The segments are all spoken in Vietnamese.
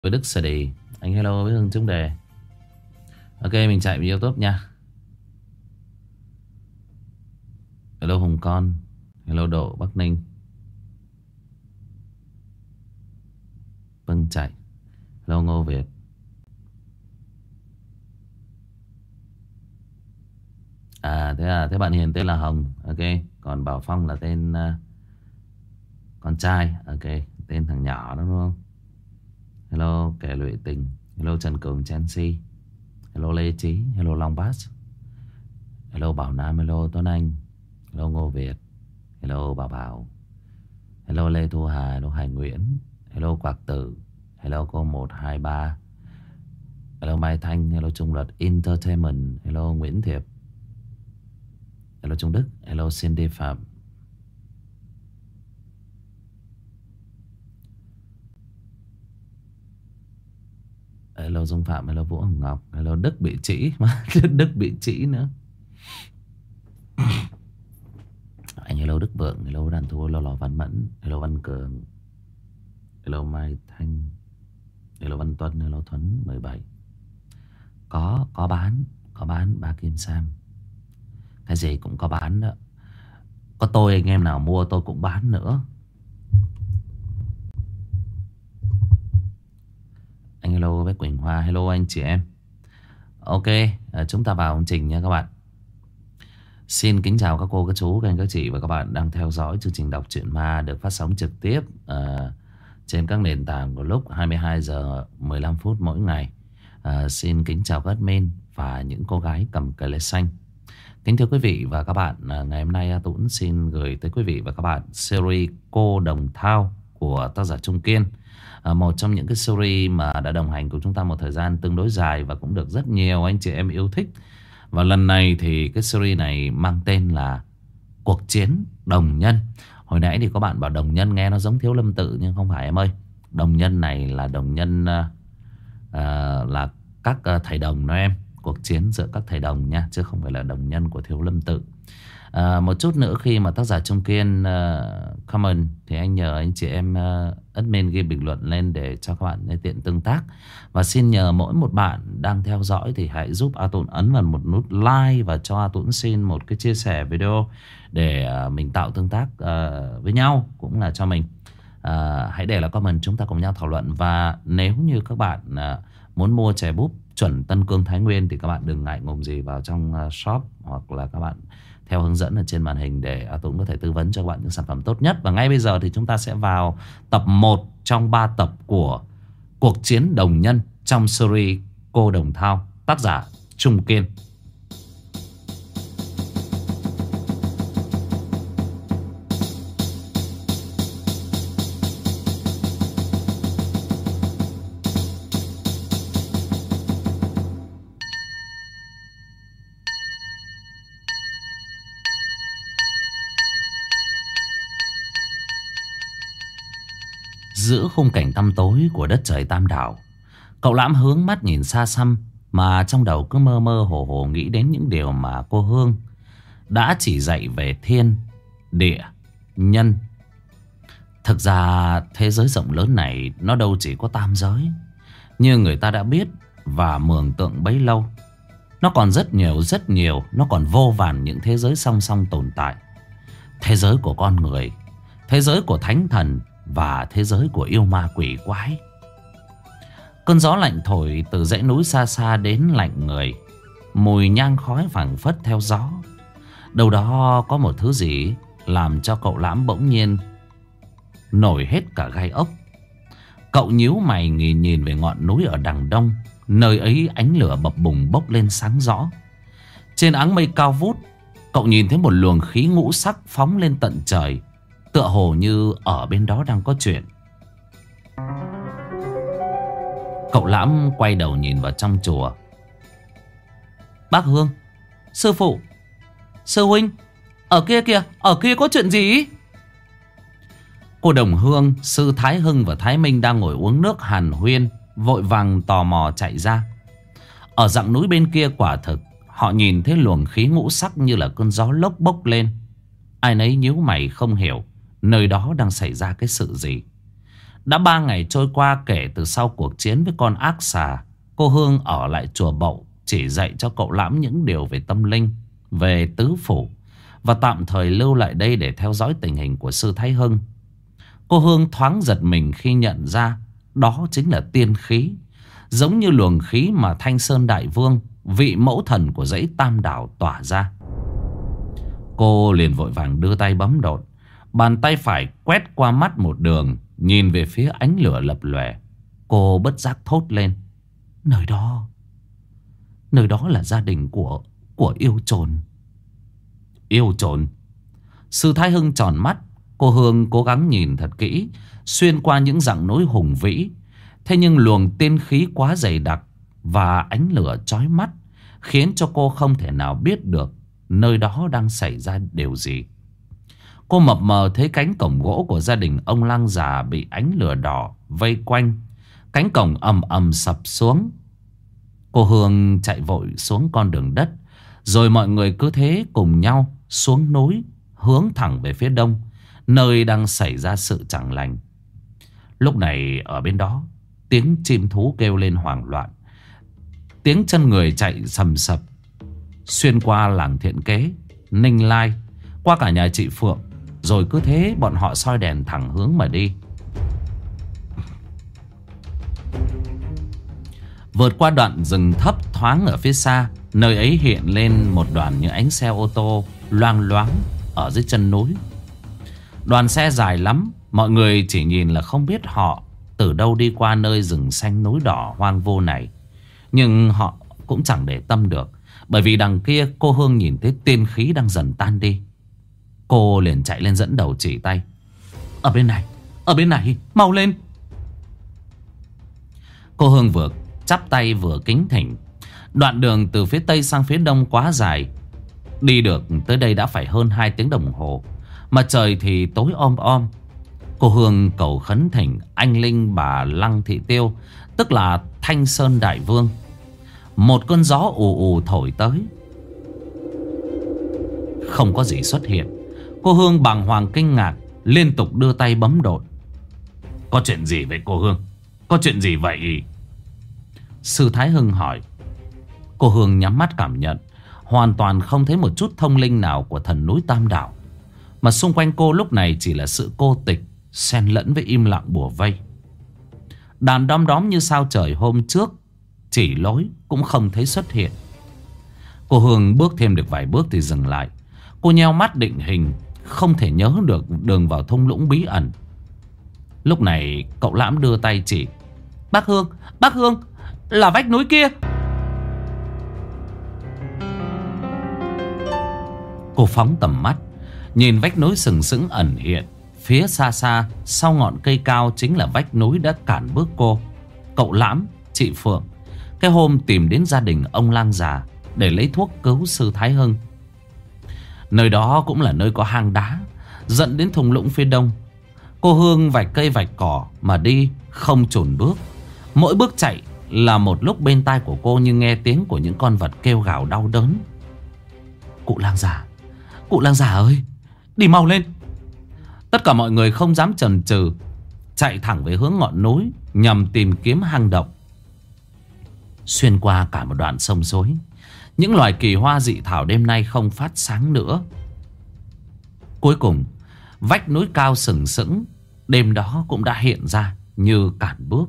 Với Đức Study. Anh hello với Hưng Trung Đề. Ok, mình chạy vào YouTube nha. Hello Hùng Con. Hello Độ Bắc Ninh. Vâng chạy. Hello Ngô Việt. Thế bạn Hiền tên là Hồng. Ok. Còn Bảo Phong là tên con trai. Ok. Tên thằng nhỏ đó đúng không? Hello Kẻ Lụy Tình. Hello Trần Cường Chelsea. Hello Lê Trí. Hello Long Bass. Hello Bảo Nam. Hello Tuấn Anh. Hello Ngô Việt. Hello Bảo Bảo. Hello Lê Thu Hà. Hello Hải Nguyễn. Hello Quạc Tử. Hello cô 123. Hello Mai Thanh. Hello Trung Luật Entertainment. Hello Nguyễn Thiệp. Hello Trung Đức. Hello Cindy Phạm. Hello Dung Phạm. Hello Vũ Hồng Ngọc. Hello Đức bị trĩ. Đức bị trĩ nữa. Anh hello Đức Vượng. Hello Đàn Thu. Hello Lò Văn Mẫn. Hello Văn Cường. Hello Mai Thanh. Hello Văn Tuân. Hello Thuấn 17. Có bán. Có bán ba Kim Sam. Cái gì cũng có bán đó. Có tôi anh em nào mua tôi cũng bán nữa. Anh hello với Quỳnh Hoa. Hello anh chị em. Ok, chúng ta vào chương trình nha các bạn. Xin kính chào các cô, các chú, các anh, các chị và các bạn đang theo dõi chương trình đọc truyện ma được phát sóng trực tiếp trên các nền tảng của lúc 22 giờ 15 phút mỗi ngày. Xin kính chào các admin và những cô gái cầm cờ lê xanh. Kính thưa quý vị và các bạn, ngày hôm nay Tuấn xin gửi tới quý vị và các bạn series Cô Đồng Thao của tác giả Trung Kiên. Một trong những cái series mà đã đồng hành cùng chúng ta một thời gian tương đối dài và cũng được rất nhiều anh chị em yêu thích. Và lần này thì cái series này mang tên là Cuộc Chiến Đồng Nhân. Hồi nãy thì có bạn bảo đồng nhân nghe nó giống Thiếu Lâm Tự, nhưng không phải em ơi. Đồng nhân này là đồng nhân là các thầy đồng đó em. Cuộc chiến giữa các thầy đồng nha, chứ không phải là đồng nhân của Thiếu Lâm Tự. Một chút nữa khi mà tác giả Trung Kiên comment thì anh nhờ anh chị em admin ghi bình luận lên để cho các bạn tiện tương tác. Và xin nhờ mỗi một bạn đang theo dõi thì hãy giúp A Tũng ấn vào một nút like và cho A Tũng xin một cái chia sẻ video để mình tạo tương tác với nhau, cũng là cho mình. Hãy để lại comment, chúng ta cùng nhau thảo luận. Và nếu như các bạn muốn mua chè búp chuẩn Tân Cương Thái Nguyên thì các bạn đừng ngại ngùng gì vào trong shop, hoặc là các bạn theo hướng dẫn ở trên màn hình để A Tũng có thể tư vấn cho các bạn những sản phẩm tốt nhất. Và ngay bây giờ thì chúng ta sẽ vào tập 1 trong 3 tập của Cuộc Chiến Đồng Nhân trong series Cô Đồng Thao, tác giả Trung Kiên. Giữa khung cảnh tăm tối của đất trời Tam Đảo, cậu Lãm hướng mắt nhìn xa xăm, mà trong đầu cứ mơ mơ hồ hồ nghĩ đến những điều mà cô Hương đã chỉ dạy về thiên, địa, nhân. Thực ra thế giới rộng lớn này nó đâu chỉ có tam giới như người ta đã biết và mường tượng bấy lâu. Nó còn rất nhiều, nó còn vô vàn những thế giới song song tồn tại. Thế giới của con người, thế giới của thánh thần và thế giới của yêu ma quỷ quái. Cơn gió lạnh thổi từ dãy núi xa xa đến lạnh người. Mùi nhang khói phảng phất theo gió. Đâu đó có một thứ gì làm cho cậu Lãm bỗng nhiên nổi hết cả gai ốc. Cậu nhíu mày nhìn về ngọn núi ở đằng đông. Nơi ấy ánh lửa bập bùng bốc lên sáng rõ. Trên áng mây cao vút, cậu nhìn thấy một luồng khí ngũ sắc phóng lên tận trời, tựa hồ như ở bên đó đang có chuyện. Cậu Lãm quay đầu nhìn vào trong chùa. Bác Hương, sư phụ, sư huynh, ở kia kìa, ở kia có chuyện gì? Cô Đồng Hương, sư Thái Hưng và Thái Minh đang ngồi uống nước hàn huyên, vội vàng tò mò chạy ra. Ở dặng núi bên kia quả thực họ nhìn thấy luồng khí ngũ sắc như là cơn gió lốc bốc lên. Ai nấy nhíu mày không hiểu nơi đó đang xảy ra cái sự gì. Đã 3 ngày trôi qua kể từ sau cuộc chiến với con ác xà. Cô Hương ở lại chùa Bậu chỉ dạy cho cậu Lãm những điều về tâm linh, về tứ phủ, và tạm thời lưu lại đây để theo dõi tình hình của sư Thái Hưng. Cô Hương thoáng giật mình khi nhận ra đó chính là tiên khí, giống như luồng khí mà Thanh Sơn Đại Vương, vị mẫu thần của dãy Tam Đảo, tỏa ra. Cô liền vội vàng đưa tay bấm đột. Bàn tay phải quét qua mắt một đường, nhìn về phía ánh lửa lập lòe. Cô bất giác thốt lên: Nơi đó là gia đình của yêu trồn. Yêu trồn? Sư Thái Hưng tròn mắt. Cô Hương cố gắng nhìn thật kỹ, xuyên qua những dặng núi hùng vĩ. Thế nhưng luồng tiên khí quá dày đặc và ánh lửa chói mắt khiến cho cô không thể nào biết được nơi đó đang xảy ra điều gì. Cô mập mờ thấy cánh cổng gỗ của gia đình ông Lang già bị ánh lửa đỏ vây quanh. Cánh cổng ầm ầm sập xuống. Cô Hương chạy vội xuống con đường đất. Rồi mọi người cứ thế cùng nhau xuống núi, hướng thẳng về phía đông, nơi đang xảy ra sự chẳng lành. Lúc này ở bên đó, tiếng chim thú kêu lên hoảng loạn, tiếng chân người chạy sầm sập, xuyên qua làng Thiện Kế, Ninh Lai, qua cả nhà chị Phượng. Rồi cứ thế bọn họ soi đèn thẳng hướng mà đi. Vượt qua đoạn rừng thấp thoáng ở phía xa, nơi ấy hiện lên một đoàn những ánh xe ô tô loang loáng ở dưới chân núi. Đoàn xe dài lắm, mọi người chỉ nhìn là không biết họ từ đâu đi qua nơi rừng xanh núi đỏ hoang vô này. Nhưng họ cũng chẳng để tâm được, bởi vì đằng kia cô Hương nhìn thấy tiên khí đang dần tan đi. Cô liền chạy lên dẫn đầu chỉ tay: Ở bên này, mau lên. Cô Hương vừa chắp tay vừa kính thỉnh. Đoạn đường từ phía tây sang phía đông quá dài, đi được tới đây đã phải hơn 2 tiếng đồng hồ, mà trời thì tối om om. Cô Hương cầu khấn thỉnh anh linh bà Lăng Thị Tiêu, tức là Thanh Sơn Đại Vương. Một cơn gió ù ù thổi tới, không có gì xuất hiện. Cô Hương bàng hoàng kinh ngạc, liên tục đưa tay bấm đột. Có chuyện gì vậy cô Hương? Có chuyện gì vậy? Sư Thái Hưng hỏi. Cô Hương nhắm mắt cảm nhận, hoàn toàn không thấy một chút thông linh nào của thần núi Tam Đảo. Mà xung quanh cô lúc này chỉ là sự cô tịch, xen lẫn với im lặng bủa vây. Đàn đom đóm như sao trời hôm trước chỉ lối cũng không thấy xuất hiện. Cô Hương bước thêm được vài bước thì dừng lại. Cô nheo mắt định hình, không thể nhớ được đường vào thung lũng bí ẩn. Lúc này cậu Lãm đưa tay chỉ: Bác Hương, là vách núi kia. Cô phóng tầm mắt, nhìn vách núi sừng sững ẩn hiện. Phía xa xa, sau ngọn cây cao chính là vách núi đã cản bước cô, cậu Lãm, chị Phượng, cái hôm tìm đến gia đình ông Lang già để lấy thuốc cứu sư Thái Hưng. Nơi đó cũng là nơi có hang đá dẫn đến thung lũng phía đông. Cô Hương vạch cây vạch cỏ mà đi, không chùn bước. Mỗi bước chạy là một lúc bên tai của cô như nghe tiếng của những con vật kêu gào đau đớn. Cụ Lang già ơi, đi mau lên. Tất cả mọi người không dám chần chừ, chạy thẳng về hướng ngọn núi nhằm tìm kiếm hang động. Xuyên qua cả một đoạn sông suối, những loài kỳ hoa dị thảo đêm nay không phát sáng nữa. Cuối cùng, vách núi cao sừng sững đêm đó cũng đã hiện ra như cản bước.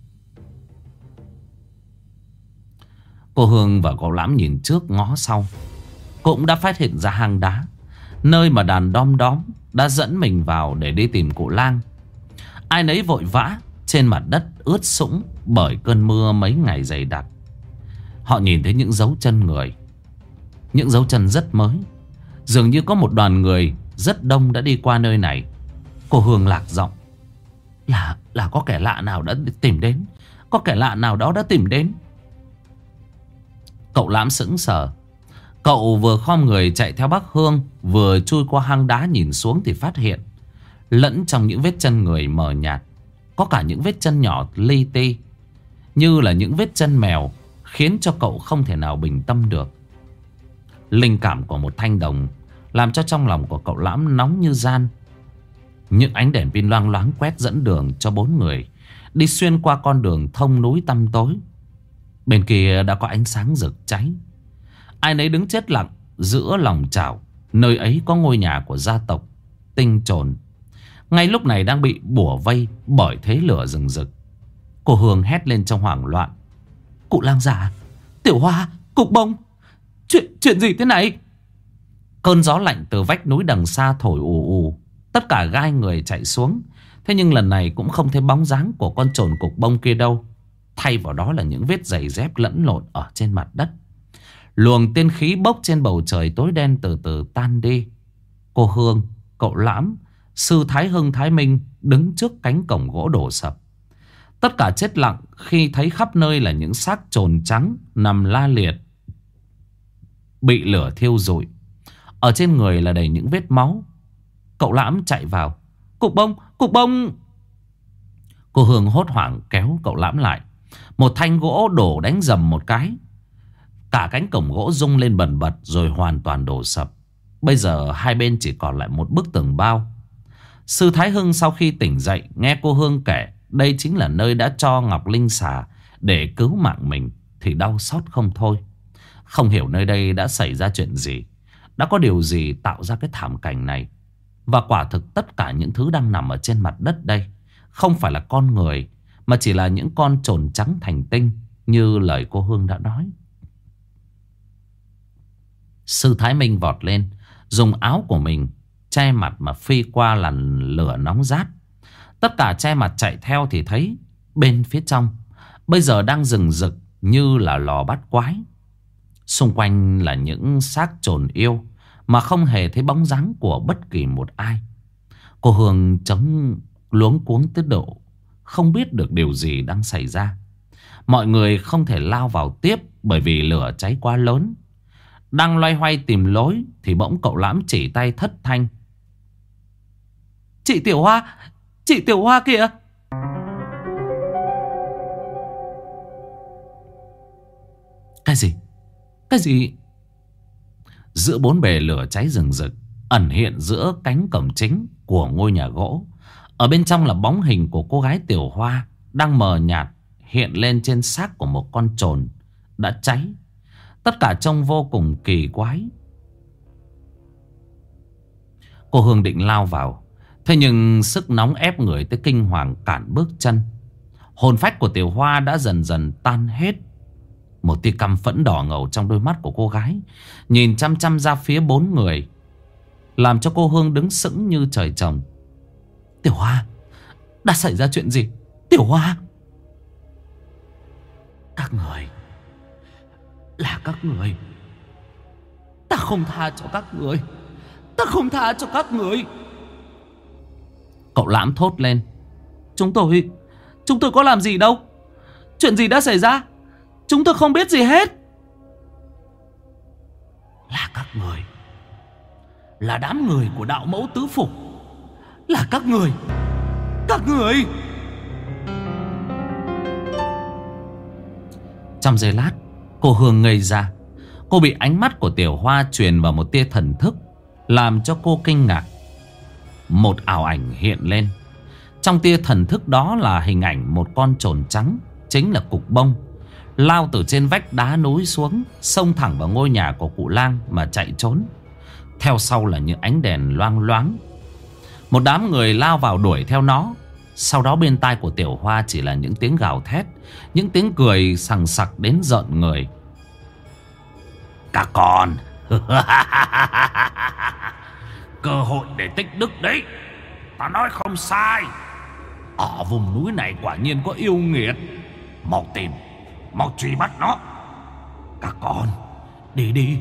Cô Hương và cậu Lãm nhìn trước ngó sau, cũng đã phát hiện ra hang đá, nơi mà đàn đom đóm đã dẫn mình vào để đi tìm cụ Lang. Ai nấy vội vã, trên mặt đất ướt sũng bởi cơn mưa mấy ngày dày đặc. Họ nhìn thấy những dấu chân người, những dấu chân rất mới. Dường như có một đoàn người rất đông đã đi qua nơi này. Cô Hương lạc giọng: Là có kẻ lạ nào đã tìm đến. Có kẻ lạ nào đó đã tìm đến. Cậu Lãm sững sờ. Cậu vừa khom người chạy theo bác Hương, vừa chui qua hang đá nhìn xuống thì phát hiện lẫn trong những vết chân người mờ nhạt, có cả những vết chân nhỏ li ti, như là những vết chân mèo, khiến cho cậu không thể nào bình tâm được. Linh cảm của một thanh đồng làm cho trong lòng của cậu Lãm nóng như gian. Những ánh đèn pin loang loáng quét dẫn đường cho 4 người đi xuyên qua con đường thông núi tăm tối. Bên kia đã có ánh sáng rực cháy. Ai nấy đứng chết lặng giữa lòng chảo. Nơi ấy có ngôi nhà của gia tộc Tinh Trồn, ngay lúc này đang bị bủa vây bởi thế lửa rừng rực. Cô Hương hét lên trong hoảng loạn: Cụ lang già, Tiểu Hoa, Cục Bông, chuyện gì thế này? Cơn gió lạnh từ vách núi đằng xa thổi ù ù. Tất cả gai người chạy xuống. Thế nhưng lần này cũng không thấy bóng dáng của con trồn Cục Bông kia đâu. Thay vào đó là những vết giày dép lẫn lộn ở trên mặt đất. Luồng tiên khí bốc trên bầu trời tối đen từ từ tan đi. Cô Hương, cậu Lãm, sư Thái Hưng, Thái Minh đứng trước cánh cổng gỗ đổ sập. Tất cả chết lặng khi thấy khắp nơi là những xác trồn trắng nằm la liệt, bị lửa thiêu rụi. Ở trên người là đầy những vết máu. Cậu Lãm chạy vào: Cục Bông, Cục Bông. Cô Hương hốt hoảng kéo cậu Lãm lại. Một thanh gỗ đổ đánh dầm một cái. Cả cánh cổng gỗ rung lên bần bật rồi hoàn toàn đổ sập. Bây giờ hai bên chỉ còn lại một bức tường bao. Sư Thái Hưng sau khi tỉnh dậy nghe cô Hương kể đây chính là nơi đã cho Ngọc Linh xà để cứu mạng mình thì đau xót không thôi. Không hiểu nơi đây đã xảy ra chuyện gì, đã có điều gì tạo ra cái thảm cảnh này. Và quả thực tất cả những thứ đang nằm ở trên mặt đất đây không phải là con người, mà chỉ là những con trồn trắng thành tinh như lời cô Hương đã nói. Sư Thái Minh vọt lên, dùng áo của mình che mặt mà phi qua làn lửa nóng rát. Tất cả che mặt chạy theo thì thấy bên phía trong bây giờ đang rừng rực như là lò bắt quái. Xung quanh là những xác trồn yêu mà không hề thấy bóng dáng của bất kỳ một ai. Cô Hương chống luống cuống tới độ không biết được điều gì đang xảy ra. Mọi người không thể lao vào tiếp bởi vì lửa cháy quá lớn. Đang loay hoay tìm lối thì bỗng cậu Lãm chỉ tay thất thanh: Chị Tiểu Hoa, chị Tiểu Hoa kìa. Cái gì? Cái gì? Giữa bốn bề lửa cháy rừng rực, ẩn hiện giữa cánh cổng chính của ngôi nhà gỗ. Ở bên trong là bóng hình của cô gái Tiểu Hoa đang mờ nhạt hiện lên trên xác của một con trồn đã cháy. Tất cả trông vô cùng kỳ quái. Cô Hương định lao vào, thế nhưng sức nóng ép người tới kinh hoàng cản bước chân. Hồn phách của Tiểu Hoa đã dần dần tan hết. Một tia căm phẫn đỏ ngầu trong đôi mắt của cô gái nhìn chăm chăm ra phía bốn người, làm cho cô Hương đứng sững như trời trồng. Tiểu Hoa, đã xảy ra chuyện gì? Tiểu Hoa. Các người, là các người. Ta không tha cho các người. Ta không tha cho các người. Cậu Lãm thốt lên: Chúng tôi có làm gì đâu. Chuyện gì đã xảy ra? Chúng tôi không biết gì hết. Là các người, là đám người của đạo mẫu tứ phủ. Là các người. Các người. Trong giây lát cô Hương ngây ra. Cô bị ánh mắt của Tiểu Hoa truyền vào một tia thần thức, làm cho cô kinh ngạc. Một ảo ảnh hiện lên. Trong tia thần thức đó là hình ảnh một con trồn trắng, chính là Cục Bông, lao từ trên vách đá núi xuống, xông thẳng vào ngôi nhà của cụ Lang mà chạy trốn. Theo sau là những ánh đèn loang loáng. Một đám người lao vào đuổi theo nó. Sau đó bên tai của Tiểu Hoa chỉ là những tiếng gào thét, những tiếng cười sằng sặc đến rợn người. Các con cơ hội để tích đức đấy. Ta nói không sai. Ở vùng núi này quả nhiên có yêu nghiệt. Mau tìm, mau truy bắt nó. Các con đi đi.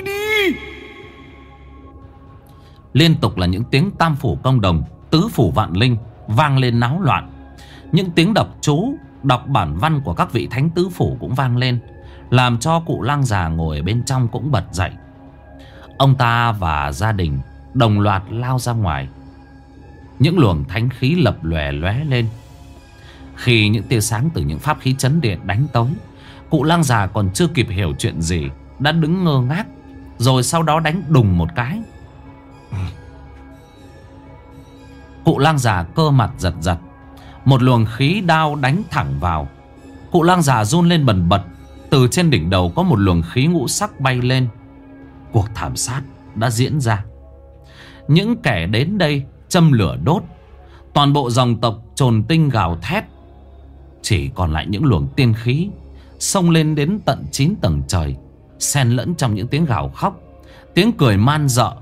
Liên tục là những tiếng tam phủ công đồng, tứ phủ vạn linh vang lên náo loạn. Những tiếng đọc chú, đọc bản văn của các vị thánh tứ phủ cũng vang lên, làm cho cụ Lang già ngồi ở bên trong cũng bật dậy. Ông ta và gia đình đồng loạt lao ra ngoài. Những luồng thánh khí lập lòe lóe lên. Khi những tia sáng từ những pháp khí chấn điện đánh tới, cụ Lang già còn chưa kịp hiểu chuyện gì đã đứng ngơ ngác, rồi sau đó đánh đùng một cái. Cụ lang già cơ mặt giật giật. Một luồng khí đao đánh thẳng vào. Cụ lang già run lên bần bật. Từ trên đỉnh đầu có một luồng khí ngũ sắc bay lên. Cuộc thảm sát đã diễn ra. Những kẻ đến đây châm lửa đốt. Toàn bộ dòng tộc Trồn Tinh gào thét. Chỉ còn lại những luồng tiên khí xông lên đến tận 9 tầng trời, xen lẫn trong những tiếng gào khóc, tiếng cười man dợ.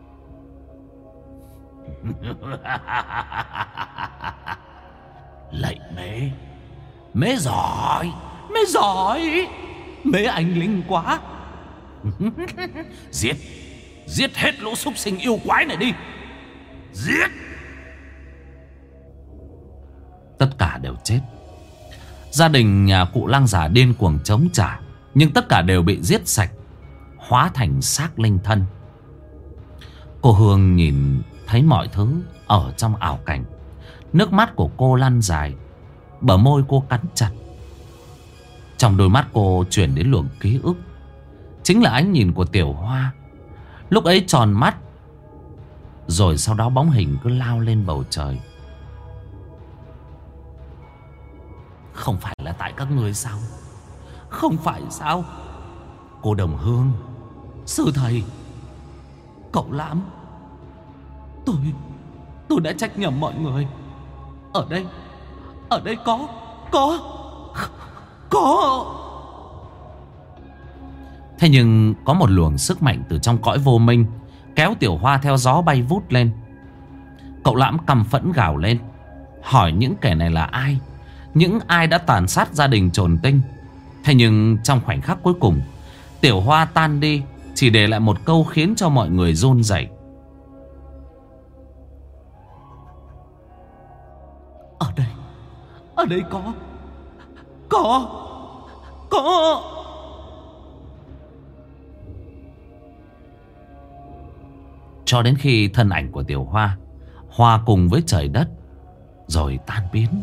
Lạy mế, mế giỏi, mế giỏi, mế anh linh quá. Giết, giết hết lũ súc sinh yêu quái này đi. Giết. Tất cả đều chết. Gia đình nhà cụ lang già điên cuồng chống trả, nhưng tất cả đều bị giết sạch, hóa thành xác linh thân. Cô Hương nhìn thấy mọi thứ ở trong ảo cảnh. Nước mắt của cô lăn dài, bờ môi cô cắn chặt. Trong đôi mắt cô chuyển đến luồng ký ức. Chính là ánh nhìn của Tiểu Hoa. Lúc ấy tròn mắt, rồi sau đó bóng hình cứ lao lên bầu trời. Không phải là tại các ngươi sao? Không phải sao? Cô Đồng Hương, sư thầy, cậu Lãm, tôi đã trách nhầm mọi người. Ở đây có. Thế nhưng có một luồng sức mạnh từ trong cõi vô minh kéo Tiểu Hoa theo gió bay vút lên. Cậu Lãm căm phẫn gào lên, hỏi những kẻ này là ai, những ai đã tàn sát gia đình Trồn Tinh. Thế nhưng trong khoảnh khắc cuối cùng, Tiểu Hoa tan đi, chỉ để lại một câu khiến cho mọi người run rẩy. Ở đây có. Cho đến khi thân ảnh của Tiểu Hoa hòa cùng với trời đất rồi tan biến.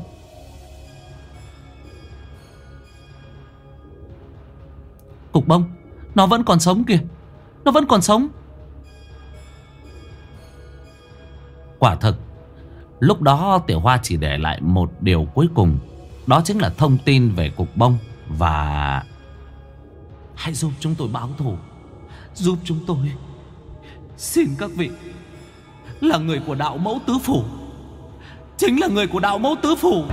Cục bông, nó vẫn còn sống kìa. Nó vẫn còn sống. Quả thực, lúc đó Tiểu Hoa chỉ để lại một điều cuối cùng. Đó chính là thông tin về cục bông. Và hãy giúp chúng tôi báo thù. Giúp chúng tôi. Xin các vị, là người của đạo mẫu tứ phủ. Chính là người của đạo mẫu tứ phủ.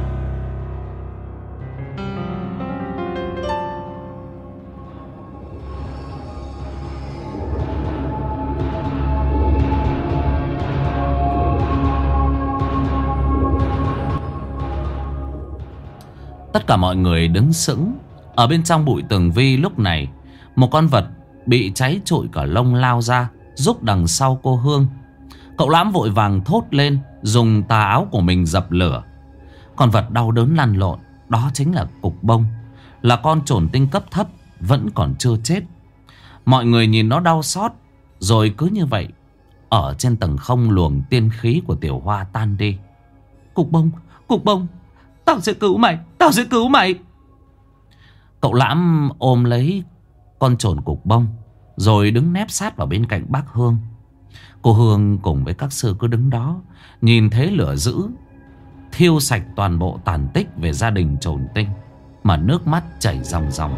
Tất cả mọi người đứng sững. Ở bên trong bụi tường vi lúc này, một con vật bị cháy trụi cả lông lao ra, rúc đằng sau cô Hương. Cậu Lãm vội vàng thốt lên, dùng tà áo của mình dập lửa. Con vật đau đớn lăn lộn, đó chính là cục bông, là con Trồn Tinh cấp thấp, vẫn còn chưa chết. Mọi người nhìn nó đau xót. Rồi cứ như vậy, ở trên tầng không, luồng tiên khí của Tiểu Hoa tan đi. Cục bông, tao sẽ cứu mày. Cậu Lãm ôm lấy con trồn cục bông, rồi đứng nép sát vào bên cạnh bác Hương. Cô Hương cùng với các sư cứ đứng đó, nhìn thấy lửa dữ thiêu sạch toàn bộ tàn tích về gia đình Trồn Tinh, mà nước mắt chảy ròng ròng.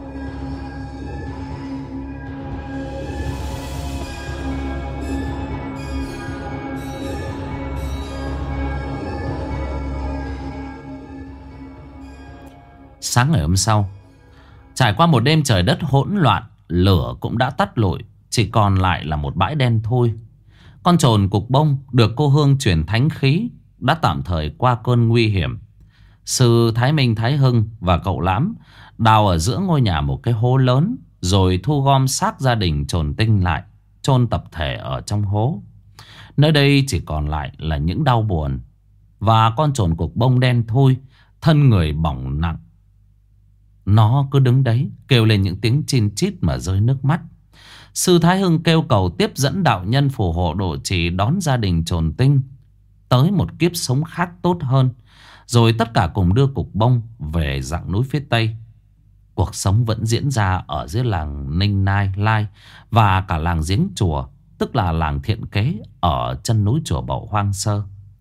Sáng ngày hôm sau, trải qua một đêm trời đất hỗn loạn, lửa cũng đã tắt lụi, chỉ còn lại là một bãi đen thôi. Con trồn cục bông được cô Hương truyền thánh khí đã tạm thời qua cơn nguy hiểm. Sư Thái Minh, Thái Hưng và cậu Lãm đào ở giữa ngôi nhà một cái hố lớn, rồi thu gom xác gia đình Trồn Tinh lại, chôn tập thể ở trong hố. Nơi đây chỉ còn lại là những đau buồn. Và con trồn cục bông đen thui, thân người bỏng nặng. Nó cứ đứng đấy kêu lên những tiếng chin chít mà rơi nước mắt. Sư Thái Hưng kêu cầu tiếp dẫn đạo nhân phù hộ độ trì, đón gia đình Trồn Tinh tới một kiếp sống khác tốt hơn. Rồi tất cả cùng đưa cục bông về dặng núi phía Tây. Cuộc sống vẫn diễn ra ở dưới làng Ninh Nai Lai và cả làng Giếng Chùa, tức là làng Thiện Kế ở chân núi chùa Bảo Hoang Sơ.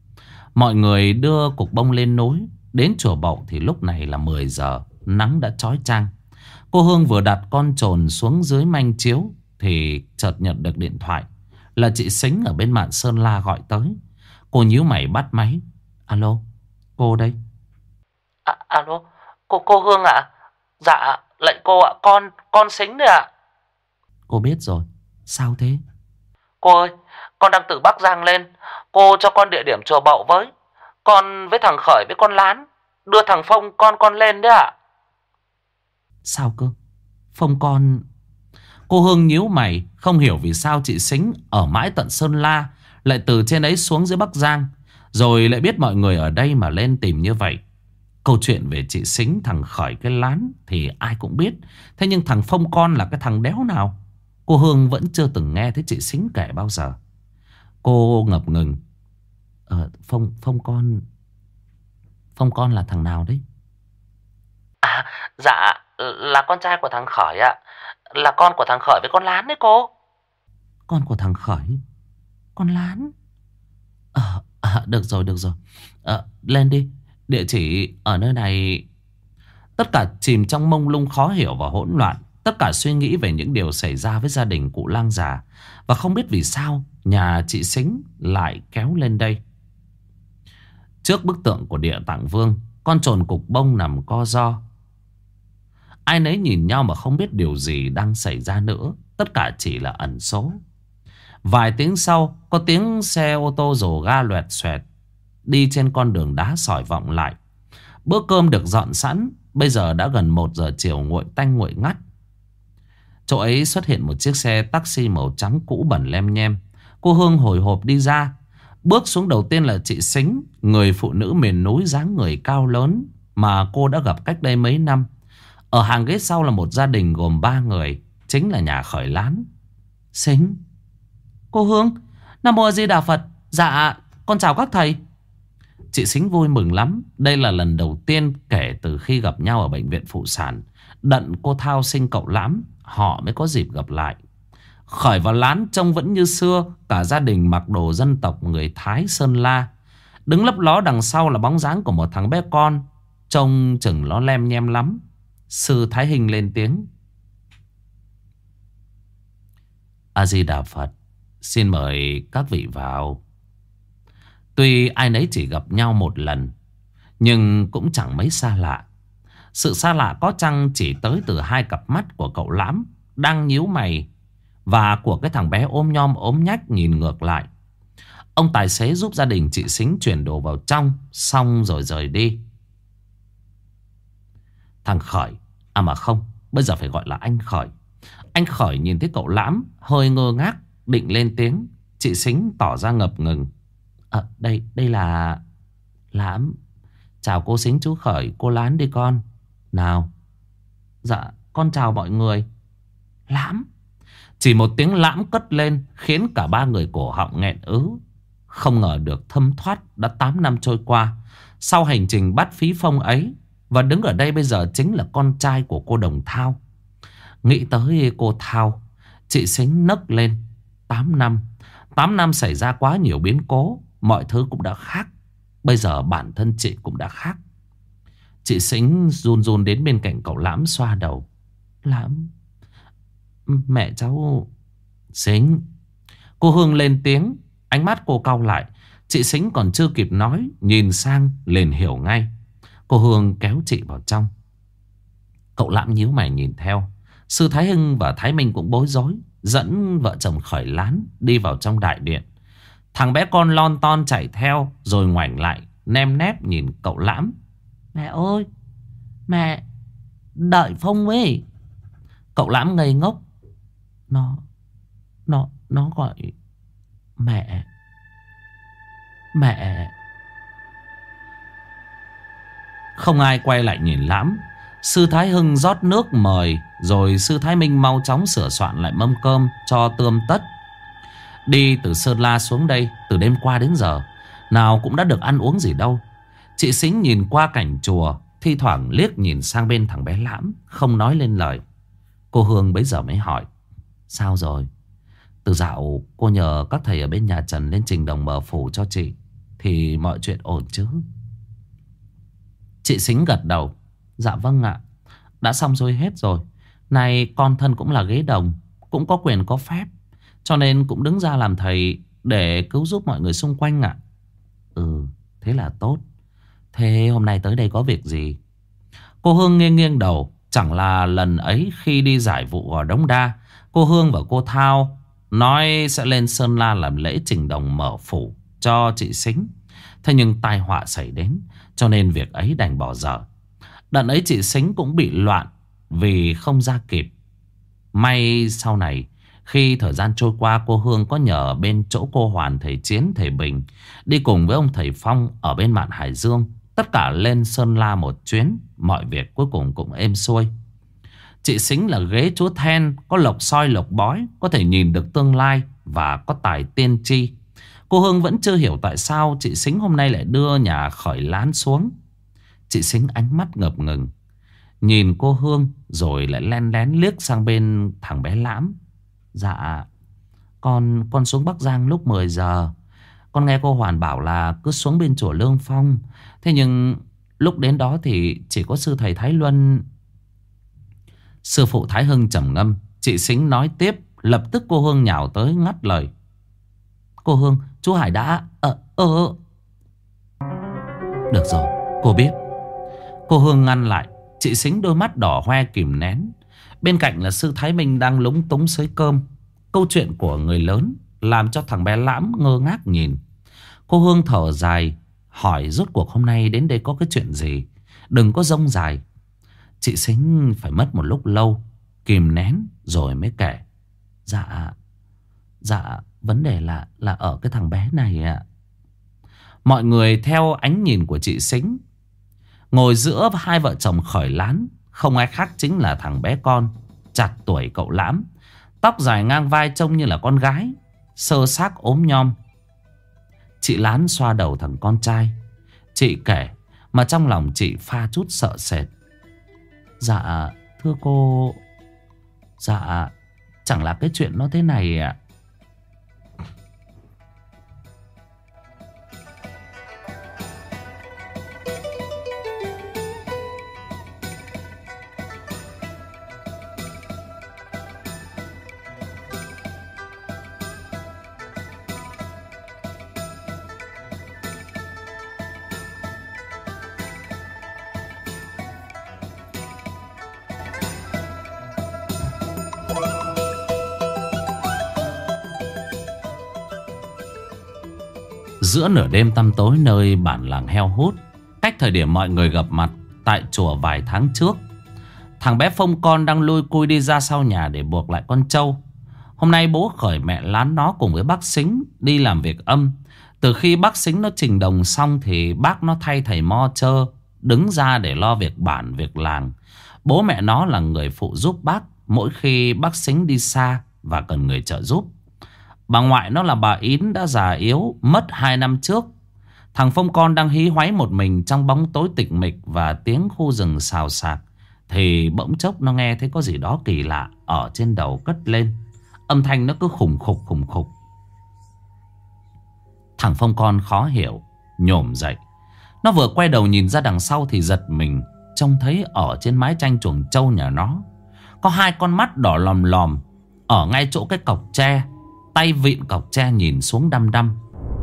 Mọi người đưa cục bông lên núi. Đến chùa Bậu thì lúc này là 10 giờ. Nắng đã chói chang. Cô Hương vừa đặt con chồn xuống dưới manh chiếu thì chợt nhận được điện thoại. Là chị Sính ở bên Mạn Sơn La gọi tới. Cô nhíu mày bắt máy. Alo, cô đây. Alo, cô Hương ạ? Dạ, lạy cô ạ, con Sính đây ạ. Cô biết rồi. Sao thế? Cô ơi, con đang từ Bắc Giang lên. Cô cho con địa điểm chùa Bậu với. Con với thằng Khởi với con Lán đưa thằng Phong con lên đấy ạ. Sao cơ? Phong con... Cô Hương nhíu mày, không hiểu vì sao chị Sính ở mãi tận Sơn La lại từ trên ấy xuống dưới Bắc Giang, rồi lại biết mọi người ở đây mà lên tìm như vậy. Câu chuyện về chị Sính, thằng Khởi, cái Lán thì ai cũng biết. Thế nhưng thằng Phong con là cái thằng đéo nào? Cô Hương vẫn chưa từng nghe thấy chị Sính kể bao giờ. Cô ngập ngừng. Phong con là thằng nào đấy? Dạ, là con trai của thằng Khởi ạ. Là con của thằng Khởi với con Lán đấy cô. Con của thằng Khởi, con Lán. Được rồi, được rồi. Lên đi. Địa chỉ ở nơi này. Tất cả chìm trong mông lung khó hiểu và hỗn loạn. Tất cả suy nghĩ về những điều xảy ra với gia đình cụ Lang già. Và không biết vì sao nhà chị Sính lại kéo lên đây. Trước bức tượng của Địa Tạng Vương, con chồn cục bông nằm co ro. Ai nấy nhìn nhau mà không biết điều gì đang xảy ra nữa. Tất cả chỉ là ẩn số. Vài tiếng sau, có tiếng xe ô tô rồ ga loẹt xoẹt đi trên con đường đá sỏi vọng lại. Bữa cơm được dọn sẵn. Bây giờ đã gần 1 giờ chiều, nguội tanh nguội ngắt. Chỗ ấy xuất hiện một chiếc xe taxi màu trắng cũ bẩn lem nhem. Cô Hương hồi hộp đi ra. Bước xuống đầu tiên là chị Sính, người phụ nữ miền núi dáng người cao lớn mà cô đã gặp cách đây mấy năm. Ở hàng ghế sau là một gia đình gồm 3 người, chính là nhà Khởi Lán. Sính, cô Hương, Nam Mô A Di Đà Phật. Dạ, con chào các thầy. Chị Sính vui mừng lắm. Đây là lần đầu tiên kể từ khi gặp nhau ở bệnh viện phụ sản, đận cô Thao sinh cậu Lãm, họ mới có dịp gặp lại. Khởi và Lán trông vẫn như xưa. Cả gia đình mặc đồ dân tộc người Thái Sơn La. Đứng lấp ló đằng sau là bóng dáng của một thằng bé con, trông chừng nó lem nhem lắm. Sư Thái Hinh lên tiếng. A Di Đà Phật. Xin mời các vị vào. Tuy ai nấy chỉ gặp nhau một lần, nhưng cũng chẳng mấy xa lạ. Sự xa lạ có chăng chỉ tới từ hai cặp mắt của cậu Lãm đang nhíu mày, và của cái thằng bé ôm nhom ốm nhách nhìn ngược lại. Ông tài xế giúp gia đình chị Sính chuyển đồ vào trong, xong rồi rời đi. Thằng Khởi, à mà không, bây giờ phải gọi là anh Khởi. Anh Khởi nhìn thấy cậu Lãm hơi ngơ ngác, định lên tiếng. Chị Sính tỏ ra ngập ngừng. Đây là Lãm. Chào cô Sính, chú Khởi, cô Lán đi con. Nào. Dạ, con chào mọi người. Lãm. Chỉ một tiếng Lãm cất lên khiến cả 3 người cổ họng nghẹn ứ. Không ngờ được thấm thoát đã 8 năm trôi qua. Sau hành trình bắt phí phong ấy, và đứng ở đây bây giờ chính là con trai của cô Đồng Thao. Nghĩ tới cô Thao, chị Sính nấc lên. 8 năm. 8 năm xảy ra quá nhiều biến cố. Mọi thứ cũng đã khác. Bây giờ bản thân chị cũng đã khác. Chị Sính run run đến bên cạnh cậu Lãm xoa đầu. Lãm, mẹ cháu... Sính. Cô Hương lên tiếng. Ánh mắt cô cau lại. Chị Sính còn chưa kịp nói, nhìn sang liền hiểu ngay. Cô Hương kéo chị vào trong. Cậu Lãm nhíu mày nhìn theo. Sư Thái Hưng và Thái Minh cũng bối rối, dẫn vợ chồng Khởi Lán đi vào trong đại điện. Thằng bé con lon ton chạy theo, rồi ngoảnh lại nem nép nhìn cậu Lãm. Mẹ ơi, mẹ, đợi Phong ấy. Cậu Lãm ngây ngốc. Nó gọi mẹ. Mẹ. Không ai quay lại nhìn Lãm. Sư Thái Hưng rót nước mời, rồi sư Thái Minh mau chóng sửa soạn lại mâm cơm cho tươm tất. Đi từ Sơn La xuống đây từ đêm qua đến giờ, nào cũng đã được ăn uống gì đâu. Chị Sính nhìn qua cảnh chùa, thi thoảng liếc nhìn sang bên thằng bé Lãm, không nói lên lời. Cô Hương bấy giờ mới hỏi. Sao rồi? Từ dạo cô nhờ các thầy ở bên nhà Trần lên trình đồng bờ phủ cho chị, thì mọi chuyện ổn chứ? Chị Sính gật đầu. Dạ vâng ạ, đã xong xuôi hết rồi. Này con thân cũng là ghế đồng, cũng có quyền có phép, cho nên cũng đứng ra làm thầy để cứu giúp mọi người xung quanh ạ. Ừ, thế là tốt. Thế hôm nay tới đây có việc gì? Cô Hương nghiêng nghiêng đầu. Chẳng là lần ấy khi đi giải vụ ở Đống Đa, cô Hương và cô Thao nói sẽ lên Sơn La làm lễ trình đồng mở phủ cho chị Sính. Thế nhưng tai họa xảy đến, cho nên việc ấy đành bỏ dở. Đợt ấy chị Sính cũng bị loạn vì không ra kịp. May sau này khi thời gian trôi qua, cô Hương có nhờ bên chỗ cô Hoàn, thầy Chiến, thầy Bình đi cùng với ông thầy Phong ở bên mạn Hải Dương. Tất cả lên Sơn La một chuyến, mọi việc cuối cùng cũng êm xuôi. Chị Sính là ghế chúa then, có lộc soi lộc bói, có thể nhìn được tương lai và có tài tiên tri. Cô Hương vẫn chưa hiểu tại sao chị Sính hôm nay lại đưa nhà Khởi Lán xuống. Chị Sính ánh mắt ngập ngừng nhìn cô Hương, rồi lại len lén liếc sang bên thằng bé Lãm. Dạ, con xuống Bắc Giang lúc 10 giờ. Con nghe cô Hoàn bảo là cứ xuống bên chùa Lương Phong. Thế nhưng lúc đến đó thì chỉ có sư thầy Thái Luân. Sư phụ Thái Hưng trầm ngâm. Chị Sính nói tiếp. Lập tức cô Hương nhào tới ngắt lời. Cô Hương, chú Hải đã... Được rồi, cô biết. Cô Hương ngăn lại. Chị Sính đôi mắt đỏ hoe kìm nén. Bên cạnh là sư Thái Minh đang lúng túng xới cơm. Câu chuyện của người lớn làm cho thằng bé Lãm ngơ ngác nhìn. Cô Hương thở dài hỏi rốt cuộc hôm nay đến đây có cái chuyện gì. Đừng có rông dài. Chị Sính phải mất một lúc lâu kìm nén rồi mới kể. Dạ vấn đề là ở cái thằng bé này ạ. Mọi người theo ánh nhìn của chị Sính. Ngồi giữa hai vợ chồng Khởi Lán không ai khác chính là thằng bé con chạc tuổi cậu Lãm. Tóc dài ngang vai trông như là con gái, sơ xác ốm nhom. Chị Lán xoa đầu thằng con trai. Chị kể mà trong lòng chị pha chút sợ sệt. Dạ thưa cô, dạ chẳng là cái chuyện nó thế này ạ. Giữa nửa đêm tăm tối nơi bản làng heo hút, cách thời điểm mọi người gặp mặt tại chùa vài tháng trước, thằng bé Phong con đang lôi cui đi ra sau nhà để buộc lại con trâu. Hôm nay bố Khởi mẹ Lán nó cùng với bác Sính đi làm việc âm. Từ khi bác Sính nó trình đồng xong thì bác nó thay thầy Mo Chơ đứng ra để lo việc bản việc làng. Bố mẹ nó là người phụ giúp bác mỗi khi bác Sính đi xa và cần người trợ giúp. Bà ngoại nó là bà Ín đã già yếu mất 2 năm trước. Thằng Phong con đang hí hoáy một mình trong bóng tối tịch mịch và tiếng khu rừng xào xạc. Thì bỗng chốc nó nghe thấy có gì đó kỳ lạ ở trên đầu cất lên. Âm thanh nó cứ khủng khục khủng khục. Thằng Phong con khó hiểu nhổm dậy. Nó vừa quay đầu nhìn ra đằng sau thì giật mình, trông thấy ở trên mái tranh chuồng trâu nhà nó có hai con mắt đỏ lòm lòm ở ngay chỗ cái cọc tre. Tay vịn cọc tre nhìn xuống đăm đăm.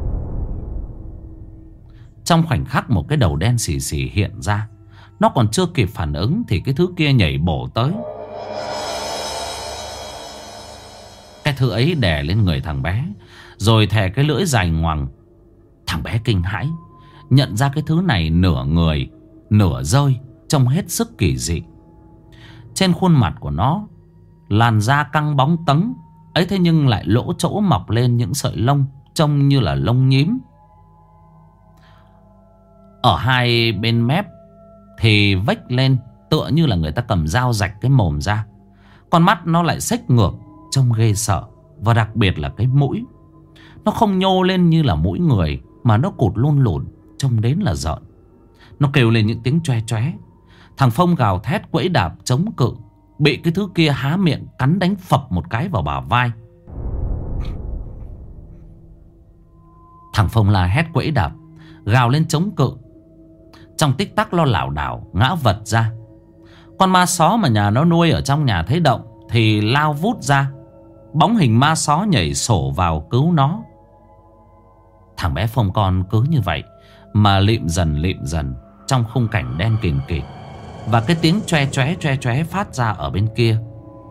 Trong khoảnh khắc một cái đầu đen xì xì hiện ra. Nó còn chưa kịp phản ứng thì cái thứ kia nhảy bổ tới. Cái thứ ấy đè lên người thằng bé, rồi thè cái lưỡi dài ngoằng. Thằng bé kinh hãi, nhận ra cái thứ này nửa người nửa rơi, trông hết sức kỳ dị. Trên khuôn mặt của nó, làn da căng bóng tấng ấy, thế nhưng lại lỗ chỗ mọc lên những sợi lông trông như là lông nhím. Ở hai bên mép thì vếch lên tựa như là người ta cầm dao rạch cái mồm ra. Con mắt nó lại xếch ngược, trông ghê sợ. Và đặc biệt là cái mũi, nó không nhô lên như là mũi người, mà nó cụt lun lùn, trông đến là rợn. Nó kêu lên những tiếng choe choé. Thằng Phong gào thét quẫy đạp chống cự, bị cái thứ kia há miệng cắn đánh phập một cái vào bả vai. Thằng Phong la hét quẫy đạp, gào lên chống cự. Trong tích tắc nó lảo đảo ngã vật ra. Con ma só mà nhà nó nuôi ở trong nhà thấy động thì lao vút ra. Bóng hình ma só nhảy sổ vào cứu nó. Thằng bé Phong con cứ như vậy mà lịm dần trong khung cảnh đen kìn kịt. Và cái tiếng choe choé phát ra ở bên kia.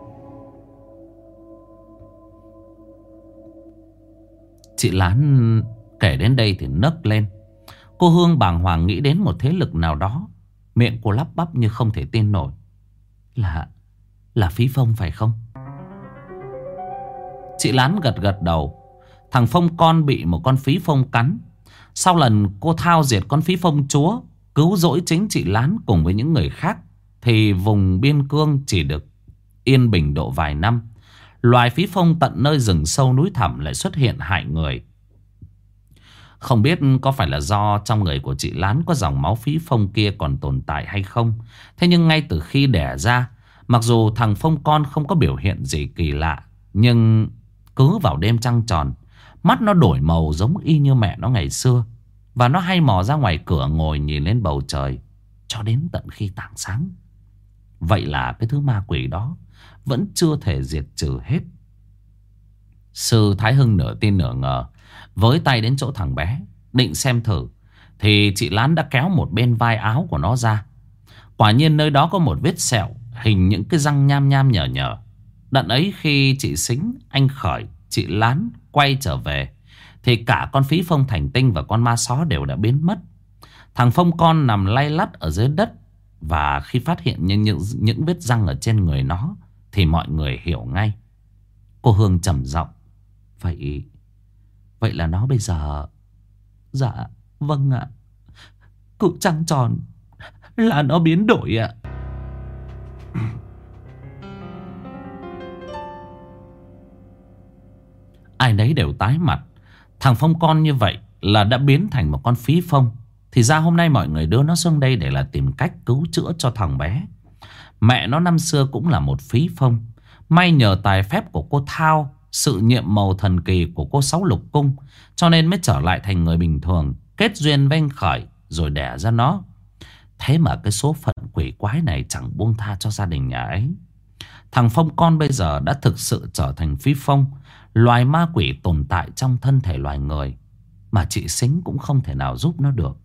Chị Lán kể đến đây thì nấc lên. Cô Hương bàng hoàng nghĩ đến một thế lực nào đó. Miệng cô lắp bắp như không thể tin nổi. Là Phí Phong phải không? Chị Lán gật đầu. Thằng Phong con bị một con Phí Phong cắn. Sau lần cô thao diệt con Phí Phong chúa, cứu rỗi chính chị Lán cùng với những người khác, thì vùng biên cương chỉ được yên bình độ vài năm. Loài Phí Phong tận nơi rừng sâu núi thẳm lại xuất hiện hại người. Không biết có phải là do trong người của chị Lán có dòng máu Phí Phong kia còn tồn tại hay không. Thế nhưng ngay từ khi đẻ ra, mặc dù thằng Phong con không có biểu hiện gì kỳ lạ, nhưng cứ vào đêm trăng tròn, mắt nó đổi màu giống y như mẹ nó ngày xưa. Và nó hay mò ra ngoài cửa ngồi nhìn lên bầu trời cho đến tận khi tảng sáng. Vậy là cái thứ ma quỷ đó vẫn chưa thể diệt trừ hết. Sư Thái Hưng nửa tin nửa ngờ, với tay đến chỗ thằng bé định xem thử, thì chị Lán đã kéo một bên vai áo của nó ra. Quả nhiên nơi đó có một vết sẹo hình những cái răng nham nham nhở nhở. Đợt ấy khi chị Sính, anh Khởi, chị Lán quay trở về, thì cả con Phí Phong thành tinh và con ma só đều đã biến mất. Thằng Phong con nằm lay lắt ở dưới đất. Và khi phát hiện những vết răng ở trên người nó, thì mọi người hiểu ngay. Cô Hương trầm giọng: Vậy là nó bây giờ... Dạ vâng ạ. Cụ trăng tròn là nó biến đổi ạ. Ai nấy đều tái mặt. Thằng Phong con như vậy là đã biến thành một con Phí Phong. Thì ra hôm nay mọi người đưa nó xuống đây để là tìm cách cứu chữa cho thằng bé. Mẹ nó năm xưa cũng là một Phí Phong. May nhờ tài phép của cô Thao, sự nhiệm màu thần kỳ của cô Sáu Lục Cung, cho nên mới trở lại thành người bình thường, kết duyên với anh Khởi rồi đẻ ra nó. Thế mà cái số phận quỷ quái này chẳng buông tha cho gia đình nhà ấy. Thằng Phong con bây giờ đã thực sự trở thành Phí Phong, loài ma quỷ tồn tại trong thân thể loài người, mà chị Sính cũng không thể nào giúp nó được.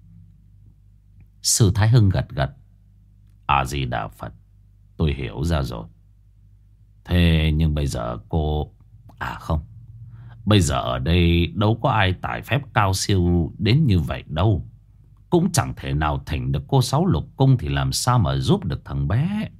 Sư Thái Hưng gật. A Di Đà Phật, tôi hiểu ra rồi. Thế nhưng bây giờ cô... không, bây giờ ở đây đâu có ai tài phép cao siêu đến như vậy đâu. Cũng chẳng thể nào thỉnh được cô Sáu Lục Cung, thì làm sao mà giúp được thằng bé.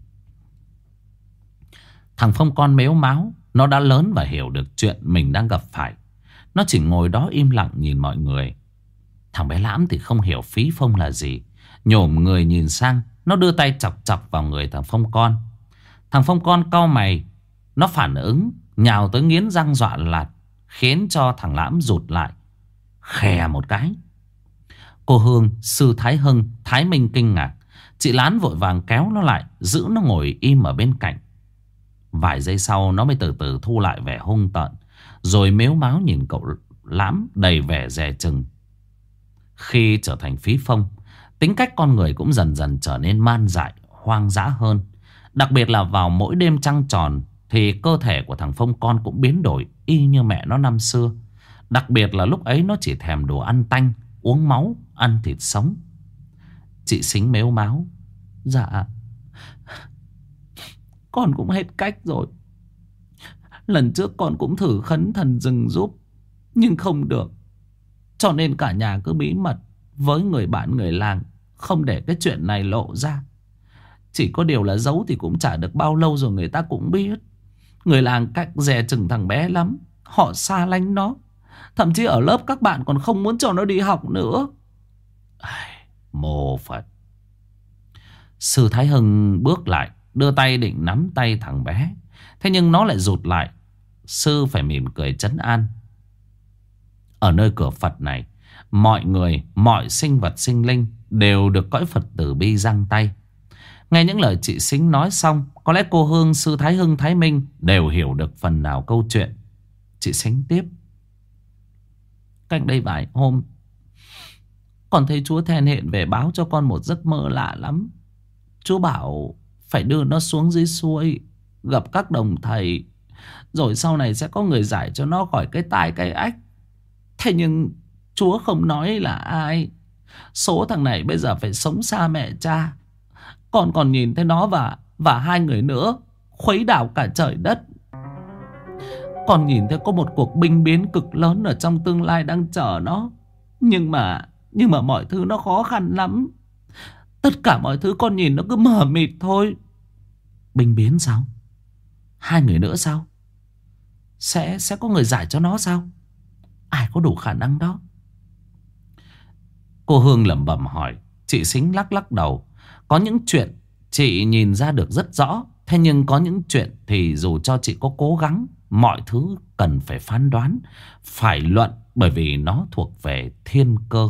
Thằng Phong con mếu máo, nó đã lớn và hiểu được chuyện mình đang gặp phải. Nó chỉ ngồi đó im lặng nhìn mọi người. Thằng bé Lãm thì không hiểu Phí Phong là gì. Nhổm người nhìn sang, nó đưa tay chọc chọc vào người thằng Phong con. Thằng Phong con cau mày, nó phản ứng, nhào tới nghiến răng dọa lạt, khiến cho thằng Lãm rụt lại, khè một cái. Cô Hương, Sư Thái Hưng, Thái Minh kinh ngạc. Chị Lán vội vàng kéo nó lại, giữ nó ngồi im ở bên cạnh. Vài giây sau nó mới từ từ thu lại vẻ hung tợn, rồi mếu máo nhìn cậu Lãm đầy vẻ dè chừng. Khi trở thành Phí Phong, tính cách con người cũng dần dần trở nên man dại, hoang dã hơn. Đặc biệt là vào mỗi đêm trăng tròn, thì cơ thể của thằng Phong con cũng biến đổi y như mẹ nó năm xưa. Đặc biệt là lúc ấy nó chỉ thèm đồ ăn tanh, uống máu, ăn thịt sống. Chị Sính mếu máo: Dạ, con cũng hết cách rồi. Lần trước con cũng thử khấn thần rừng giúp, nhưng không được. Cho nên cả nhà cứ bí mật với người bạn người làng, không để cái chuyện này lộ ra. Chỉ có điều là giấu thì cũng chả được bao lâu rồi người ta cũng biết. Người làng cách dè chừng thằng bé lắm. Họ xa lánh nó. Thậm chí ở lớp các bạn còn không muốn cho nó đi học nữa. Mô Phật. Sư Thái Hưng bước lại, đưa tay định nắm tay thằng bé. Thế nhưng nó lại rụt lại. Sư phải mỉm cười trấn an. Ở nơi cửa Phật này, mọi người, mọi sinh vật sinh linh đều được cõi Phật từ bi giang tay. Nghe những lời chị Sính nói xong, có lẽ cô Hương, Sư Thái Hưng, Thái Minh đều hiểu được phần nào câu chuyện. Chị Sính tiếp: Cách đây vài hôm, Con thấy Chúa then hiện về báo cho con một giấc mơ lạ lắm. Chúa bảo phải đưa nó xuống dưới suối, gặp các đồng thầy, rồi sau này sẽ có người giải cho nó khỏi cái tai cái ách. Thế nhưng Chúa không nói là ai. Số thằng này bây giờ phải sống xa mẹ cha. Con còn nhìn thấy nó và hai người nữa khuấy đảo cả trời đất. Con nhìn thấy có một cuộc binh biến cực lớn ở trong tương lai đang chờ nó. Nhưng mà mọi thứ nó khó khăn lắm. Tất cả mọi thứ con nhìn nó cứ mờ mịt thôi. Binh biến sao? Hai người nữa sao? Sẽ có người giải cho nó sao? Ai có đủ khả năng đó? Cô Hương lẩm bẩm hỏi. Chị Sính lắc lắc đầu. Có những chuyện chị nhìn ra được rất rõ. Thế nhưng có những chuyện thì dù cho chị có cố gắng, mọi thứ cần phải phán đoán, phải luận, bởi vì nó thuộc về thiên cơ.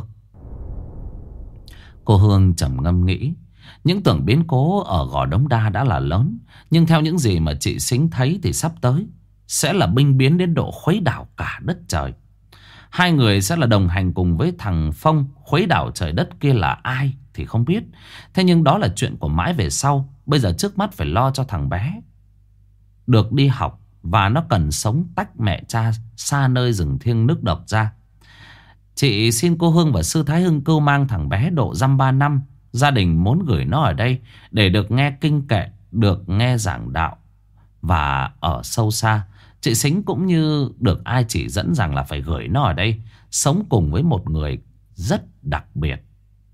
Cô Hương trầm ngâm nghĩ. Những tưởng biến cố ở Gò Đống Đa đã là lớn, nhưng theo những gì mà chị Sính thấy thì sắp tới sẽ là binh biến đến độ khuấy đảo cả đất trời. Hai người sẽ là đồng hành cùng với thằng Phong. Khuấy đảo trời đất kia là ai thì không biết. Thế nhưng đó là chuyện của mãi về sau. Bây giờ trước mắt phải lo cho thằng bé được đi học, và nó cần sống tách mẹ cha xa nơi rừng thiêng nước độc ra. Chị xin cô Hương và sư Thái Hưng cưu mang thằng bé độ dăm 3 năm. Gia đình muốn gửi nó ở đây để được nghe kinh kệ, được nghe giảng đạo. Và ở sâu xa, chị Sính cũng như được ai chỉ dẫn rằng là phải gửi nó ở đây, sống cùng với một người rất đặc biệt.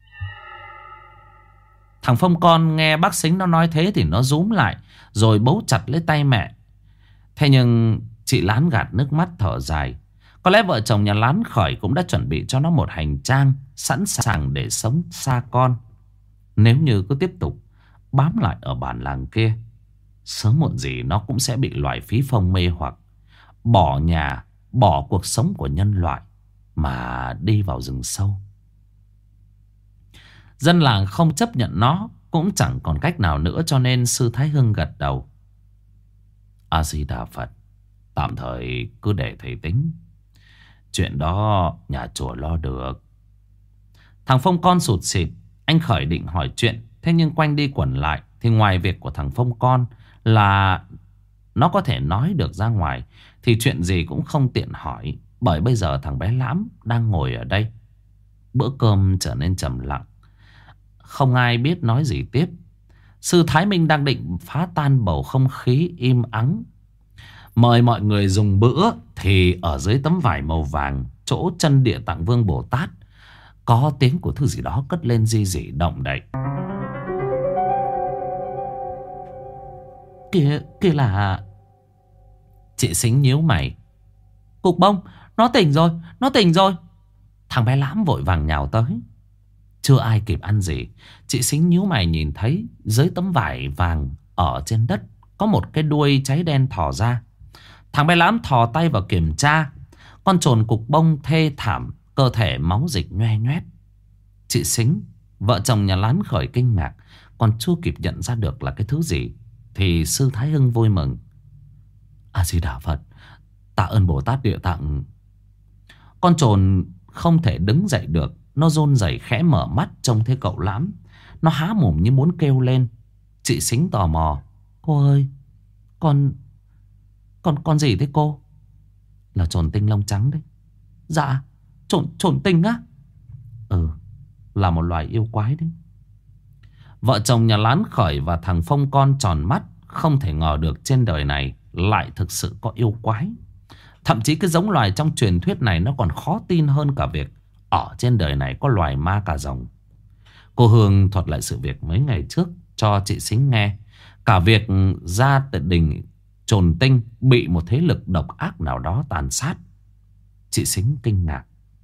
Thằng Phong con nghe bác Sính nó nói thế thì nó rúm lại, rồi bấu chặt lấy tay mẹ. Thế nhưng chị Lán gạt nước mắt thở dài. Có lẽ vợ chồng nhà Lán Khởi cũng đã chuẩn bị cho nó một hành trang sẵn sàng để sống xa con. Nếu như cứ tiếp tục bám lại ở bản làng kia, sớm muộn gì nó cũng sẽ bị loại phí phong mê hoặc, bỏ nhà, bỏ cuộc sống của nhân loại mà đi vào rừng sâu. Dân làng không chấp nhận nó cũng chẳng còn cách nào nữa, cho nên sư Thái Hưng gật đầu. A Di Đà Phật, tạm thời cứ để thầy tính. Chuyện đó nhà chùa lo được. Thằng Phong con sụt sịt. Anh Khởi định hỏi chuyện, thế nhưng quanh đi quẩn lại thì ngoài việc của thằng Phong con là nó có thể nói được ra ngoài, thì chuyện gì cũng không tiện hỏi. Bởi bây giờ thằng bé Lãm đang ngồi ở đây. Bữa cơm trở nên trầm lặng, không ai biết nói gì tiếp. Sư Thái Minh đang định phá tan bầu không khí im ắng, mời mọi người dùng bữa, thì ở dưới tấm vải màu vàng chỗ chân Địa Tạng Vương Bồ Tát có tiếng của thứ gì đó cất lên ri rỉ động đậy. Kia là... Chị Sính nhíu mày. Cục Bông, nó tỉnh rồi, nó tỉnh rồi. Thằng bé Lãm vội vàng nhào tới. Chưa ai kịp ăn gì, chị Sính nhíu mày nhìn thấy dưới tấm vải vàng ở trên đất có một cái đuôi cháy đen thò ra. Thằng bé Lãm thò tay vào kiểm tra. Con chồn Cục Bông thê thảm, cơ thể máu dịch nhoe nhoét. Chị Sính, vợ chồng nhà Lán Khởi kinh ngạc, còn chưa kịp nhận ra được là cái thứ gì thì sư Thái Hưng vui mừng. A Di Đà Phật, tạ ơn Bồ Tát Địa Tạng. Con chồn không thể đứng dậy được, nó run rẩy khẽ mở mắt trông thấy cậu Lãm. Nó há mồm như muốn kêu lên. Chị Sính tò mò. Cô ơi, con gì thế cô? Là chồn tinh lông trắng đấy. Dạ, chồn tinh á? Ừ, là một loài yêu quái đấy. Vợ chồng nhà Lán Khởi và thằng Phong con tròn mắt, không thể ngờ được trên đời này lại thực sự có yêu quái. Thậm chí cái giống loài trong truyền thuyết này nó còn khó tin hơn cả việc ở trên đời này có loài ma cà rồng. Cô Hương thuật lại sự việc mấy ngày trước cho chị Sính nghe. Cả việc gia đình chồn tinh bị một thế lực độc ác nào đó tàn sát. Chị Sính kinh ngạc.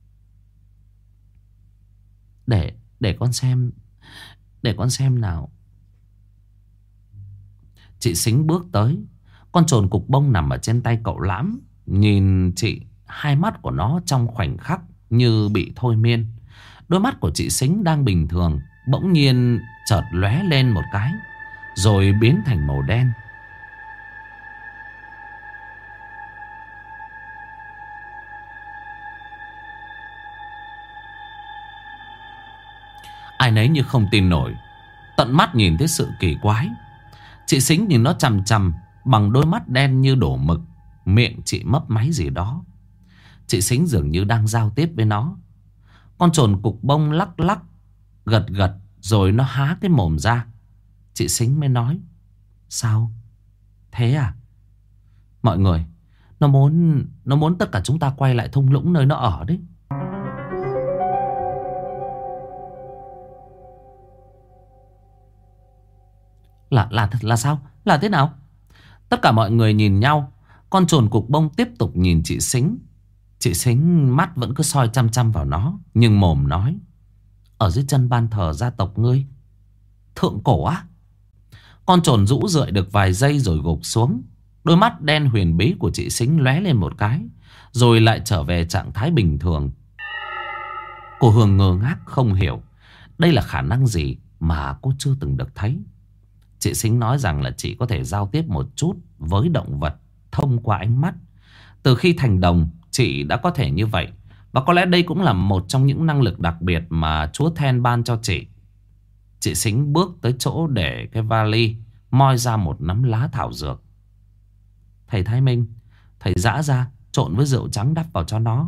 Để con xem nào. Chị Sính bước tới. Con chồn Cục Bông nằm ở trên tay cậu Lãm. Nhìn chị, hai mắt của nó trong khoảnh khắc như bị thôi miên. Đôi mắt của chị Sính đang bình thường bỗng nhiên chợt lóe lên một cái, rồi biến thành màu đen. Ai nấy như không tin nổi, tận mắt nhìn thấy sự kỳ quái. Chị Sính nhìn nó chằm chằm bằng đôi mắt đen như đổ mực. Miệng chị mấp máy gì đó. Chị Sính dường như đang giao tiếp với nó. Con chồn cục bông lắc lắc, gật gật, rồi nó há cái mồm ra. Chị Sính mới nói: sao? Thế à? Mọi người, nó muốn tất cả chúng ta quay lại thung lũng nơi nó ở đấy. Là sao? Là thế nào? Tất cả mọi người nhìn nhau. Con chồn cục bông tiếp tục nhìn chị Sính. Chị Sính mắt vẫn cứ soi chăm chăm vào nó, nhưng mồm nói: ở dưới chân ban thờ gia tộc ngươi. Thượng cổ á? Con chồn rũ rượi được vài giây rồi gục xuống. Đôi mắt đen huyền bí của chị Sính lóe lên một cái, rồi lại trở về trạng thái bình thường. Cô Hương ngơ ngác không hiểu đây là khả năng gì mà cô chưa từng được thấy. Chị Sính nói rằng là chị có thể giao tiếp một chút với động vật thông qua ánh mắt. Từ khi thành đồng, chị đã có thể như vậy. Và có lẽ đây cũng là một trong những năng lực đặc biệt mà Chúa Then ban cho chị. Chị Sính bước tới chỗ để cái vali, moi ra một nắm lá thảo dược. Thầy Thái Minh, thầy giã ra, trộn với rượu trắng đắp vào cho nó.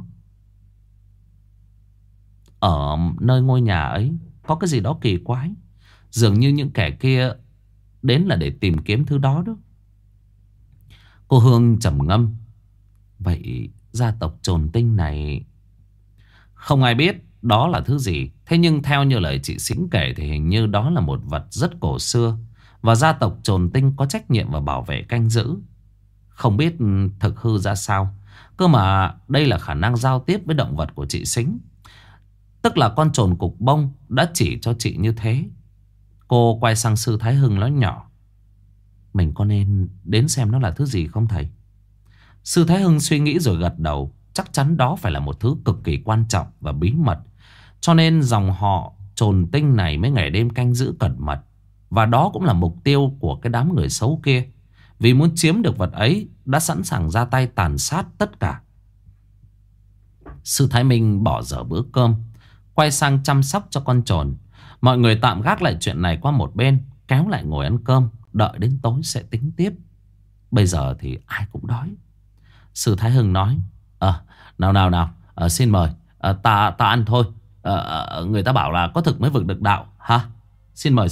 Ở nơi ngôi nhà ấy có cái gì đó kỳ quái. Dường như những kẻ kia đến là để tìm kiếm thứ đó đó. Cô Hương trầm ngâm: vậy gia tộc Trồn Tinh này, không ai biết đó là thứ gì. Thế nhưng theo như lời chị Sính kể thì hình như đó là một vật rất cổ xưa, và gia tộc Trồn Tinh có trách nhiệm và bảo vệ canh giữ. Không biết thực hư ra sao. Cơ mà đây là khả năng giao tiếp với động vật của chị Sính. Tức là con chồn cục bông đã chỉ cho chị như thế. Cô quay sang sư Thái Hưng nói nhỏ: mình có nên đến xem nó là thứ gì không thầy? Sư Thái Hưng suy nghĩ rồi gật đầu. Chắc chắn đó phải là một thứ cực kỳ quan trọng và bí mật, cho nên dòng họ Trồn Tinh này mới ngày đêm canh giữ cẩn mật. Và đó cũng là mục tiêu của cái đám người xấu kia. Vì muốn chiếm được vật ấy, đã sẵn sàng ra tay tàn sát tất cả. Sư Thái Minh bỏ dở bữa cơm, quay sang chăm sóc cho con trồn. Mọi người tạm gác lại chuyện này qua một bên, kéo lại ngồi ăn cơm. Đợi đến tối sẽ tính tiếp. Bây giờ thì ai cũng đói. Sư Thái Hưng nói: nào, xin mời. Ta ăn thôi. Người ta bảo là có thực mới vực được đạo hả? Xin mời.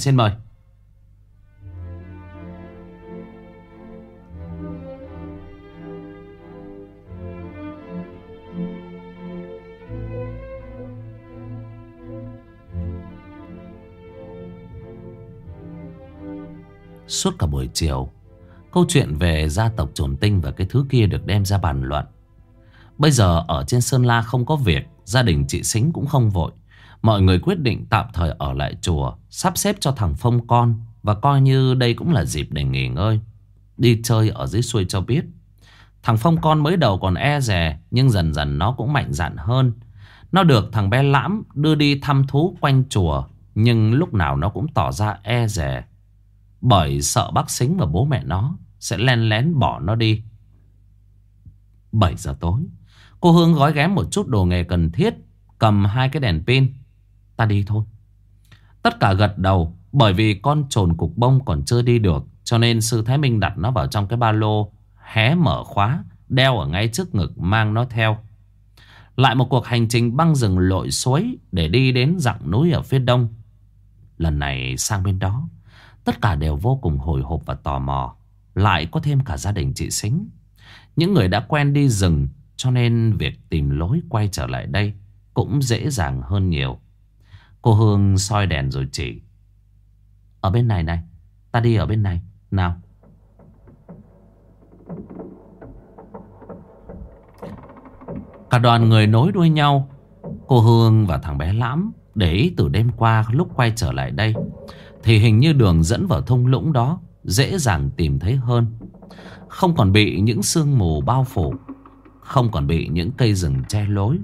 Suốt cả buổi chiều, câu chuyện về gia tộc Trồn Tinh và cái thứ kia được đem ra bàn luận. Bây giờ ở trên Sơn La không có việc, gia đình chị Sính cũng không vội. Mọi người quyết định tạm thời ở lại chùa, sắp xếp cho thằng Phong con, và coi như đây cũng là dịp để nghỉ ngơi. Đi chơi ở dưới xuôi cho biết. Thằng Phong con mới đầu còn e dè, nhưng dần dần nó cũng mạnh dạn hơn. Nó được thằng bé Lãm đưa đi thăm thú quanh chùa, nhưng lúc nào nó cũng tỏ ra e dè, bởi sợ bác Sính và bố mẹ nó sẽ len lén bỏ nó đi. 7 giờ tối, cô Hương gói ghém một chút đồ nghề cần thiết, cầm 2 cái đèn pin. Ta đi thôi. Tất cả gật đầu, bởi vì con trồn cục bông còn chưa đi được, cho nên sư Thái Minh đặt nó vào trong cái ba lô, hé mở khóa, đeo ở ngay trước ngực, mang nó theo. Lại một cuộc hành trình băng rừng lội suối để đi đến dặng núi ở phía đông. Lần này sang bên đó, tất cả đều vô cùng hồi hộp và tò mò. Lại có thêm cả gia đình chị Sính, những người đã quen đi rừng, cho nên việc tìm lối quay trở lại đây cũng dễ dàng hơn nhiều. Cô Hương soi đèn rồi chỉ: ở bên này này, ta đi ở bên này, nào. Cả đoàn người nối đuôi nhau. Cô Hương và thằng bé Lãm để ý từ đêm qua lúc quay trở lại đây thì hình như đường dẫn vào thung lũng đó dễ dàng tìm thấy hơn. Không còn bị những sương mù bao phủ, không còn bị những cây rừng che lối.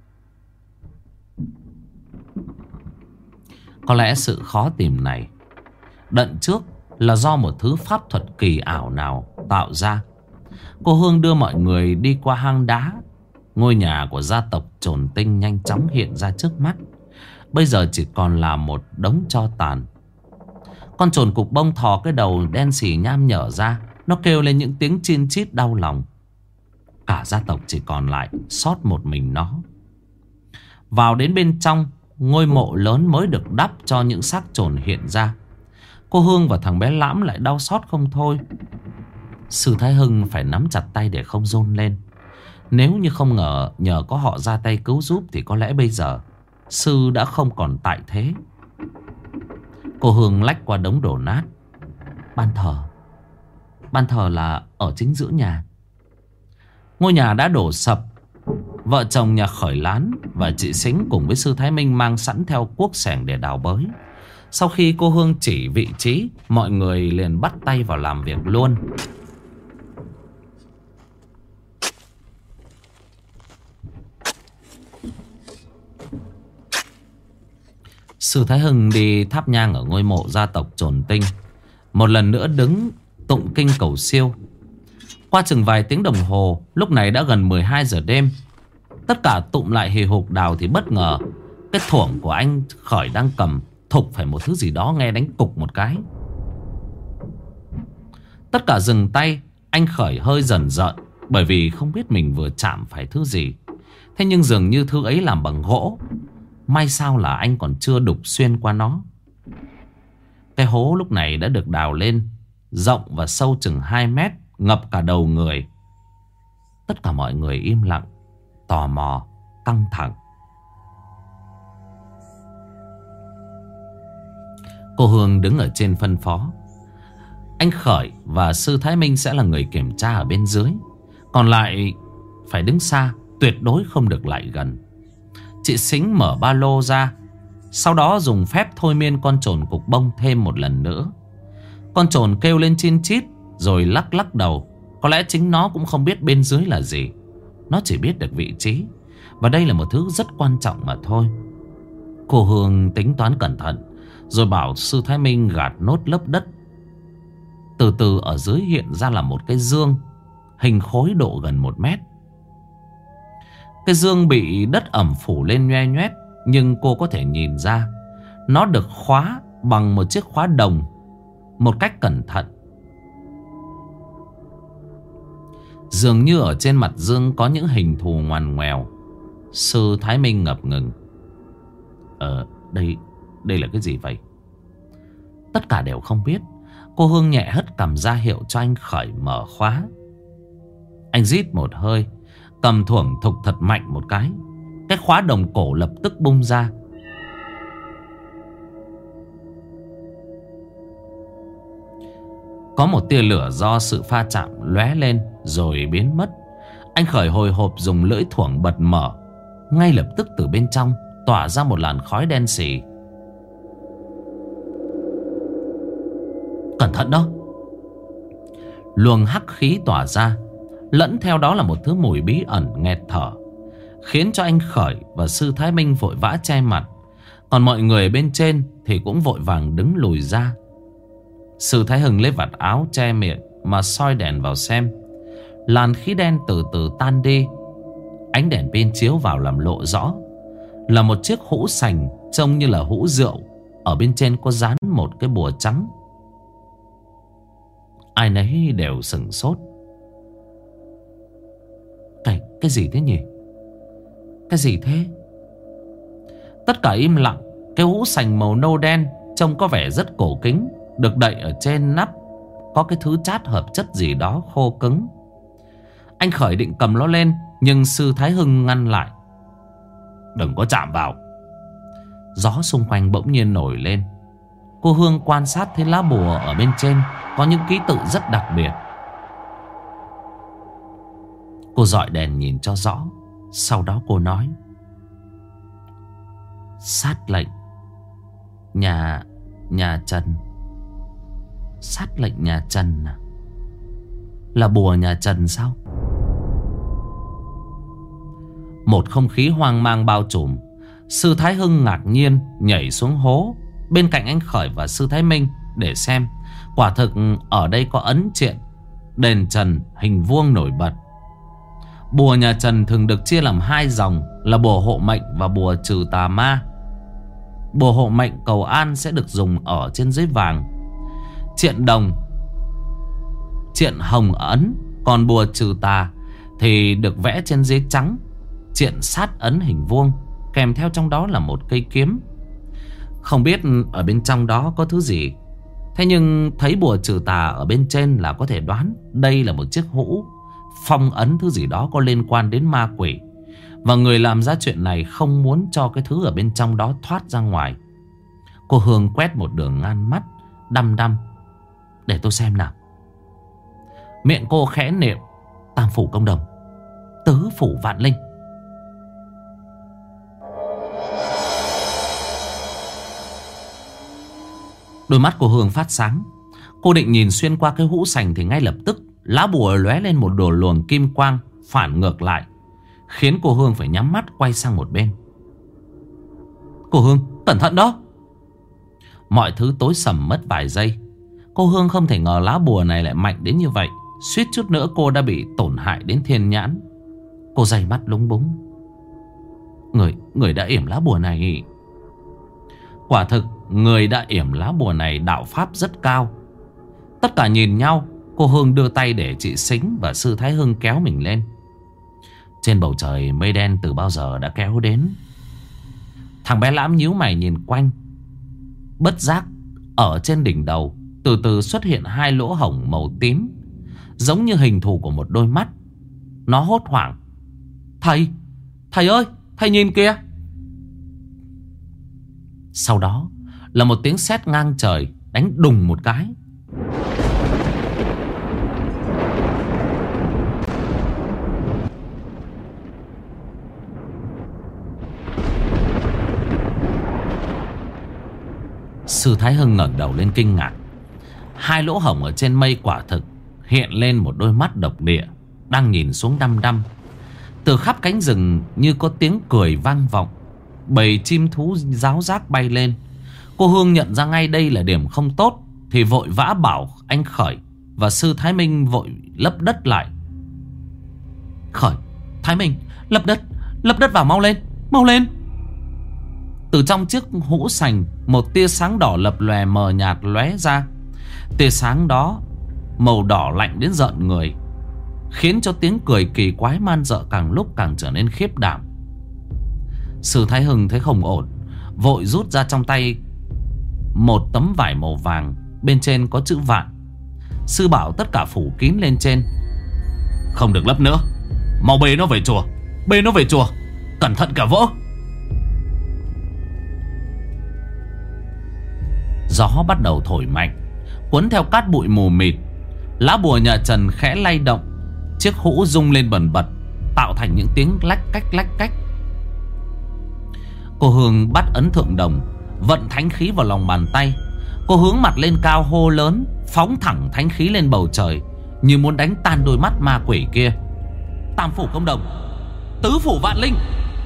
Có lẽ sự khó tìm này đận trước là do một thứ pháp thuật kỳ ảo nào tạo ra. Cô Hương đưa mọi người đi qua hang đá. Ngôi nhà của gia tộc Trồn Tinh nhanh chóng hiện ra trước mắt. bây giờ chỉ còn là một đống tro tàn. Con chồn cục bông thò cái đầu đen xì nham nhở ra. Nó kêu lên những tiếng chin chít đau lòng. Cả gia tộc chỉ còn lại sót một mình nó. Vào đến bên trong, ngôi mộ lớn mới được đắp cho những xác chồn hiện ra. Cô Hương và thằng bé Lãm lại đau xót không thôi. Sư Thái Hưng phải nắm chặt tay để không run lên. Nếu như không ngờ nhờ có họ ra tay cứu giúp thì có lẽ bây giờ sư đã không còn tại thế. Cô Hương lách qua đống đổ nát. Ban thờ là ở chính giữa nhà. Ngôi nhà đã đổ sập. Vợ chồng nhà Khởi Lán và chị Sính cùng với sư Thái Minh mang sẵn theo cuốc xẻng để đào bới. Sau khi cô Hương chỉ vị trí, mọi người liền bắt tay vào làm việc luôn. Sư Thái Hưng đi thắp nhang ở ngôi mộ gia tộc Trồn Tinh, một lần nữa đứng tụng kinh cầu siêu. Qua chừng vài tiếng đồng hồ, lúc này đã gần 12 giờ đêm. Tất cả tụm lại hì hục đào thì bất ngờ cái thuổng của anh Khởi đang cầm thục phải một thứ gì đó, nghe đánh cục một cái. Tất cả dừng tay. Anh Khởi hơi dần dợn bởi vì không biết mình vừa chạm phải thứ gì. Thế nhưng dường như thứ ấy làm bằng gỗ. May sao là anh còn chưa đục xuyên qua nó. Cái hố lúc này đã được đào lên, rộng và sâu chừng 2 mét, ngập cả đầu người. Tất cả mọi người im lặng, tò mò, căng thẳng. Cô Hương đứng ở trên phân phó. Anh Khởi và sư Thái Minh sẽ là người kiểm tra ở bên dưới, còn lại phải đứng xa, tuyệt đối không được lại gần. Chị Sính mở ba lô ra, sau đó dùng phép thôi miên con chồn cục bông thêm một lần nữa. Con chồn kêu lên chin chít rồi lắc lắc đầu. Có lẽ chính nó cũng không biết bên dưới là gì. Nó chỉ biết được vị trí, và đây là một thứ rất quan trọng mà thôi. Cô Hương tính toán cẩn thận rồi bảo sư Thái Minh gạt nốt lớp đất. Từ từ ở dưới hiện ra là một cái dương hình khối độ gần 1 mét. Cái dương bị đất ẩm phủ lên nhoe nhoét, nhưng cô có thể nhìn ra nó được khóa bằng một chiếc khóa đồng một cách cẩn thận. Dường như ở trên mặt dương có những hình thù ngoằn ngoèo. Sư Thái Minh ngập ngừng. Đây là cái gì vậy? Tất cả đều không biết. Cô Hương nhẹ hất cằm ra hiệu cho anh Khởi mở khóa. Anh rít một hơi, cầm thuổng thục thật mạnh một cái. Cái khóa đồng cổ lập tức bung ra. Có một tia lửa do sự pha chạm lóe lên rồi biến mất. Anh Khởi hồi hộp dùng lưỡi thuổng bật mở. Ngay lập tức từ bên trong tỏa ra một làn khói đen xì. Cẩn thận đó! Luồng hắc khí tỏa ra, lẫn theo đó là một thứ mùi bí ẩn nghẹt thở, khiến cho anh Khởi và sư Thái Minh vội vã che mặt. Còn mọi người bên trên thì cũng vội vàng đứng lùi ra. Sư Thái Hưng lấy vạt áo che miệng mà soi đèn vào xem. Làn khí đen từ từ tan đi. Ánh đèn pin chiếu vào làm lộ rõ là một chiếc hũ sành trông như là hũ rượu. Ở bên trên có dán một cái bùa trắng. Ai nấy đều sửng sốt. Cái gì thế nhỉ? Cái gì thế? Tất cả im lặng. Cái hũ sành màu nâu đen trông có vẻ rất cổ kính, được đậy ở trên nắp có cái thứ chát hợp chất gì đó khô cứng. Anh Khởi định cầm nó lên, nhưng sư Thái Hưng ngăn lại. Đừng có chạm vào. Gió xung quanh bỗng nhiên nổi lên. Cô Hương quan sát thấy lá bùa ở bên trên có những ký tự rất đặc biệt. Cô dọi đèn nhìn cho rõ. Sau đó cô nói: sát lệnh nhà Trần. Sát lệnh nhà Trần à? Là bùa nhà Trần sao? Một không khí hoang mang bao trùm. Sư Thái Hưng ngạc nhiên nhảy xuống hố bên cạnh anh Khởi và sư Thái Minh để xem. Quả thực ở đây có ấn triện đền Trần hình vuông nổi bật. Bùa nhà Trần thường được chia làm 2 dòng là bùa hộ mệnh và bùa trừ tà ma. bùa hộ mệnh cầu an sẽ được dùng ở trên giấy vàng, triện đồng, triện hồng ấn. Còn bùa trừ tà thì được vẽ trên giấy trắng, triện sát ấn hình vuông, kèm theo trong đó là một cây kiếm. Không biết ở bên trong đó có thứ gì. Thế nhưng thấy bùa trừ tà ở bên trên là có thể đoán đây là một chiếc hũ phong ấn thứ gì đó có liên quan đến ma quỷ. Và người làm ra chuyện này không muốn cho cái thứ ở bên trong đó thoát ra ngoài. Cô Hương quét một đường ngang mắt đăm đăm. Để tôi xem nào. Miệng cô khẽ niệm: tam phủ công đồng, tứ phủ vạn linh. Đôi mắt của Hương phát sáng. Cô định nhìn xuyên qua cái hũ sành thì ngay lập tức lá bùa lóe lên một đồ luồng kim quang phản ngược lại, khiến cô Hương phải nhắm mắt quay sang một bên. Cô Hương, cẩn thận đó. Mọi thứ tối sầm mất vài giây. Cô Hương không thể ngờ lá bùa này lại mạnh đến như vậy. Suýt chút nữa cô đã bị tổn hại đến thiên nhãn. Cô day mắt lúng búng. Người đã yểm lá bùa này. Quả thực người đã yểm lá bùa này đạo pháp rất cao. Tất cả nhìn nhau. Cô Hương đưa tay để chị Sính và sư Thái Hưng kéo mình lên. Trên bầu trời mây đen từ bao giờ đã kéo đến. Thằng bé Lãm nhíu mày nhìn quanh. Bất giác ở trên đỉnh đầu từ từ xuất hiện hai lỗ hổng màu tím, giống như hình thù của một đôi mắt. Nó hốt hoảng: Thầy, thầy ơi, thầy nhìn kìa. Sau đó là một tiếng sét ngang trời đánh đùng một cái. Sư Thái Hưng ngẩng đầu lên kinh ngạc. Hai lỗ hổng ở trên mây quả thực hiện lên một đôi mắt độc địa, đang nhìn xuống đăm đăm. Từ khắp cánh rừng như có tiếng cười vang vọng. Bầy chim thú ráo rác bay lên. Cô Hương nhận ra ngay đây là điểm không tốt, thì vội vã bảo anh Khởi và sư Thái Minh vội lấp đất lại. Khởi, Thái Minh, lấp đất vào, mau lên, mau lên. Từ trong chiếc hũ sành, một tia sáng đỏ lập lòe mờ nhạt lóe ra. Tia sáng đó màu đỏ lạnh đến rợn người, khiến cho tiếng cười kỳ quái man dợ càng lúc càng trở nên khiếp đảm. Sư Thái Hưng thấy không ổn, vội rút ra trong tay một tấm vải màu vàng, bên trên có chữ vạn. Sư bảo tất cả phủ kín lên trên. Không được lấp nữa, mau bê nó về chùa, bê nó về chùa, cẩn thận cả vỡ. Gió bắt đầu thổi mạnh, cuốn theo cát bụi mù mịt. Lá bùa nhà Trần khẽ lay động, chiếc hũ rung lên bần bật, tạo thành những tiếng lách cách. Cô Hương bắt ấn thượng đồng, vận thánh khí vào lòng bàn tay. Cô hướng mặt lên cao hô lớn, phóng thẳng thánh khí lên bầu trời, như muốn đánh tan đôi mắt ma quỷ kia. Tam phủ công đồng, tứ phủ vạn linh.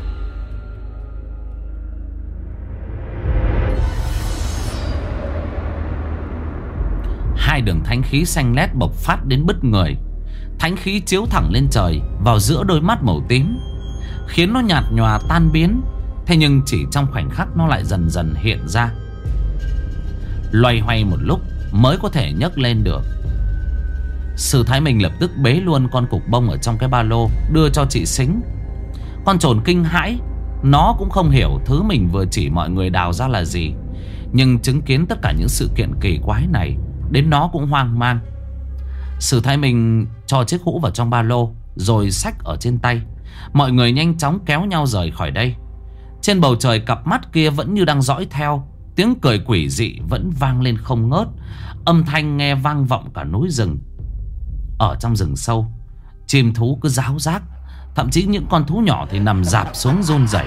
Hai đường thánh khí xanh lét bộc phát đến bứt người. Thánh khí chiếu thẳng lên trời, vào giữa đôi mắt màu tím, khiến nó nhạt nhòa tan biến. Thế nhưng chỉ trong khoảnh khắc nó lại dần dần hiện ra. Loay hoay một lúc mới có thể nhấc lên được. Sư Thái Minh lập tức bế luôn con cục bông ở trong cái ba lô, đưa cho chị Sính. Con trồn kinh hãi. Nó cũng không hiểu thứ mình vừa chỉ mọi người đào ra là gì, nhưng chứng kiến tất cả những sự kiện kỳ quái này, đến nó cũng hoang mang. Sư Thái Minh cho chiếc hũ vào trong ba lô, rồi xách ở trên tay. Mọi người nhanh chóng kéo nhau rời khỏi đây. Trên bầu trời cặp mắt kia vẫn như đang dõi theo. Tiếng cười quỷ dị vẫn vang lên không ngớt. Âm thanh nghe vang vọng cả núi rừng. Ở trong rừng sâu, chim thú cứ ráo rác. Thậm chí những con thú nhỏ thì nằm rạp xuống run rẩy.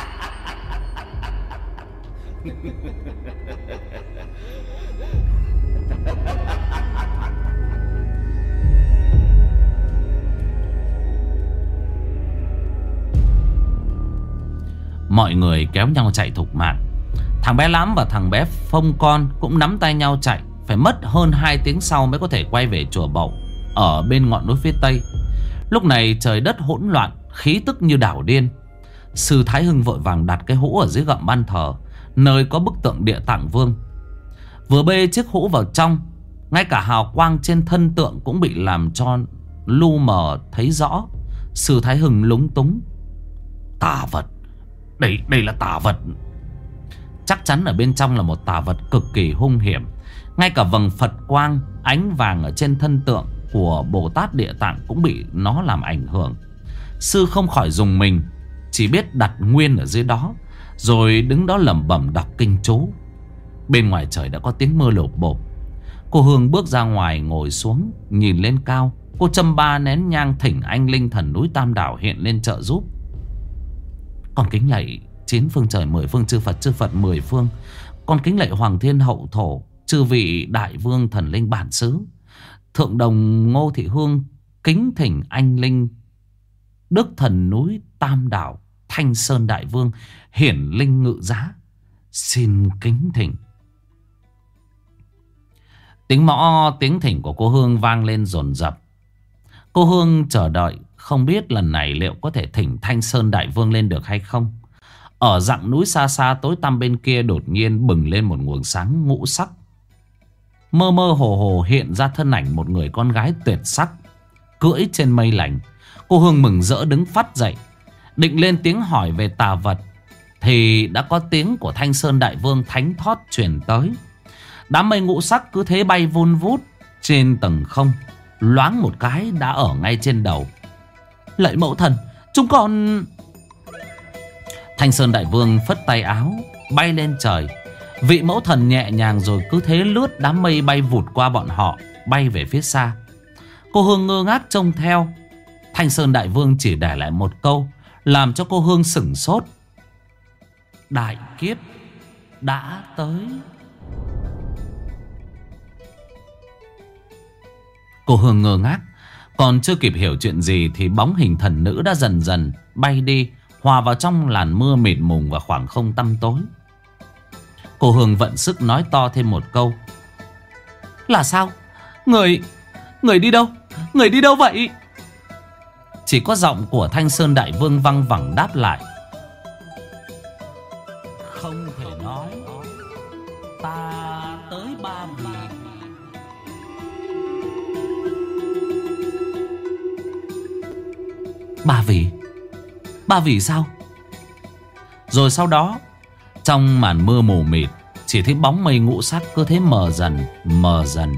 Mọi người kéo nhau chạy thục mạng. Thằng bé Lắm và thằng bé Phong con cũng nắm tay nhau chạy. Phải mất hơn 2 tiếng sau mới có thể quay về chùa Bậu ở bên ngọn núi phía tây. Lúc này trời đất hỗn loạn, khí tức như đảo điên. Sư Thái Hưng vội vàng đặt cái hũ ở dưới gầm ban thờ, nơi có bức tượng Địa Tạng Vương. Vừa bê chiếc hũ vào trong, ngay cả hào quang trên thân tượng cũng bị làm cho lu mờ thấy rõ. Sư Thái Hưng lúng túng. Tà vật. Đây là tà vật. Chắc chắn ở bên trong là một tà vật cực kỳ hung hiểm. Ngay cả vầng Phật quang ánh vàng ở trên thân tượng của Bồ Tát Địa Tạng cũng bị nó làm ảnh hưởng. Sư không khỏi rùng mình, chỉ biết đặt nguyên ở dưới đó, rồi đứng đó lẩm bẩm đọc kinh chú. Bên ngoài trời đã có tiếng mưa lộp bộp. Cô Hương bước ra ngoài ngồi xuống, nhìn lên cao. Cô châm 3 nén nhang thỉnh anh linh thần núi Tam Đảo hiện lên trợ giúp. Con kính lạy 9 phương trời 10 phương chư Phật 10 phương. Con kính lạy Hoàng Thiên Hậu Thổ, chư vị đại vương thần linh bản xứ. Thượng đồng Ngô Thị Hương kính thỉnh anh linh Đức thần núi Tam Đảo, Thanh Sơn Đại Vương hiển linh ngự giá, xin kính thỉnh. Tiếng mõ tiếng thỉnh của cô Hương vang lên dồn dập. Cô Hương chờ đợi, không biết lần này liệu có thể thỉnh Thanh Sơn Đại Vương lên được hay không. Ở dặng núi xa xa tối tăm bên kia đột nhiên bừng lên một nguồn sáng ngũ sắc. Mơ mơ hồ hồ hiện ra thân ảnh một người con gái tuyệt sắc, cưỡi trên mây lành. Cô Hương mừng rỡ đứng phắt dậy, định lên tiếng hỏi về tà vật, thì đã có tiếng của Thanh Sơn Đại Vương thánh thót truyền tới. Đám mây ngũ sắc cứ thế bay vun vút trên tầng không, loáng một cái đã ở ngay trên đầu. Lạy mẫu thần, chúng con... Thanh Sơn Đại Vương phất tay áo, bay lên trời. Vị mẫu thần nhẹ nhàng rồi cứ thế lướt đám mây bay vụt qua bọn họ, bay về phía xa. Cô Hương ngơ ngác trông theo. Thanh Sơn Đại Vương chỉ để lại một câu làm cho cô Hương sửng sốt: đại kiếp đã tới. Cô Hương ngơ ngác, còn chưa kịp hiểu chuyện gì thì bóng hình thần nữ đã dần dần bay đi, hòa vào trong làn mưa mịt mùng và khoảng không tăm tối. Cô Hương vận sức nói to thêm một câu: là sao? Người đi đâu? Người đi đâu vậy? Chỉ có giọng của Thanh Sơn Đại Vương văng vẳng đáp lại: không thể nói. Ta tới Ba Vì. Ba Vì sao? Rồi sau đó, trong màn mưa mù mịt, chỉ thấy bóng mây ngũ sắc cứ thế mờ dần.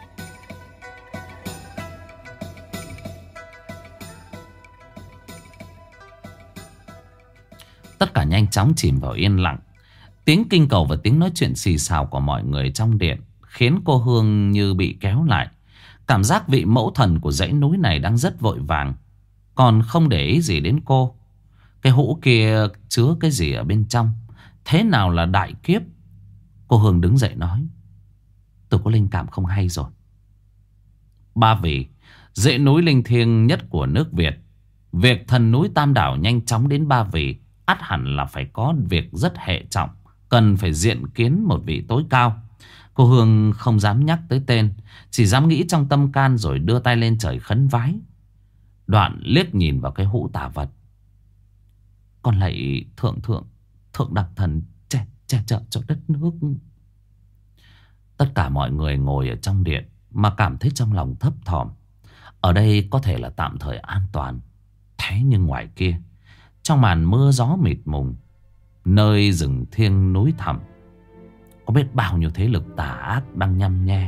Tất cả nhanh chóng chìm vào yên lặng. Tiếng kinh cầu và tiếng nói chuyện xì xào của mọi người trong điện khiến cô Hương như bị kéo lại. Cảm giác vị mẫu thần của dãy núi này đang rất vội vàng, còn không để ý gì đến cô. Cái hũ kia chứa cái gì ở bên trong? Thế nào là đại kiếp? Cô Hương đứng dậy nói: tôi có linh cảm không hay rồi. Ba Vì, dãy núi linh thiêng nhất của nước Việt. Việc thần núi Tam Đảo nhanh chóng đến Ba Vì ắt hẳn là phải có việc rất hệ trọng, cần phải diện kiến một vị tối cao. Cô Hương không dám nhắc tới tên, chỉ dám nghĩ trong tâm can rồi đưa tay lên trời khấn vái. Đoạn liếc nhìn vào cái hũ tà vật: con lạy thượng đẳng thần che chở cho đất nước. Tất cả mọi người ngồi ở trong điện mà cảm thấy trong lòng thấp thỏm. Ở đây có thể là tạm thời an toàn, thế nhưng ngoài kia, trong màn mưa gió mịt mùng, nơi rừng thiêng núi thẳm, có biết bao nhiêu thế lực tà ác đang nhăm nhe.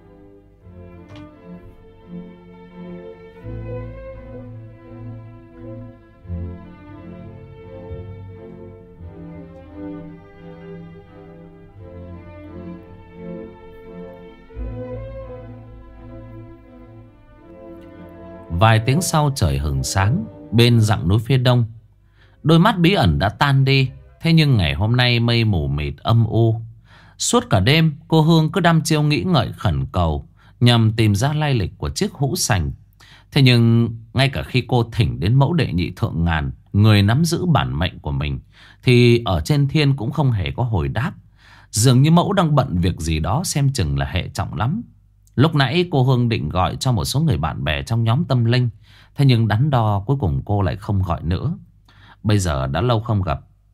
Vài tiếng sau trời hừng sáng bên dặng núi phía đông. Đôi mắt bí ẩn đã tan đi. Thế nhưng ngày hôm nay mây mù mịt âm u. Suốt cả đêm cô Hương cứ đăm chiêu nghĩ ngợi khẩn cầu nhằm tìm ra lai lịch của chiếc hũ sành. Thế nhưng ngay cả khi cô thỉnh đến mẫu đệ nhị thượng ngàn, người nắm giữ bản mệnh của mình, thì ở trên thiên cũng không hề có hồi đáp. Dường như mẫu đang bận việc gì đó xem chừng là hệ trọng lắm. Lúc nãy cô Hương định gọi cho một số người bạn bè trong nhóm tâm linh, thế nhưng đắn đo cuối cùng cô lại không gọi nữa. Bây giờ đã lâu không gặp,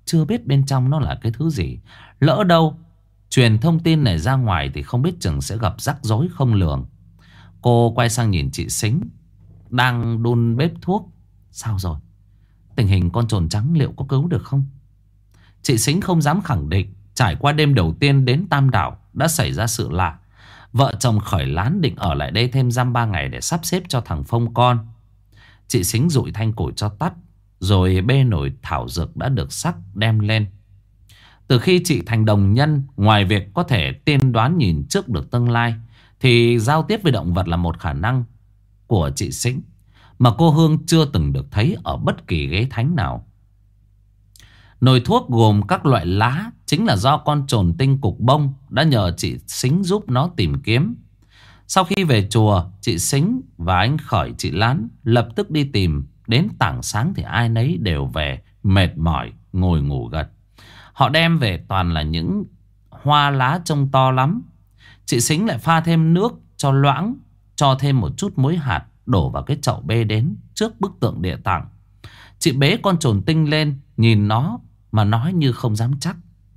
chưa biết bên trong nó là cái thứ gì. Lỡ đâu truyền thông tin này ra ngoài thì không biết chừng sẽ gặp rắc rối không lường. Cô quay sang nhìn chị Sính đang đun bếp thuốc. Sao rồi? Tình hình con trồn trắng liệu có cứu được không? Chị Sính không dám khẳng định. Trải qua đêm đầu tiên đến Tam Đảo đã xảy ra sự lạ. Vợ chồng Khởi Lán định ở lại đây thêm dăm 3 ngày để sắp xếp cho thằng Phong con. Chị Sính dụi thanh củi cho tắt, rồi bê nồi thảo dược đã được sắc đem lên. Từ khi chị thành đồng nhân, ngoài việc có thể tiên đoán nhìn trước được tương lai, thì giao tiếp với động vật là một khả năng của chị Sính mà cô Hương chưa từng được thấy ở bất kỳ ghế thánh nào. Nồi thuốc gồm các loại lá chính là do con trồn tinh cục bông đã nhờ chị Sính giúp nó tìm kiếm. Sau khi về chùa, chị Sính và anh Khởi chị Lán lập tức đi tìm. Đến tảng sáng thì ai nấy đều về mệt mỏi ngồi ngủ gật. Họ đem về toàn là những hoa lá trông to lắm. Chị Sính lại pha thêm nước cho loãng, cho thêm một chút muối hạt, đổ vào cái chậu bê đến trước bức tượng Địa Tạng. Chị bế con trồn tinh lên, nhìn nó mà nói như không dám chắc.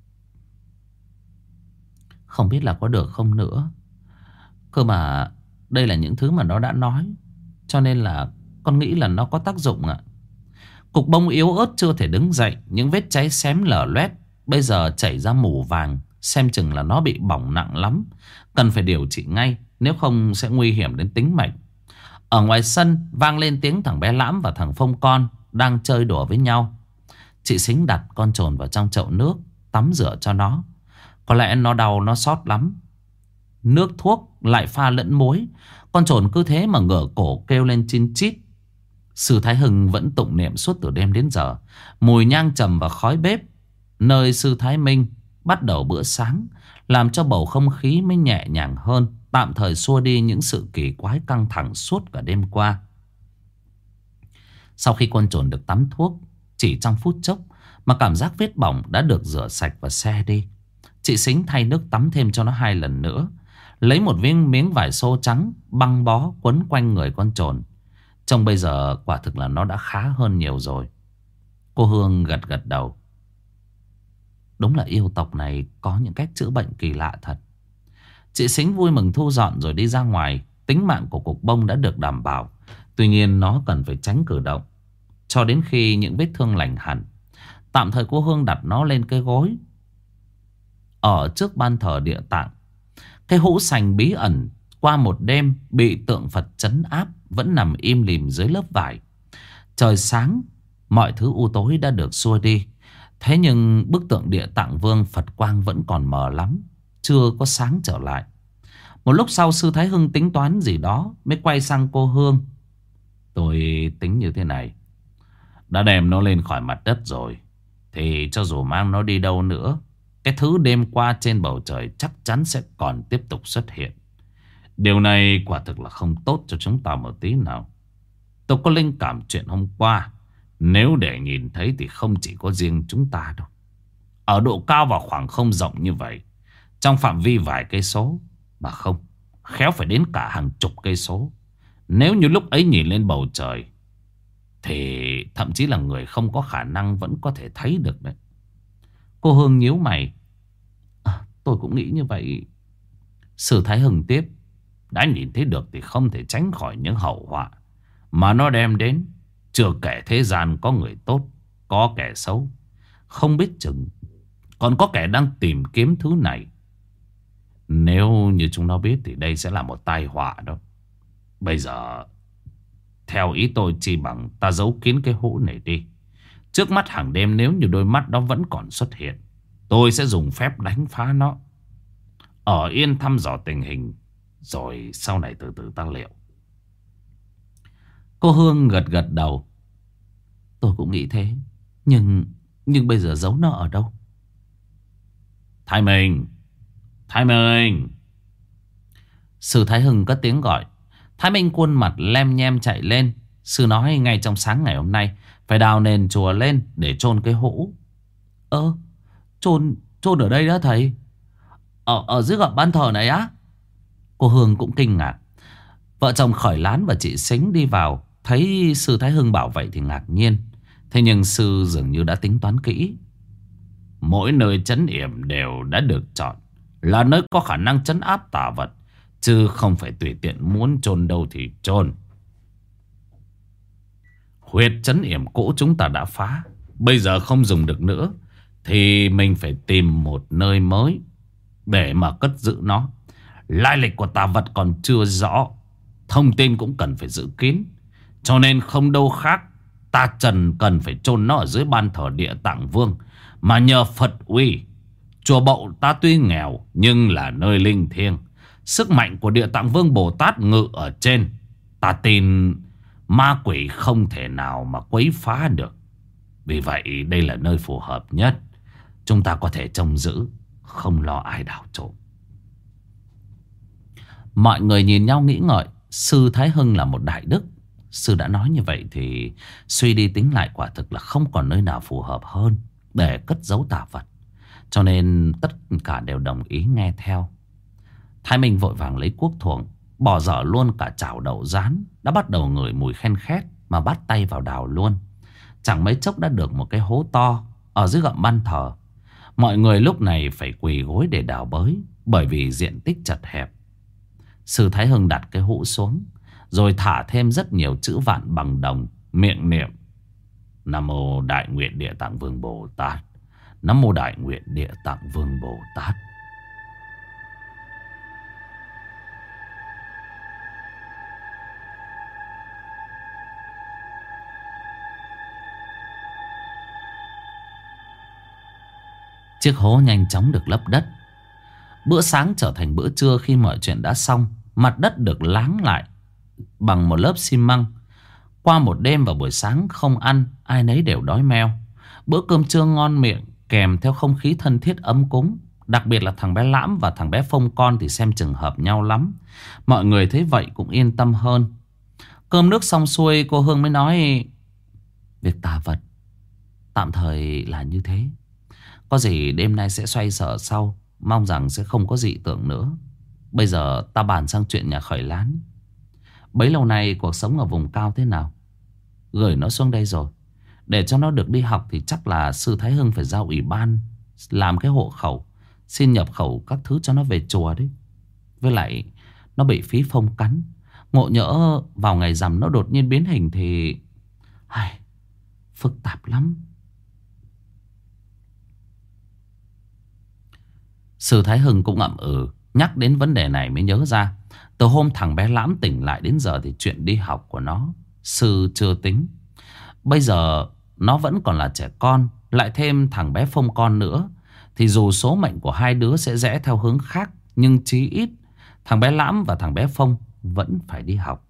Không biết là có được không nữa. Cơ mà đây là những thứ mà nó đã nói, cho nên là con nghĩ là nó có tác dụng ạ. Cục bông yếu ớt chưa thể đứng dậy, những vết cháy xém lở loét bây giờ chảy ra mù vàng, xem chừng là nó bị bỏng nặng lắm, cần phải điều trị ngay, nếu không sẽ nguy hiểm đến tính mệnh. Ở ngoài sân vang lên tiếng thằng bé Lãm và thằng Phong con đang chơi đùa với nhau. Chị Sính đặt con trồn vào trong chậu nước, tắm rửa cho nó. Có lẽ nó đau nó xót lắm. Nước thuốc lại pha lẫn muối, con trồn cứ thế mà ngửa cổ kêu lên chin chít. Sư Thái Hưng vẫn tụng niệm suốt từ đêm đến giờ. Mùi nhang trầm và khói bếp nơi Sư Thái Minh bắt đầu bữa sáng làm cho bầu không khí mới nhẹ nhàng hơn, tạm thời xua đi những sự kỳ quái căng thẳng suốt cả đêm qua. Sau khi con trồn được tắm thuốc, chỉ trong phút chốc mà cảm giác vết bỏng đã được rửa sạch và xe đi. Chị Sính thay nước tắm thêm cho nó 2 lần nữa, lấy một miếng vải xô trắng băng bó quấn quanh người con trồn. Trông bây giờ quả thực là nó đã khá hơn nhiều rồi. Cô Hương gật gật đầu. Đúng là yêu tộc này có những cách chữa bệnh kỳ lạ thật. Chị Sính vui mừng thu dọn rồi đi ra ngoài. Tính mạng của cục bông đã được đảm bảo. Tuy nhiên nó cần phải tránh cử động cho đến khi những vết thương lành hẳn. Tạm thời cô Hương đặt nó lên cái gối ở trước ban thờ Địa Tạng. Cái hũ sành bí ẩn qua một đêm bị tượng Phật trấn áp vẫn nằm im lìm dưới lớp vải. Trời sáng, mọi thứ u tối đã được xua đi. Thế nhưng bức tượng Địa Tạng Vương Phật quang vẫn còn mờ lắm, chưa có sáng trở lại. Một lúc sau Sư Thái Hưng tính toán gì đó, mới quay sang cô Hương. Tôi tính như thế này. Đã đem nó lên khỏi mặt đất rồi, thì cho dù mang nó đi đâu nữa, cái thứ đêm qua trên bầu trời chắc chắn sẽ còn tiếp tục xuất hiện. Điều này quả thực là không tốt cho chúng ta một tí nào. Tôi có linh cảm chuyện hôm qua, nếu để nhìn thấy thì không chỉ có riêng chúng ta đâu. Ở độ cao và khoảng không rộng như vậy, trong phạm vi vài cây số, mà không, khéo phải đến cả hàng chục cây số. Nếu như lúc ấy nhìn lên bầu trời, thì thậm chí là người không có khả năng vẫn có thể thấy được đấy. Cô Hương nhíu mày. Tôi cũng nghĩ như vậy. Sử Thái Hưng tiếp. Đã nhìn thấy được thì không thể tránh khỏi những hậu họa mà nó đem đến. Chưa kể thế gian có người tốt, có kẻ xấu. Không biết chừng còn có kẻ đang tìm kiếm thứ này. Nếu như chúng nó biết thì đây sẽ là một tai họa đó. Bây giờ theo ý tôi chỉ bằng ta giấu kín cái hũ này đi. Trước mắt hàng đêm nếu như đôi mắt đó vẫn còn xuất hiện, tôi sẽ dùng phép đánh phá nó. Ở yên thăm dò tình hình, rồi sau này từ từ ta liệu. Cô Hương gật gật đầu. Tôi cũng nghĩ thế. Nhưng bây giờ giấu nó ở đâu? Thái Minh, Thái Minh. Sư Thái Hưng cất tiếng gọi. Thái Minh khuôn mặt lem nhem chạy lên. Sư nói ngay trong sáng ngày hôm nay phải đào nền chùa lên để chôn cái hũ. Chôn ở đây đó thầy? Ở dưới gầm ban thờ này á? Cô Hương cũng kinh ngạc. Vợ chồng Khởi Lán và chị Sính đi vào, thấy sư Thái Hưng bảo vậy thì ngạc nhiên. Thế nhưng sư dường như đã tính toán kỹ. mỗi nơi trấn yểm đều đã được chọn là nơi có khả năng trấn áp tà vật, chứ không phải tùy tiện muốn chôn đâu thì chôn. Huyệt trấn yểm cũ chúng ta đã phá, bây giờ không dùng được nữa, thì mình phải tìm một nơi mới để mà cất giữ nó. Lai lịch của tà vật còn chưa rõ, thông tin cũng cần phải giữ kín. Cho nên không đâu khác, ta Trần cần phải chôn nó ở dưới ban thờ Địa Tạng Vương. Mà nhờ Phật uy, chùa Bậu ta tuy nghèo nhưng là nơi linh thiêng. Sức mạnh của Địa Tạng Vương Bồ Tát ngự ở trên, ta tin ma quỷ không thể nào mà quấy phá được. Vì vậy đây là nơi phù hợp nhất, chúng ta có thể trông giữ, không lo ai đào trộm. Mọi người nhìn nhau nghĩ ngợi. Sư Thái Hưng là một đại đức. Sư đã nói như vậy thì suy đi tính lại quả thực là không còn nơi nào phù hợp hơn để cất giấu tà vật. Cho nên tất cả đều đồng ý nghe theo. Thái Minh vội vàng lấy cuốc thuồng, bỏ dở luôn cả chảo đậu rán, đã bắt đầu ngửi mùi khen khét mà bắt tay vào đào luôn. Chẳng mấy chốc đã được một cái hố to ở dưới gầm ban thờ. Mọi người lúc này phải quỳ gối để đào bới, bởi vì diện tích chật hẹp. Sư Thái Hưng đặt cái hũ xuống, rồi thả thêm rất nhiều chữ vạn bằng đồng, miệng niệm: Nam mô Đại Nguyện Địa Tạng Vương Bồ Tát, Nam mô Đại Nguyện Địa Tạng Vương Bồ Tát. Chiếc hố nhanh chóng được lấp đất. Bữa sáng trở thành bữa trưa. Khi mọi chuyện đã xong, mặt đất được láng lại bằng một lớp xi măng. Qua một đêm và buổi sáng không ăn, ai nấy đều đói meo. Bữa cơm trưa ngon miệng, kèm theo không khí thân thiết ấm cúng. Đặc biệt là thằng bé Lãm và thằng bé Phong con thì xem chừng hợp nhau lắm. Mọi người thấy vậy cũng yên tâm hơn. Cơm nước xong xuôi, cô Hương mới nói: Việc tà vật tạm thời là như thế, có gì đêm nay sẽ xoay sở sau. Mong rằng sẽ không có dị tượng nữa. Bây giờ ta bàn sang chuyện nhà Khởi Lán. Bấy lâu nay cuộc sống ở vùng cao thế nào? Gửi nó xuống đây rồi. Để cho nó được đi học thì chắc là sư Thái Hưng phải giao ủy ban làm cái hộ khẩu, xin nhập khẩu các thứ cho nó về chùa đấy. Với lại nó bị phí phong cắn, ngộ nhỡ vào ngày rằm nó đột nhiên biến hình thì phức tạp lắm. Sư Thái Hưng cũng ậm ừ. Nhắc đến vấn đề này mới nhớ ra, từ hôm thằng bé Lãm tỉnh lại đến giờ thì chuyện đi học của nó sư chưa tính. Bây giờ nó vẫn còn là trẻ con, lại thêm thằng bé Phong con nữa, thì dù số mệnh của hai đứa sẽ rẽ theo hướng khác, nhưng chí ít thằng bé Lãm và thằng bé Phong vẫn phải đi học.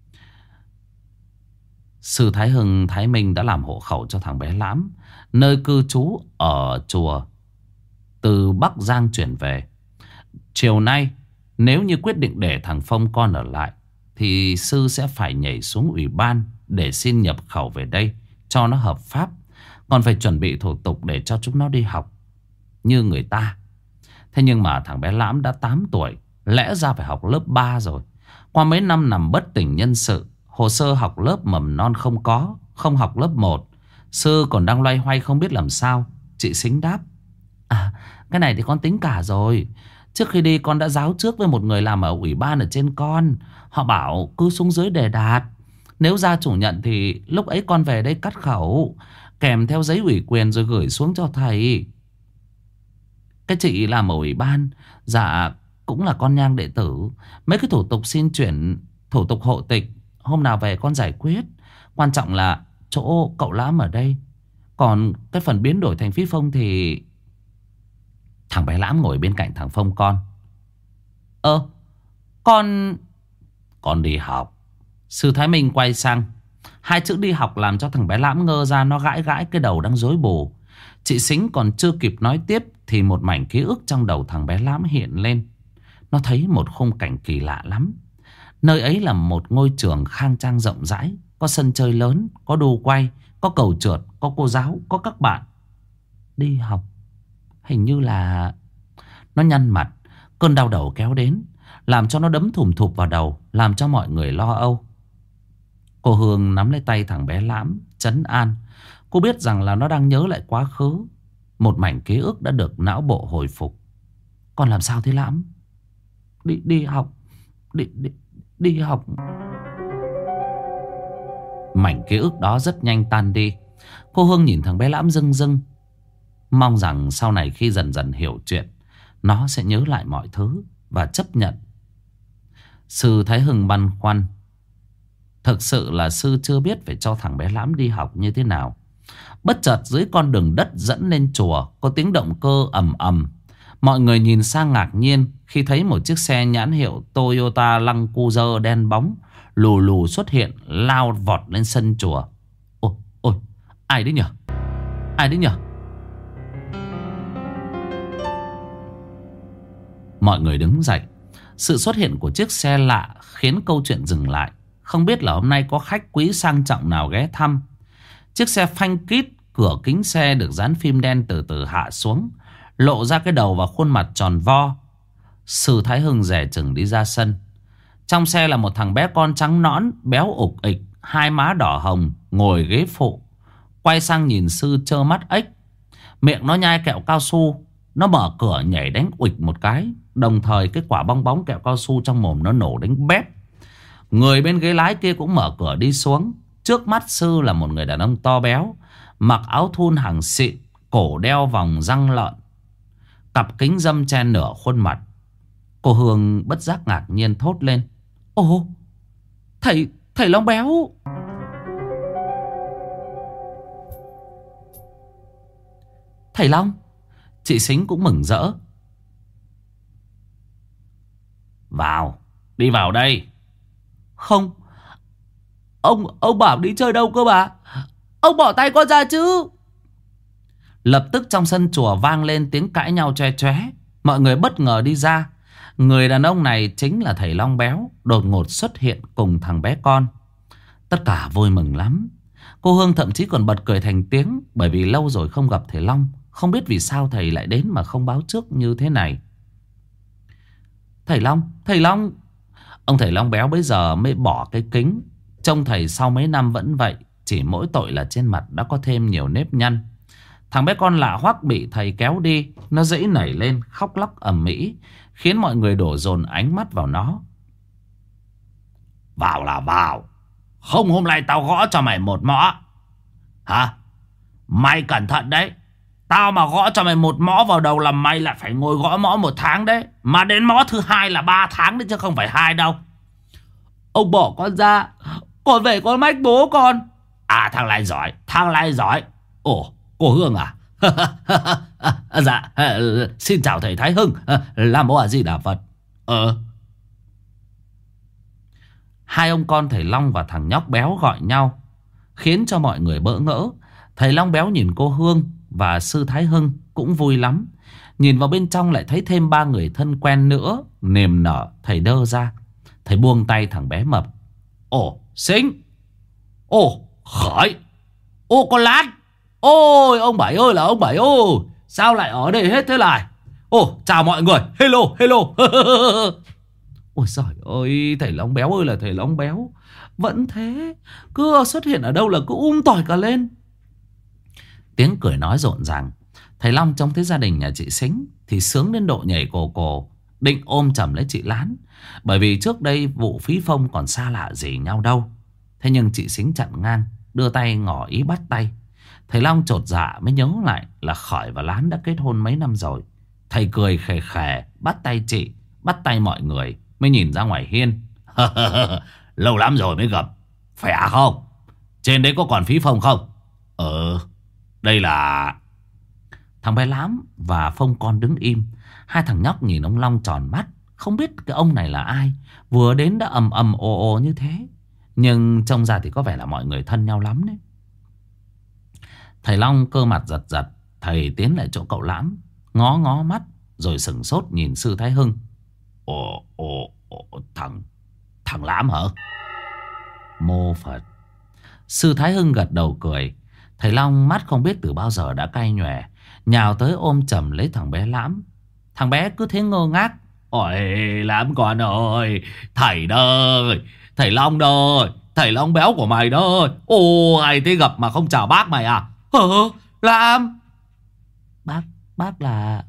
Sư Thái Hưng Thái Minh đã làm hộ khẩu cho thằng bé Lãm, nơi cư trú ở chùa từ Bắc Giang chuyển về. Chiều nay nếu như quyết định để thằng Phong con ở lại thì sư sẽ phải nhảy xuống ủy ban để xin nhập khẩu về đây cho nó hợp pháp. Còn phải chuẩn bị thủ tục để cho chúng nó đi học như người ta. Thế nhưng mà thằng bé Lãm đã 8 tuổi, lẽ ra phải học lớp 3 rồi. Qua mấy năm nằm bất tỉnh nhân sự, hồ sơ học lớp mầm non không có, không học lớp 1. Sư còn đang loay hoay không biết làm sao. Chị Sính đáp: cái này thì con tính cả rồi. Trước khi đi con đã giáo trước với một người làm ở ủy ban ở trên con. Họ bảo cứ xuống dưới đề đạt. Nếu gia chủ nhận thì lúc ấy con về đây cắt khẩu, kèm theo giấy ủy quyền rồi gửi xuống cho thầy. Cái chị làm ở ủy ban, dạ cũng là con nhang đệ tử. Mấy cái thủ tục xin chuyển, thủ tục hộ tịch, hôm nào về con giải quyết. Quan trọng là chỗ cậu Lãm ở đây. Còn cái phần biến đổi thành phí phong thì... Thằng bé Lãm ngồi bên cạnh thằng Phong con. Con đi học. Sư Thái Minh quay sang. Hai chữ đi học làm cho thằng bé Lãm ngơ ra. Nó gãi gãi cái đầu đang rối bù. Chị Sính còn chưa kịp nói tiếp thì một mảnh ký ức trong đầu thằng bé Lãm hiện lên. Nó thấy một khung cảnh kỳ lạ lắm. Nơi ấy là một ngôi trường khang trang rộng rãi, có sân chơi lớn, có đu quay, có cầu trượt, có cô giáo, có các bạn. Đi học. Hình như là... Nó nhăn mặt. Cơn đau đầu kéo đến, làm cho nó đấm thùm thụp vào đầu, làm cho mọi người lo âu. Cô Hương nắm lấy tay thằng bé Lãm, trấn an. Cô biết rằng là nó đang nhớ lại quá khứ. Một mảnh ký ức đã được não bộ hồi phục. Con làm sao thế Lãm? Đi học. Đi học. Mảnh ký ức đó rất nhanh tan đi. Cô Hương nhìn thằng bé Lãm rưng rưng, mong rằng sau này khi dần dần hiểu chuyện, nó sẽ nhớ lại mọi thứ và chấp nhận. Sư Thái Hưng băn khoăn. Thực sự là sư chưa biết phải cho thằng bé Lãm đi học như thế nào. Bất chợt dưới con đường đất dẫn lên chùa có tiếng động cơ ầm ầm. Mọi người nhìn sang ngạc nhiên khi thấy một chiếc xe nhãn hiệu Toyota Land Cruiser đen bóng lù lù xuất hiện, lao vọt lên sân chùa. Ôi, ai đấy nhỉ? Ai đấy nhỉ? Mọi người đứng dậy. Sự xuất hiện của chiếc xe lạ khiến câu chuyện dừng lại. Không biết là hôm nay có khách quý sang trọng nào ghé thăm. Chiếc xe phanh kít, cửa kính xe được dán phim đen từ từ hạ xuống, lộ ra cái đầu và khuôn mặt tròn vo. Sư Thái Hưng dè chừng đi ra sân. Trong xe là một thằng bé con trắng nõn, béo ục ịch, hai má đỏ hồng, ngồi ghế phụ, quay sang nhìn sư trơ mắt ếch. Miệng nó nhai kẹo cao su. Nó mở cửa nhảy đánh uịch một cái, đồng thời cái quả bong bóng kẹo cao su trong mồm nó nổ đánh bép. Người bên ghế lái kia cũng mở cửa đi xuống. Trước mắt sư là một người đàn ông to béo, mặc áo thun hàng xịn, cổ đeo vòng răng lợn, cặp kính râm che nửa khuôn mặt. Cô Hương bất giác ngạc nhiên thốt lên. Ồ, thầy Long béo. Thầy Long. Chị Sính cũng mừng rỡ. Vào, đi vào đây. Không, ông bảo đi chơi đâu cơ bà? Ông bỏ tay con ra chứ. Lập tức trong sân chùa vang lên tiếng cãi nhau choe choé. Mọi người bất ngờ đi ra. Người đàn ông này chính là thầy Long béo, đột ngột xuất hiện cùng thằng bé con. Tất cả vui mừng lắm. Cô Hương thậm chí còn bật cười thành tiếng, bởi vì lâu rồi không gặp thầy Long. Không biết vì sao thầy lại đến mà không báo trước như thế này. Thầy Long. Ông thầy Long béo bây giờ mới bỏ cái kính. Trông thầy sau mấy năm vẫn vậy, chỉ mỗi tội là trên mặt đã có thêm nhiều nếp nhăn. Thằng bé con lạ hoắc bị thầy kéo đi, nó dãy nảy lên khóc lóc ầm ĩ, khiến mọi người đổ dồn ánh mắt vào nó. Vào là vào, không hôm nay tao gõ cho mày một mõ. Hả? Mày cẩn thận đấy. Tao mà gõ cho mày một mõ vào đầu là mày lại phải ngồi gõ mõ 1 tháng đấy. Mà đến mõ thứ 2 là 3 tháng đấy chứ không phải 2 đâu. Ông bỏ con ra, con về con mách bố con. À, thằng này giỏi. Ồ, cô Hương à? Dạ, xin chào thầy Thái Hưng. Nam Mô A Di Đà Phật. Hai ông con thầy Long và thằng nhóc béo gọi nhau, khiến cho mọi người bỡ ngỡ. Thầy Long béo nhìn cô Hương và sư Thái Hưng cũng vui lắm. Nhìn vào bên trong lại thấy thêm 3 người thân quen nữa. Niềm nở, thầy đơ ra. Thầy buông tay thằng bé mập. Ồ, Sính. Ồ, Khởi. Ô, con Lan. Ôi, ông Bảy ơi là ông Bảy ơi. Sao lại ở đây hết thế này? Ồ, chào mọi người. Hello. Ôi giời ơi, thầy Long béo ơi là thầy Long béo. Vẫn thế, cứ xuất hiện ở đâu là cứ tỏi cả lên. Tiếng cười nói rộn ràng. Thầy Long trông thấy gia đình nhà chị Sính thì sướng đến độ nhảy cồ cồ, định ôm chầm lấy chị Lán. Bởi vì trước đây vụ phí phông còn xa lạ gì nhau đâu. Thế nhưng chị Sính chặn ngang, đưa tay ngỏ ý bắt tay. Thầy Long chột dạ mới nhớ lại là Khởi và Lán đã kết hôn mấy năm rồi. Thầy cười khè khè, bắt tay chị, bắt tay mọi người, mới nhìn ra ngoài hiên. Lâu lắm rồi mới gặp, khỏe không? Trên đấy có còn phí phông không? Đây là... Thằng bé Lám và Phong con đứng im. Hai thằng nhóc nhìn ông Long tròn mắt, không biết cái ông này là ai, vừa đến đã ầm ầm ồ ồ như thế. Nhưng trông ra thì có vẻ là mọi người thân nhau lắm đấy. Thầy Long cơ mặt giật giật. Thầy tiến lại chỗ cậu Lãm, ngó mắt rồi sửng sốt nhìn sư Thái Hưng. Thằng Lãm hả? Mô Phật. Sư Thái Hưng gật đầu cười. Thầy Long mắt không biết từ bao giờ đã cay nhòe, nhào tới ôm chầm lấy thằng bé Lãm. Thằng bé cứ thế ngơ ngác. Ôi Lãm con ơi, thầy ơi, thầy Long ơi, thầy Long béo của mày đó. Ồ, ai thế gặp mà không chào bác mày à? Lãm. Bác, bác là...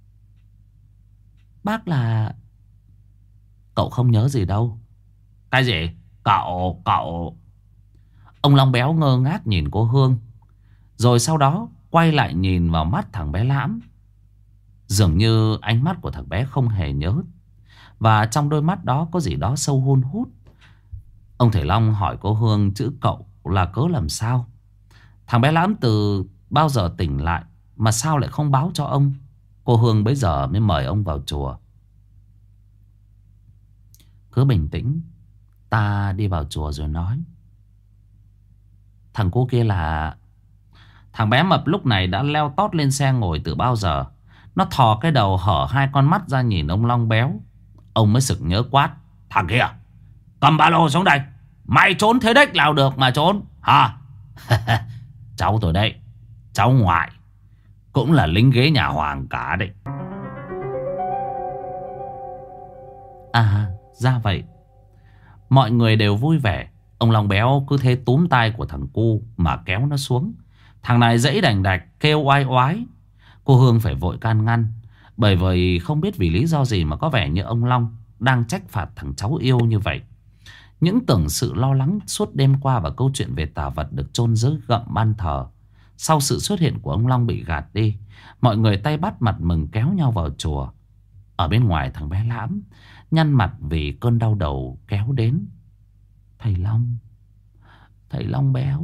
Bác là... Cậu không nhớ gì đâu. Cái gì? Cậu... Ông Long Béo ngơ ngác nhìn cô Hương, rồi sau đó quay lại nhìn vào mắt thằng bé Lãm. Dường như ánh mắt của thằng bé không hề nhớ, và trong đôi mắt đó có gì đó sâu hun hút. Ông Thầy Long hỏi cô Hương chữ cậu là cớ làm sao. Thằng bé Lãm từ bao giờ tỉnh lại mà sao lại không báo cho ông. Cô Hương bấy giờ mới mời ông vào chùa. Cứ bình tĩnh, ta đi vào chùa rồi nói. Thằng cô kia là... Thằng bé mập lúc này đã leo tót lên xe ngồi từ bao giờ. Nó thò cái đầu hở hai con mắt ra nhìn ông Long Béo. Ông mới sực nhớ quát. Thằng kia, cầm ba lô xuống đây. Mày trốn thế đếch nào được mà trốn hả? Cháu tôi đây, cháu ngoại, cũng là lính ghế nhà Hoàng cả đấy. À, ra vậy. Mọi người đều vui vẻ. Ông Long Béo cứ thế túm tay của thằng cu mà kéo nó xuống. Thằng này dãy đành đạch kêu oai oái. Cô Hương phải vội can ngăn, bởi vì không biết vì lý do gì mà có vẻ như ông Long đang trách phạt thằng cháu yêu như vậy. Những tưởng sự lo lắng suốt đêm qua và câu chuyện về tà vật được chôn dưới gậm ban thờ, sau sự xuất hiện của ông Long bị gạt đi. Mọi người tay bắt mặt mừng kéo nhau vào chùa. Ở bên ngoài, thằng bé Lãm nhăn mặt vì cơn đau đầu kéo đến. Thầy Long, thầy Long Béo.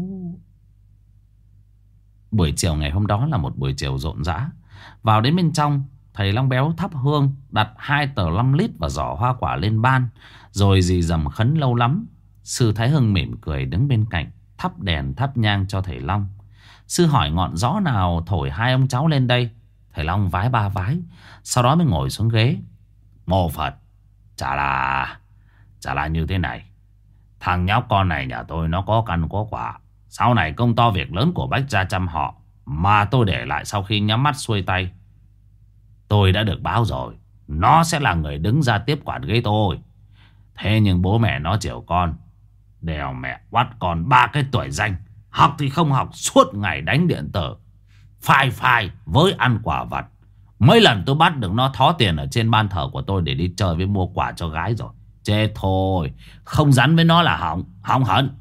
Buổi chiều ngày hôm đó là một buổi chiều rộn rã. Vào đến bên trong, thầy Long Béo thắp hương, đặt 2 tờ 5 lít và giỏ hoa quả lên ban, rồi dì dầm khấn lâu lắm. Sư Thái Hưng mỉm cười đứng bên cạnh, thắp đèn thắp nhang cho thầy Long. Sư hỏi ngọn gió nào thổi hai ông cháu lên đây. Thầy Long vái 3 vái, sau đó mới ngồi xuống ghế. Mô Phật. Chả là như thế này. Thằng nhóc con này nhà tôi nó có căn có quả. Sau này công to việc lớn của Bách gia chăm họ mà tôi để lại sau khi nhắm mắt xuôi tay. Tôi đã được báo rồi, nó sẽ là người đứng ra tiếp quản ghế tôi. Thế nhưng bố mẹ nó chiều con, đèo mẹ bắt con 3 cái tuổi danh. Học thì không học, suốt ngày đánh điện tử, phai với ăn quả vặt. Mấy lần tôi bắt được nó thó tiền ở trên ban thờ của tôi để đi chơi với mua quà cho gái rồi. Chết thôi, không rắn với nó là hỏng hận.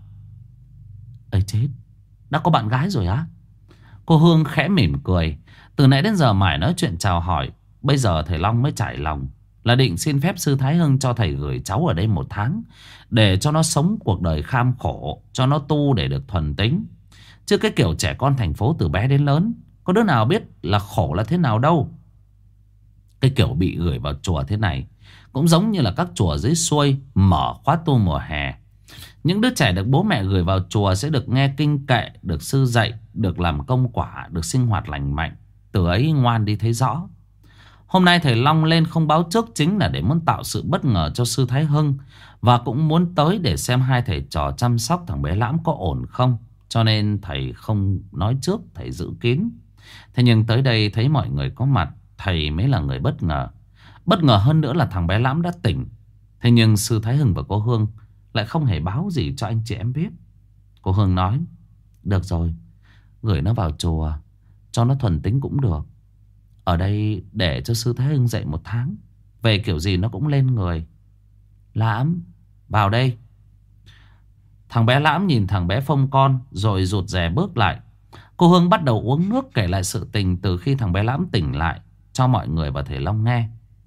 Ây chết, đã có bạn gái rồi á? Cô Hương khẽ mỉm cười. Từ nãy đến giờ mải nói chuyện chào hỏi. Bây giờ thầy Long mới trải lòng là định xin phép sư Thái Hưng cho thầy gửi cháu ở đây 1 tháng, để cho nó sống cuộc đời kham khổ, cho nó tu để được thuần tính. Chứ cái kiểu trẻ con thành phố từ bé đến lớn, có đứa nào biết là khổ là thế nào đâu. Cái kiểu bị gửi vào chùa thế này cũng giống như là các chùa dưới xuôi mở khóa tu mùa hè. Những đứa trẻ được bố mẹ gửi vào chùa sẽ được nghe kinh kệ, được sư dạy, được làm công quả, được sinh hoạt lành mạnh. Từ ấy ngoan đi thấy rõ. Hôm nay thầy Long lên không báo trước chính là để muốn tạo sự bất ngờ cho sư Thái Hưng, và cũng muốn tới để xem hai thầy trò chăm sóc thằng bé Lãm có ổn không. Cho nên thầy không nói trước, thầy giữ kín. Thế nhưng tới đây thấy mọi người có mặt, thầy mới là người bất ngờ. Bất ngờ hơn nữa là thằng bé Lãm đã tỉnh. Thế nhưng sư Thái Hưng và cô Hương lại không hề báo gì cho anh chị em biết. Cô Hương nói: được rồi, gửi nó vào chùa cho nó thuần tính cũng được. Ở đây để cho sư Thái Hưng dạy 1 tháng, về kiểu gì nó cũng lên người. Lãm, vào đây. Thằng bé Lãm nhìn thằng bé phông con rồi rụt rè bước lại. Cô Hương bắt đầu uống nước kể lại sự tình từ khi thằng bé Lãm tỉnh lại cho mọi người và thầy Long nghe.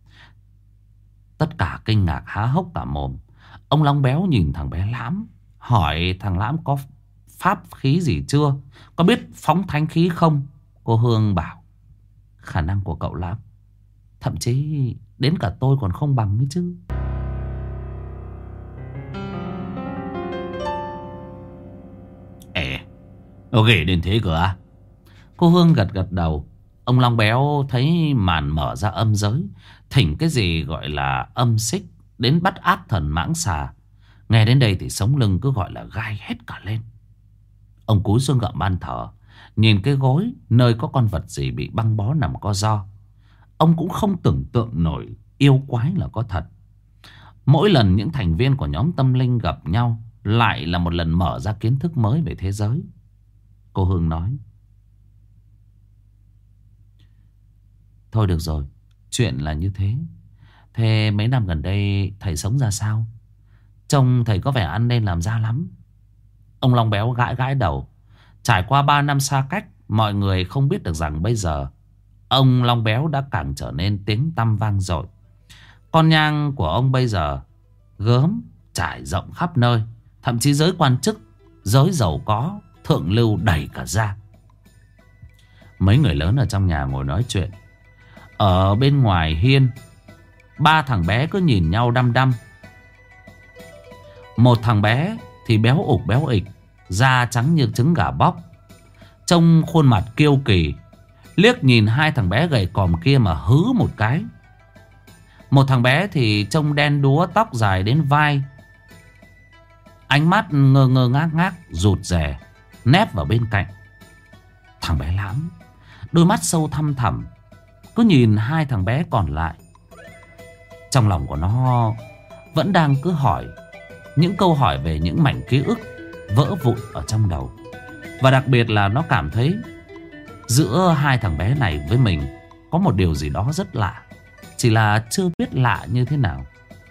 Tất cả kinh ngạc há hốc cả mồm. Ông Long Béo nhìn thằng bé Lãm, hỏi thằng Lãm có pháp khí gì chưa, có biết phóng thánh khí không. Cô Hương bảo khả năng của cậu Lãm thậm chí đến cả tôi còn không bằng ấy chứ. Nó ghê đến thế cơ à? Cô Hương gật gật đầu. Ông Long Béo thấy màn mở ra âm giới, thỉnh cái gì gọi là âm xích đến bắt ác thần mãng xà. Nghe đến đây thì sống lưng cứ gọi là gai hết cả lên. Ông cúi xuống gậm ban thờ, nhìn cái gối nơi có con vật gì bị băng bó nằm co ro. Ông cũng không tưởng tượng nổi yêu quái là có thật. Mỗi lần những thành viên của nhóm tâm linh gặp nhau lại là một lần mở ra kiến thức mới về thế giới. Cô Hương nói: Thôi được rồi, chuyện là như thế. Thế mấy năm gần đây thầy sống ra sao? Trông thầy có vẻ ăn nên làm ra lắm. Ông Long Béo gãi gãi đầu. Trải qua 3 năm xa cách, mọi người không biết được rằng bây giờ ông Long Béo đã càng trở nên tiếng tăm vang dội. Con nhang của ông bây giờ gớm trải rộng khắp nơi. Thậm chí giới quan chức, giới giàu có, thượng lưu đầy cả ra. Mấy người lớn ở trong nhà ngồi nói chuyện. Ở bên ngoài hiên, ba thằng bé cứ nhìn nhau đăm đăm. Một thằng bé thì béo ục béo ịch, da trắng như trứng gà bóc, trông khuôn mặt kiêu kỳ. Liếc nhìn hai thằng bé gầy còm kia mà hứ một cái. Một thằng bé thì trông đen đúa, tóc dài đến vai, ánh mắt ngơ ngơ ngác ngác, rụt rè, nép vào bên cạnh. Thằng bé Lãm, đôi mắt sâu thăm thẳm, cứ nhìn hai thằng bé còn lại. Trong lòng của nó vẫn đang cứ hỏi những câu hỏi về những mảnh ký ức vỡ vụn ở trong đầu. Và đặc biệt là nó cảm thấy giữa hai thằng bé này với mình có một điều gì đó rất lạ. Chỉ là chưa biết lạ như thế nào.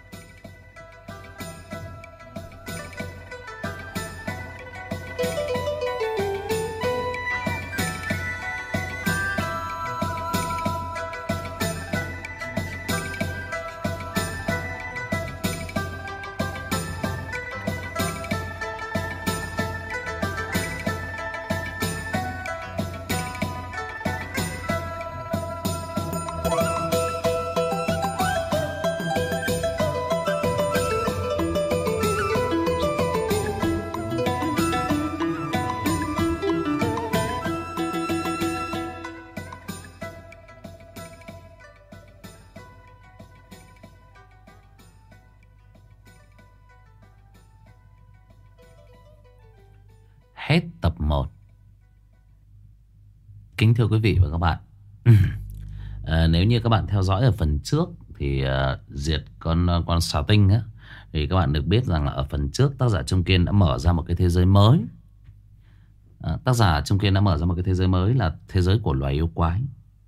Hết tập 1. Kính thưa quý vị và các bạn, nếu như các bạn theo dõi ở phần trước thì diệt con xà tinh á, thì các bạn được biết rằng là ở phần trước tác giả Trung Kiên đã mở ra một cái thế giới mới. Tác giả Trung Kiên đã mở ra một cái thế giới mới là thế giới của loài yêu quái.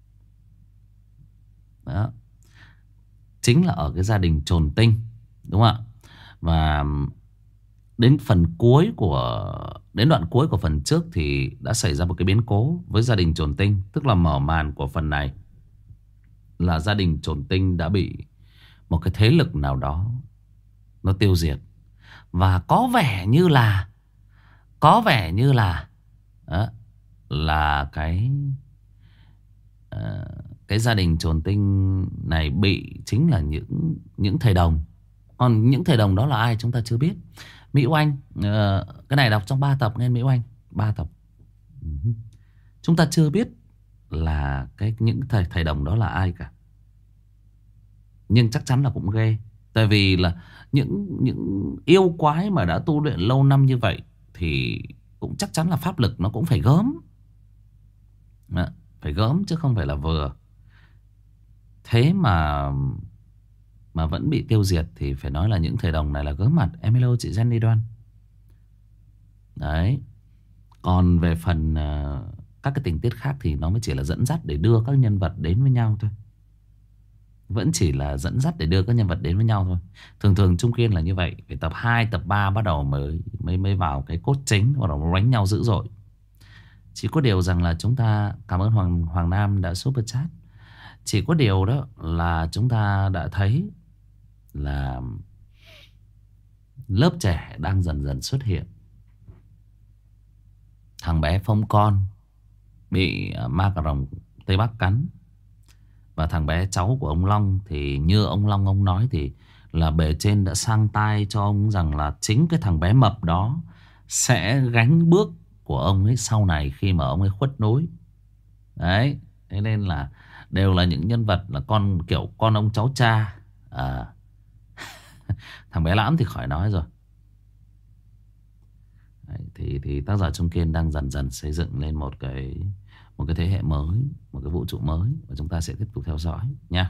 Đó. Chính là ở cái gia đình Trồn Tinh, đúng không ạ? Và đến đoạn cuối của phần trước thì đã xảy ra một cái biến cố với gia đình Trồn Tinh. Tức là mở màn của phần này là gia đình Trồn Tinh đã bị một cái thế lực nào đó nó tiêu diệt. Và có vẻ như là đó, là cái gia đình Trồn Tinh này bị chính là những thầy đồng. Còn những thầy đồng đó là ai chúng ta chưa biết. Mỹ Oanh, cái này đọc trong 3 tập nghe Mỹ Oanh, 3 tập. Chúng ta chưa biết là những thầy đồng đó là ai cả. Nhưng chắc chắn là cũng ghê. Tại vì là những yêu quái mà đã tu luyện lâu năm như vậy thì cũng chắc chắn là pháp lực nó cũng phải gớm. Phải gớm chứ không phải là vừa. Thế mà vẫn bị tiêu diệt thì phải nói là những thầy đồng này là gớm mặt. Em hello chị Jenny Đoan. Đấy. Còn về phần các cái tình tiết khác thì nó mới chỉ là dẫn dắt để đưa các nhân vật đến với nhau thôi. Vẫn chỉ là dẫn dắt để đưa các nhân vật đến với nhau thôi. Thường Trung Kiên là như vậy. Phải tập 2, tập 3 bắt đầu mới vào cái cốt chính, bắt đầu đánh nhau dữ dội. Chỉ có điều rằng là chúng ta cảm ơn Hoàng Nam đã super chat. Chỉ có điều đó là chúng ta đã thấy là lớp trẻ đang dần dần xuất hiện. Thằng bé Phong Con bị ma cà rồng Tây Bắc cắn. Và thằng bé cháu của ông Long thì như ông Long ông nói thì là bề trên đã sang tai cho ông rằng là chính cái thằng bé mập đó sẽ gánh bước của ông ấy sau này khi mà ông ấy khuất núi. Đấy. Thế nên là đều là những nhân vật là kiểu con ông cháu cha. Thằng bé Lãm thì khỏi nói rồi. Đấy, thì tác giả Trung Kiên đang dần dần xây dựng lên một cái thế hệ mới, một cái vũ trụ mới, và chúng ta sẽ tiếp tục theo dõi nha.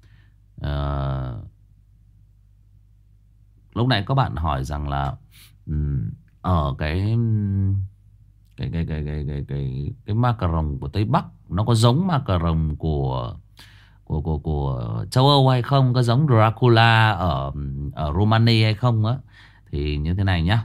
Lúc nãy có bạn hỏi rằng là ở cái ma cà rồng của Tây Bắc nó có giống ma cà rồng của của châu Âu hay không, có giống Dracula ở Romania hay không á. Thì như thế này nhá.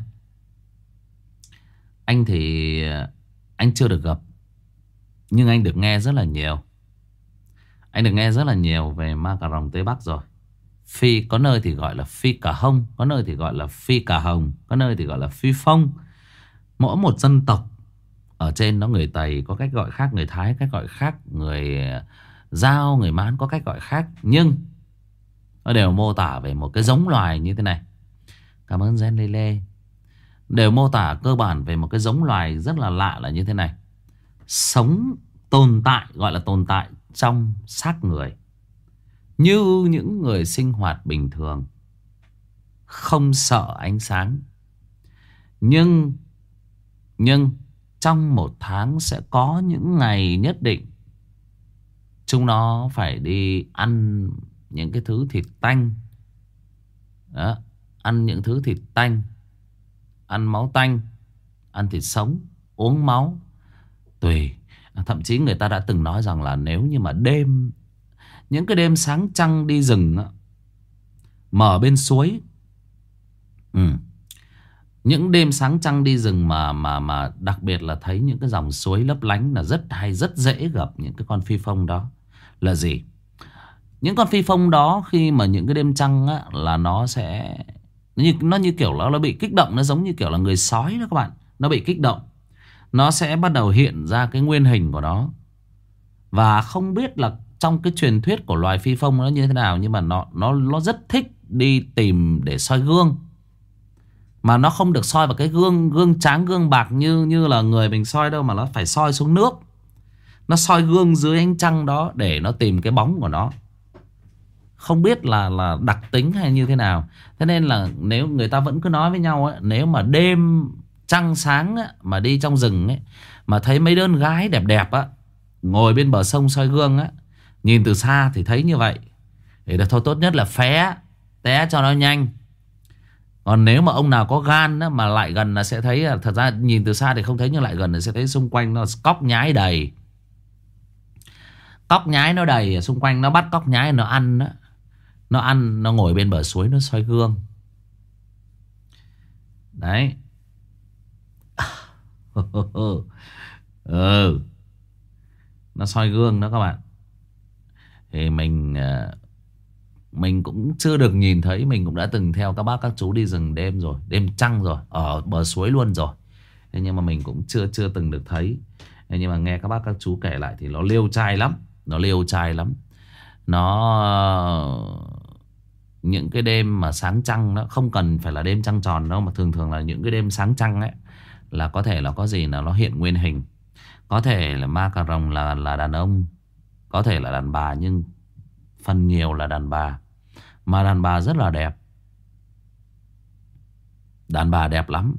Anh thì anh chưa được gặp, nhưng anh được nghe rất là nhiều. Anh được nghe rất là nhiều về ma cà rồng Tây Bắc rồi. Có nơi thì gọi là phi cà hông, có nơi thì gọi là phi cà hồng, có nơi thì gọi là phi phong. Mỗi một dân tộc ở trên đó, người Tây có cách gọi khác, người Thái cách gọi khác, người Dao, người Mán có cách gọi khác, nhưng nó đều mô tả về một cái giống loài như thế này. Cảm ơn Gen Lê. Đều mô tả cơ bản về một cái giống loài rất là lạ là như thế này. Sống tồn tại, gọi là tồn tại trong xác người, như những người sinh hoạt bình thường, không sợ ánh sáng. Nhưng trong một tháng sẽ có những ngày nhất định chúng nó phải đi ăn những cái thứ thịt tanh. Đó, ăn những thứ thịt tanh, ăn máu tanh, ăn thịt sống, uống máu, tùy. Thậm chí người ta đã từng nói rằng là nếu như mà những cái đêm sáng trăng đi rừng á, mở bên suối, những đêm sáng trăng đi rừng mà đặc biệt là thấy những cái dòng suối lấp lánh là rất hay, rất dễ gặp những cái con phi phong đó. Là gì? Những con phi phong đó khi mà những cái đêm trăng á, là nó sẽ nó như kiểu nó bị kích động. Nó giống như kiểu là người sói đó các bạn. Nó bị kích động, nó sẽ bắt đầu hiện ra cái nguyên hình của nó. Và không biết là trong cái truyền thuyết của loài phi phong nó như thế nào, nhưng mà nó rất thích đi tìm để soi gương. Mà nó không được soi vào cái gương tráng, gương bạc như là người mình soi đâu, mà nó phải soi xuống nước. Nó soi gương dưới ánh trăng đó để nó tìm cái bóng của nó. Không biết là đặc tính hay như thế nào. Thế nên là nếu người ta vẫn cứ nói với nhau ấy, nếu mà đêm trăng sáng ấy, mà đi trong rừng ấy, mà thấy mấy đứa gái đẹp đẹp á, ngồi bên bờ sông soi gương á, nhìn từ xa thì thấy như vậy, thì thôi tốt nhất là té cho nó nhanh. Còn nếu mà ông nào có gan á, mà lại gần là sẽ thấy, thật ra nhìn từ xa thì không thấy, nhưng lại gần thì sẽ thấy xung quanh nó cóc nhái đầy. Cóc nhái nó đầy, xung quanh nó bắt cóc nhái nó ăn đó. Nó ăn, nó ngồi bên bờ suối nó soi gương. Đấy. Nó soi gương đó các bạn. Thì mình cũng chưa được nhìn thấy. Mình cũng đã từng theo các bác các chú đi rừng đêm rồi, đêm trăng rồi, ở bờ suối luôn rồi. Thế nhưng mà mình cũng chưa từng được thấy. Thế nhưng mà nghe các bác các chú kể lại thì nó liêu trai lắm. Nó liêu trai lắm. Những cái đêm mà sáng trăng, nó không cần phải là đêm trăng tròn đâu, mà thường thường là những cái đêm sáng trăng ấy, là có thể là có gì là nó hiện nguyên hình. Có thể là ma cà rồng là đàn ông, có thể là đàn bà, nhưng phần nhiều là đàn bà. Mà đàn bà rất là đẹp. Đàn bà đẹp lắm.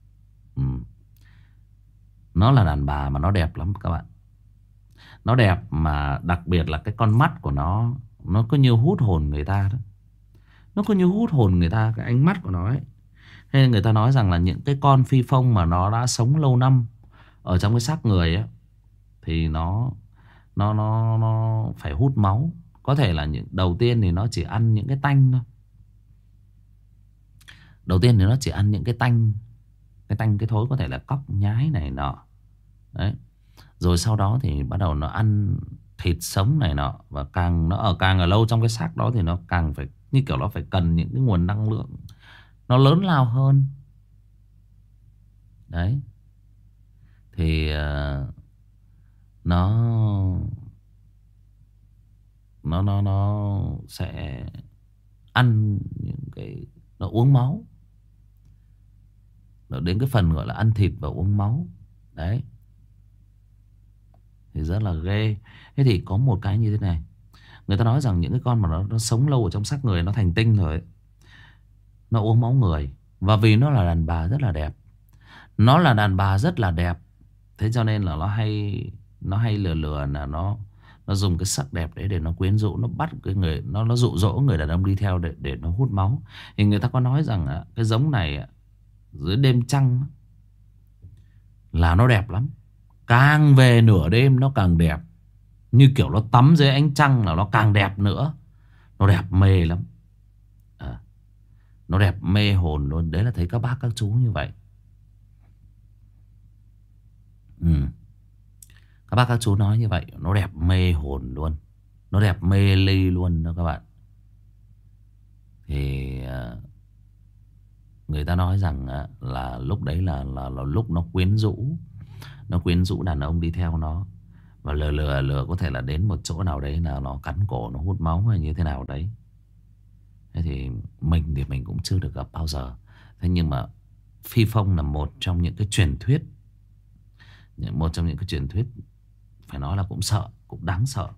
Nó là đàn bà mà nó đẹp lắm các bạn. Nó đẹp mà đặc biệt là cái con mắt của nó có như hút hồn người ta đó. Nó có như hút hồn người ta, cái ánh mắt của nó ấy. Thế nên người ta nói rằng là những cái con phi phong mà nó đã sống lâu năm ở trong cái xác người ấy, thì nó phải hút máu. Có thể là đầu tiên thì nó chỉ ăn những cái tanh thôi. Đầu tiên thì nó chỉ ăn những cái tanh. Cái tanh cái thối, có thể là cóc nhái này nọ. Đấy. Rồi sau đó thì bắt đầu nó ăn thịt sống này nọ. Và càng ở lâu trong cái xác đó thì nó càng phải, như kiểu nó phải cần những cái nguồn năng lượng nó lớn lao hơn. Đấy. Thì nó sẽ ăn những cái, nó uống máu. Nó đến cái phần gọi là ăn thịt và uống máu. Đấy. Thì rất là ghê. Thế thì có một cái như thế này. Người ta nói rằng những cái con mà nó sống lâu ở trong xác người, nó thành tinh rồi ấy, nó uống máu người. Và vì nó là đàn bà rất là đẹp. Nó là đàn bà rất là đẹp. Thế cho nên là nó hay lừa là nó dùng cái sắc đẹp đấy để nó quyến rũ, nó bắt cái người, nó dụ dỗ người đàn ông đi theo để nó hút máu. Thì người ta có nói rằng cái giống này dưới đêm trăng là nó đẹp lắm. Càng về nửa đêm nó càng đẹp. Như kiểu nó tắm dưới ánh trăng là nó càng đẹp nữa. Nó đẹp mê lắm. Nó đẹp mê hồn luôn. Đấy là thấy các bác các chú như vậy. Các bác các chú nói như vậy. Nó đẹp mê hồn luôn. Nó đẹp mê ly luôn đó các bạn. Thì người ta nói rằng là lúc đấy là lúc nó quyến rũ. Nó quyến rũ đàn ông đi theo nó. Và lừa có thể là đến một chỗ nào đấy là nó cắn cổ, nó hút máu hay như thế nào đấy. Thế thì mình cũng chưa được gặp bao giờ. Thế nhưng mà Phi Phong là một trong những cái truyền thuyết. Một trong những cái truyền thuyết phải nói là cũng sợ, cũng đáng sợ,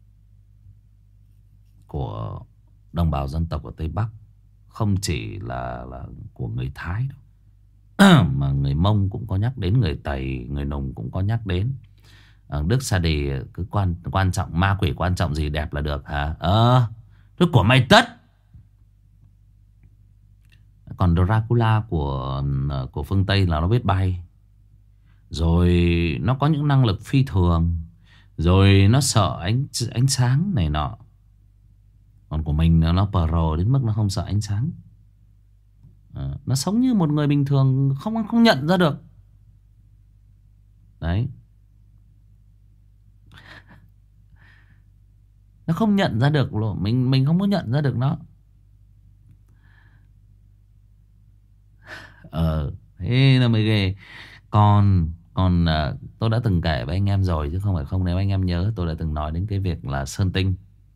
của đồng bào dân tộc ở Tây Bắc. Không chỉ là của người Thái đâu. Mà người Mông cũng có nhắc đến, người Tày, người Nùng cũng có nhắc đến. Đức Sa Đì cứ quan trọng, ma quỷ quan trọng gì đẹp là được hả? Thế của mày tất. Còn Dracula của phương Tây là nó biết bay. Rồi nó có những năng lực phi thường. Rồi nó sợ ánh sáng này nọ. Còn của mình nó pro đến mức nó không sợ ánh sáng. Nó sống như một người bình thường, không nhận ra được. Đấy. Nó không nhận ra được luôn. Mình không có nhận ra được nó. Thế là mới ghê. Còn tôi đã từng kể với anh em rồi, chứ không phải không. Nếu anh em nhớ, tôi đã từng nói đến cái việc là sơn tinh.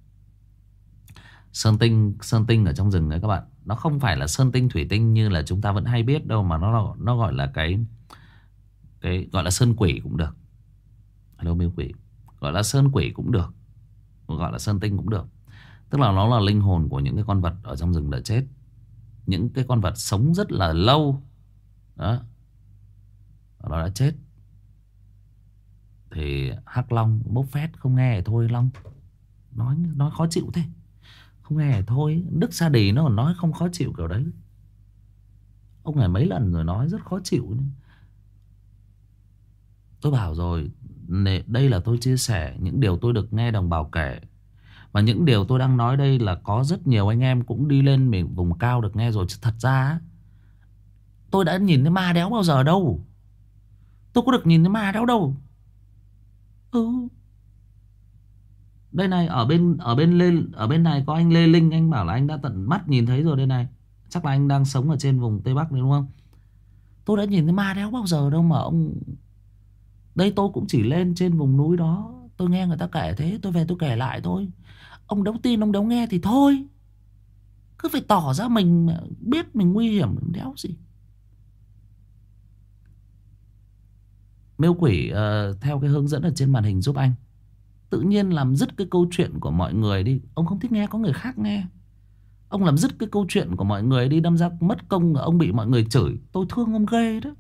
Sơn tinh ở trong rừng đấy các bạn. Nó không phải là sơn tinh thủy tinh như là chúng ta vẫn hay biết đâu. Mà nó gọi là cái gọi là sơn quỷ cũng được. Hello miêu quỷ. Gọi là sơn quỷ cũng được, gọi là sơn tinh cũng được. Tức là nó là linh hồn của những cái con vật ở trong rừng đã chết. Những cái con vật sống rất là lâu đó, nó đã chết. Thì Hắc Long bốc phét không nghe thôi. Long nói khó chịu thế, không nghe thôi. Đức Sa Đì nó còn nói không khó chịu kiểu đấy. Ông này mấy lần rồi nói rất khó chịu. Tôi bảo rồi, đây là tôi chia sẻ những điều tôi được nghe đồng bào kể. Và những điều tôi đang nói đây là có rất nhiều anh em cũng đi lên miền vùng cao được nghe rồi. Chứ thật ra tôi đã nhìn thấy ma đéo bao giờ đâu. Tôi có được nhìn thấy ma đéo đâu. Đây này, ở bên này có anh Lê Linh, anh bảo là anh đã tận mắt nhìn thấy rồi đây này. Chắc là anh đang sống ở trên vùng Tây Bắc đấy đúng không? Tôi đã nhìn thấy ma đéo bao giờ đâu mà ông. Đây tôi cũng chỉ lên trên vùng núi đó, tôi nghe người ta kể thế, tôi về tôi kể lại thôi. Ông đéo tin, ông đéo nghe thì thôi. Cứ phải tỏ ra mình biết mình nguy hiểm đéo gì. Miêu quỷ theo cái hướng dẫn ở trên màn hình giúp anh. Tự nhiên làm dứt cái câu chuyện của mọi người đi. Ông không thích nghe, có người khác nghe. Ông làm dứt cái câu chuyện của mọi người đi, đâm ra mất công ông bị mọi người chửi. Tôi thương ông ghê đó.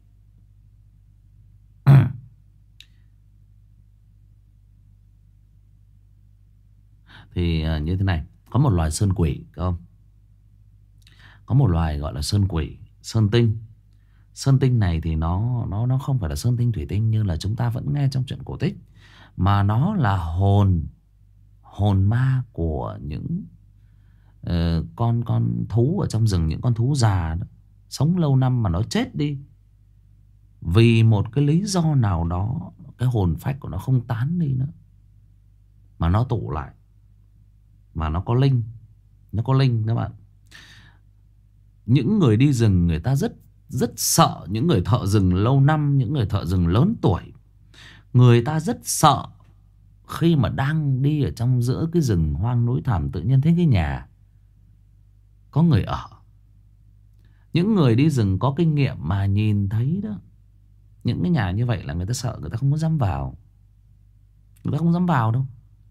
Thì như thế này, có một loài sơn quỷ không? Có một loài gọi là sơn quỷ, sơn tinh. Sơn tinh này thì nó không phải là sơn tinh thủy tinh như là chúng ta vẫn nghe trong truyện cổ tích, mà nó là hồn ma của những con thú ở trong rừng, những con thú già đó, sống lâu năm mà nó chết đi. Vì một cái lý do nào đó, cái hồn phách của nó không tán đi nữa, mà nó tụ lại. Mà nó có linh. Nó có linh các bạn. Những người đi rừng người ta rất sợ những người thợ rừng lâu năm, những người thợ rừng lớn tuổi. Người ta rất sợ khi mà đang đi ở trong giữa cái rừng hoang núi thẳm, tự nhiên thấy cái nhà có người ở. Những người đi rừng có kinh nghiệm mà nhìn thấy đó, những cái nhà như vậy là người ta sợ, người ta không có dám vào. Người ta không dám vào đâu.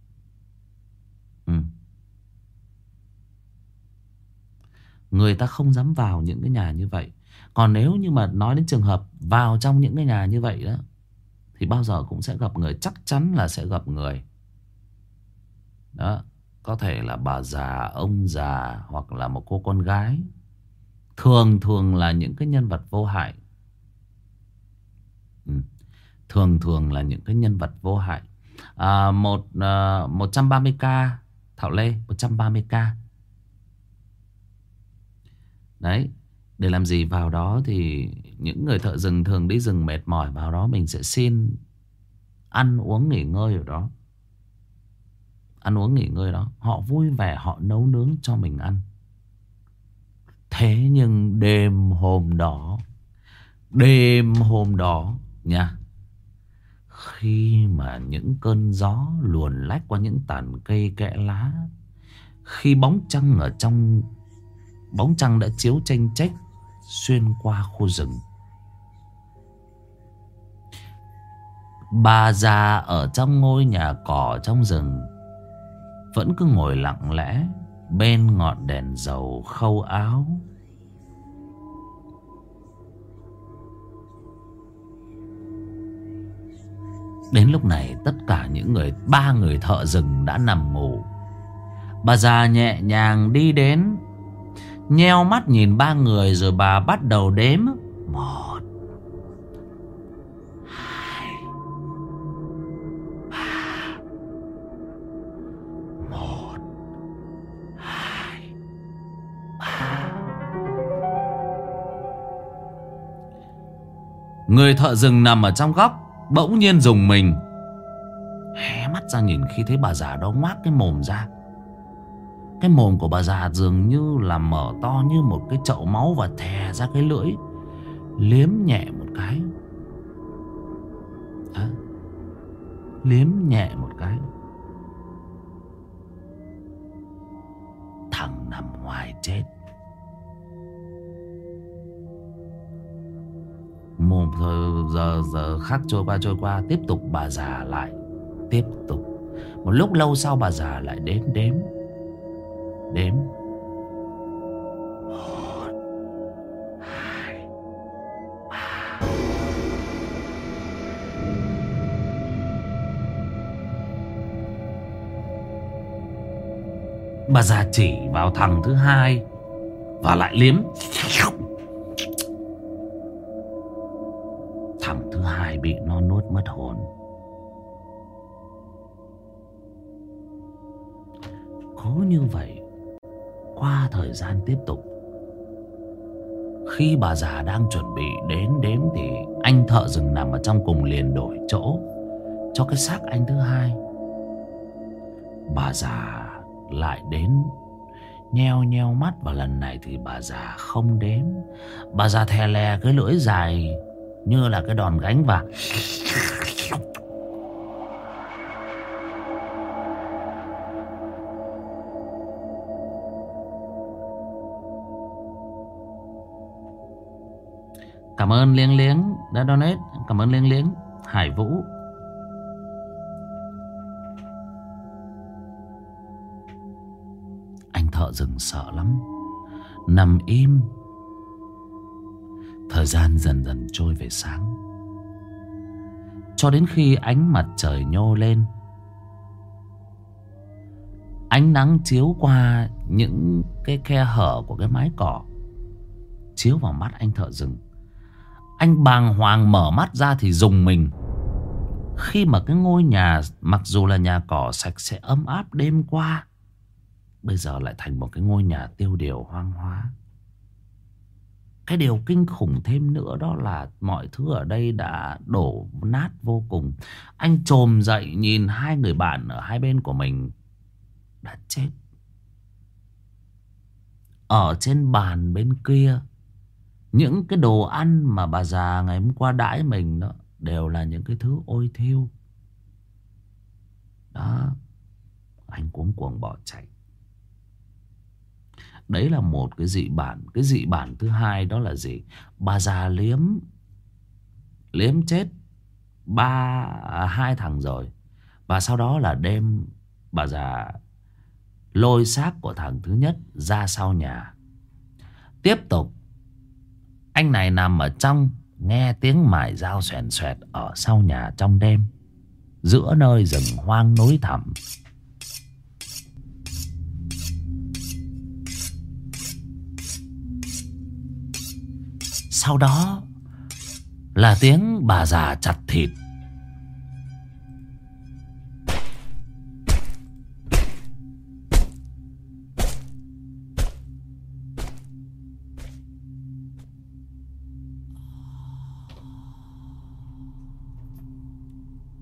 Người ta không dám vào những cái nhà như vậy. Còn nếu như mà nói đến trường hợp vào trong những cái nhà như vậy đó, thì bao giờ cũng sẽ gặp người. Chắc chắn là sẽ gặp người. Đó. Có thể là bà già, ông già, hoặc là một cô con gái. Thường là những cái nhân vật vô hại. Thường là những cái nhân vật vô hại. 130k Thảo Lê, 130k. Đấy. Để làm gì vào đó thì những người thợ rừng thường đi rừng mệt mỏi, vào đó mình sẽ xin ăn uống nghỉ ngơi ở đó. Ăn uống nghỉ ngơi đó. Họ vui vẻ, họ nấu nướng cho mình ăn. Thế nhưng đêm hôm đó nha, khi mà những cơn gió luồn lách qua những tàn cây kẽ lá, khi bóng trăng đã chiếu chênh chếch xuyên qua khu rừng, bà già ở trong ngôi nhà cỏ trong rừng vẫn cứ ngồi lặng lẽ bên ngọn đèn dầu khâu áo. Đến lúc này tất cả những ba người thợ rừng đã nằm ngủ. Bà già nhẹ nhàng đi đến, nheo mắt nhìn ba người rồi bà bắt đầu đếm. 1, 2, 3. 1, 2, 3. Người thợ rừng nằm ở trong góc bỗng nhiên rùng mình, hé mắt ra nhìn khi thấy bà già đó ngoác cái mồm ra. Cái mồm của bà già dường như là mở to như một cái chậu máu và thè ra cái lưỡi, liếm nhẹ một cái. Liếm nhẹ một cái. Thằng nằm ngoài chết. Mồm giờ khắc trôi qua. Tiếp tục bà già lại tiếp tục. Một lúc lâu sau bà già lại đếm. 1, 2, 3. Bà già chỉ vào thằng thứ hai và lại liếm. Thằng thứ hai bị nó nuốt mất hồn. Cứ như vậy qua thời gian tiếp tục. Khi bà già đang chuẩn bị đến đếm thì anh thợ rừng nằm ở trong cùng liền đổi chỗ cho cái xác anh thứ hai. Bà già lại đến, nheo mắt, và lần này thì bà già không đếm. Bà già thè lè cái lưỡi dài như là cái đòn gánh và cảm ơn Liếng Liếng đã donate. Cảm ơn Liếng Liếng. Hải Vũ. Anh thợ rừng sợ lắm, nằm im. Thời gian dần dần trôi về sáng, cho đến khi ánh mặt trời nhô lên. Ánh nắng chiếu qua những cái khe hở của cái mái cỏ, chiếu vào mắt anh thợ rừng. Anh bàng hoàng mở mắt ra thì rùng mình, khi mà cái ngôi nhà mặc dù là nhà cỏ sạch sẽ ấm áp đêm qua, bây giờ lại thành một cái ngôi nhà tiêu điều hoang hóa. Cái điều kinh khủng thêm nữa đó là mọi thứ ở đây đã đổ nát vô cùng. Anh chồm dậy nhìn hai người bạn ở hai bên của mình đã chết. Ở trên bàn bên kia, những cái đồ ăn mà bà già ngày hôm qua đãi mình đó đều là những cái thứ ôi thiêu. Đó. Anh cuống cuồng bỏ chạy. Đấy là một cái dị bản. Cái dị bản thứ hai đó là gì? Bà già liếm chết hai thằng rồi. Và sau đó là đêm bà già lôi xác của thằng thứ nhất ra sau nhà. Tiếp tục, anh này nằm ở trong, nghe tiếng mài dao xoèn xoẹt ở sau nhà trong đêm, giữa nơi rừng hoang núi thẳm. Sau đó là tiếng bà già chặt thịt.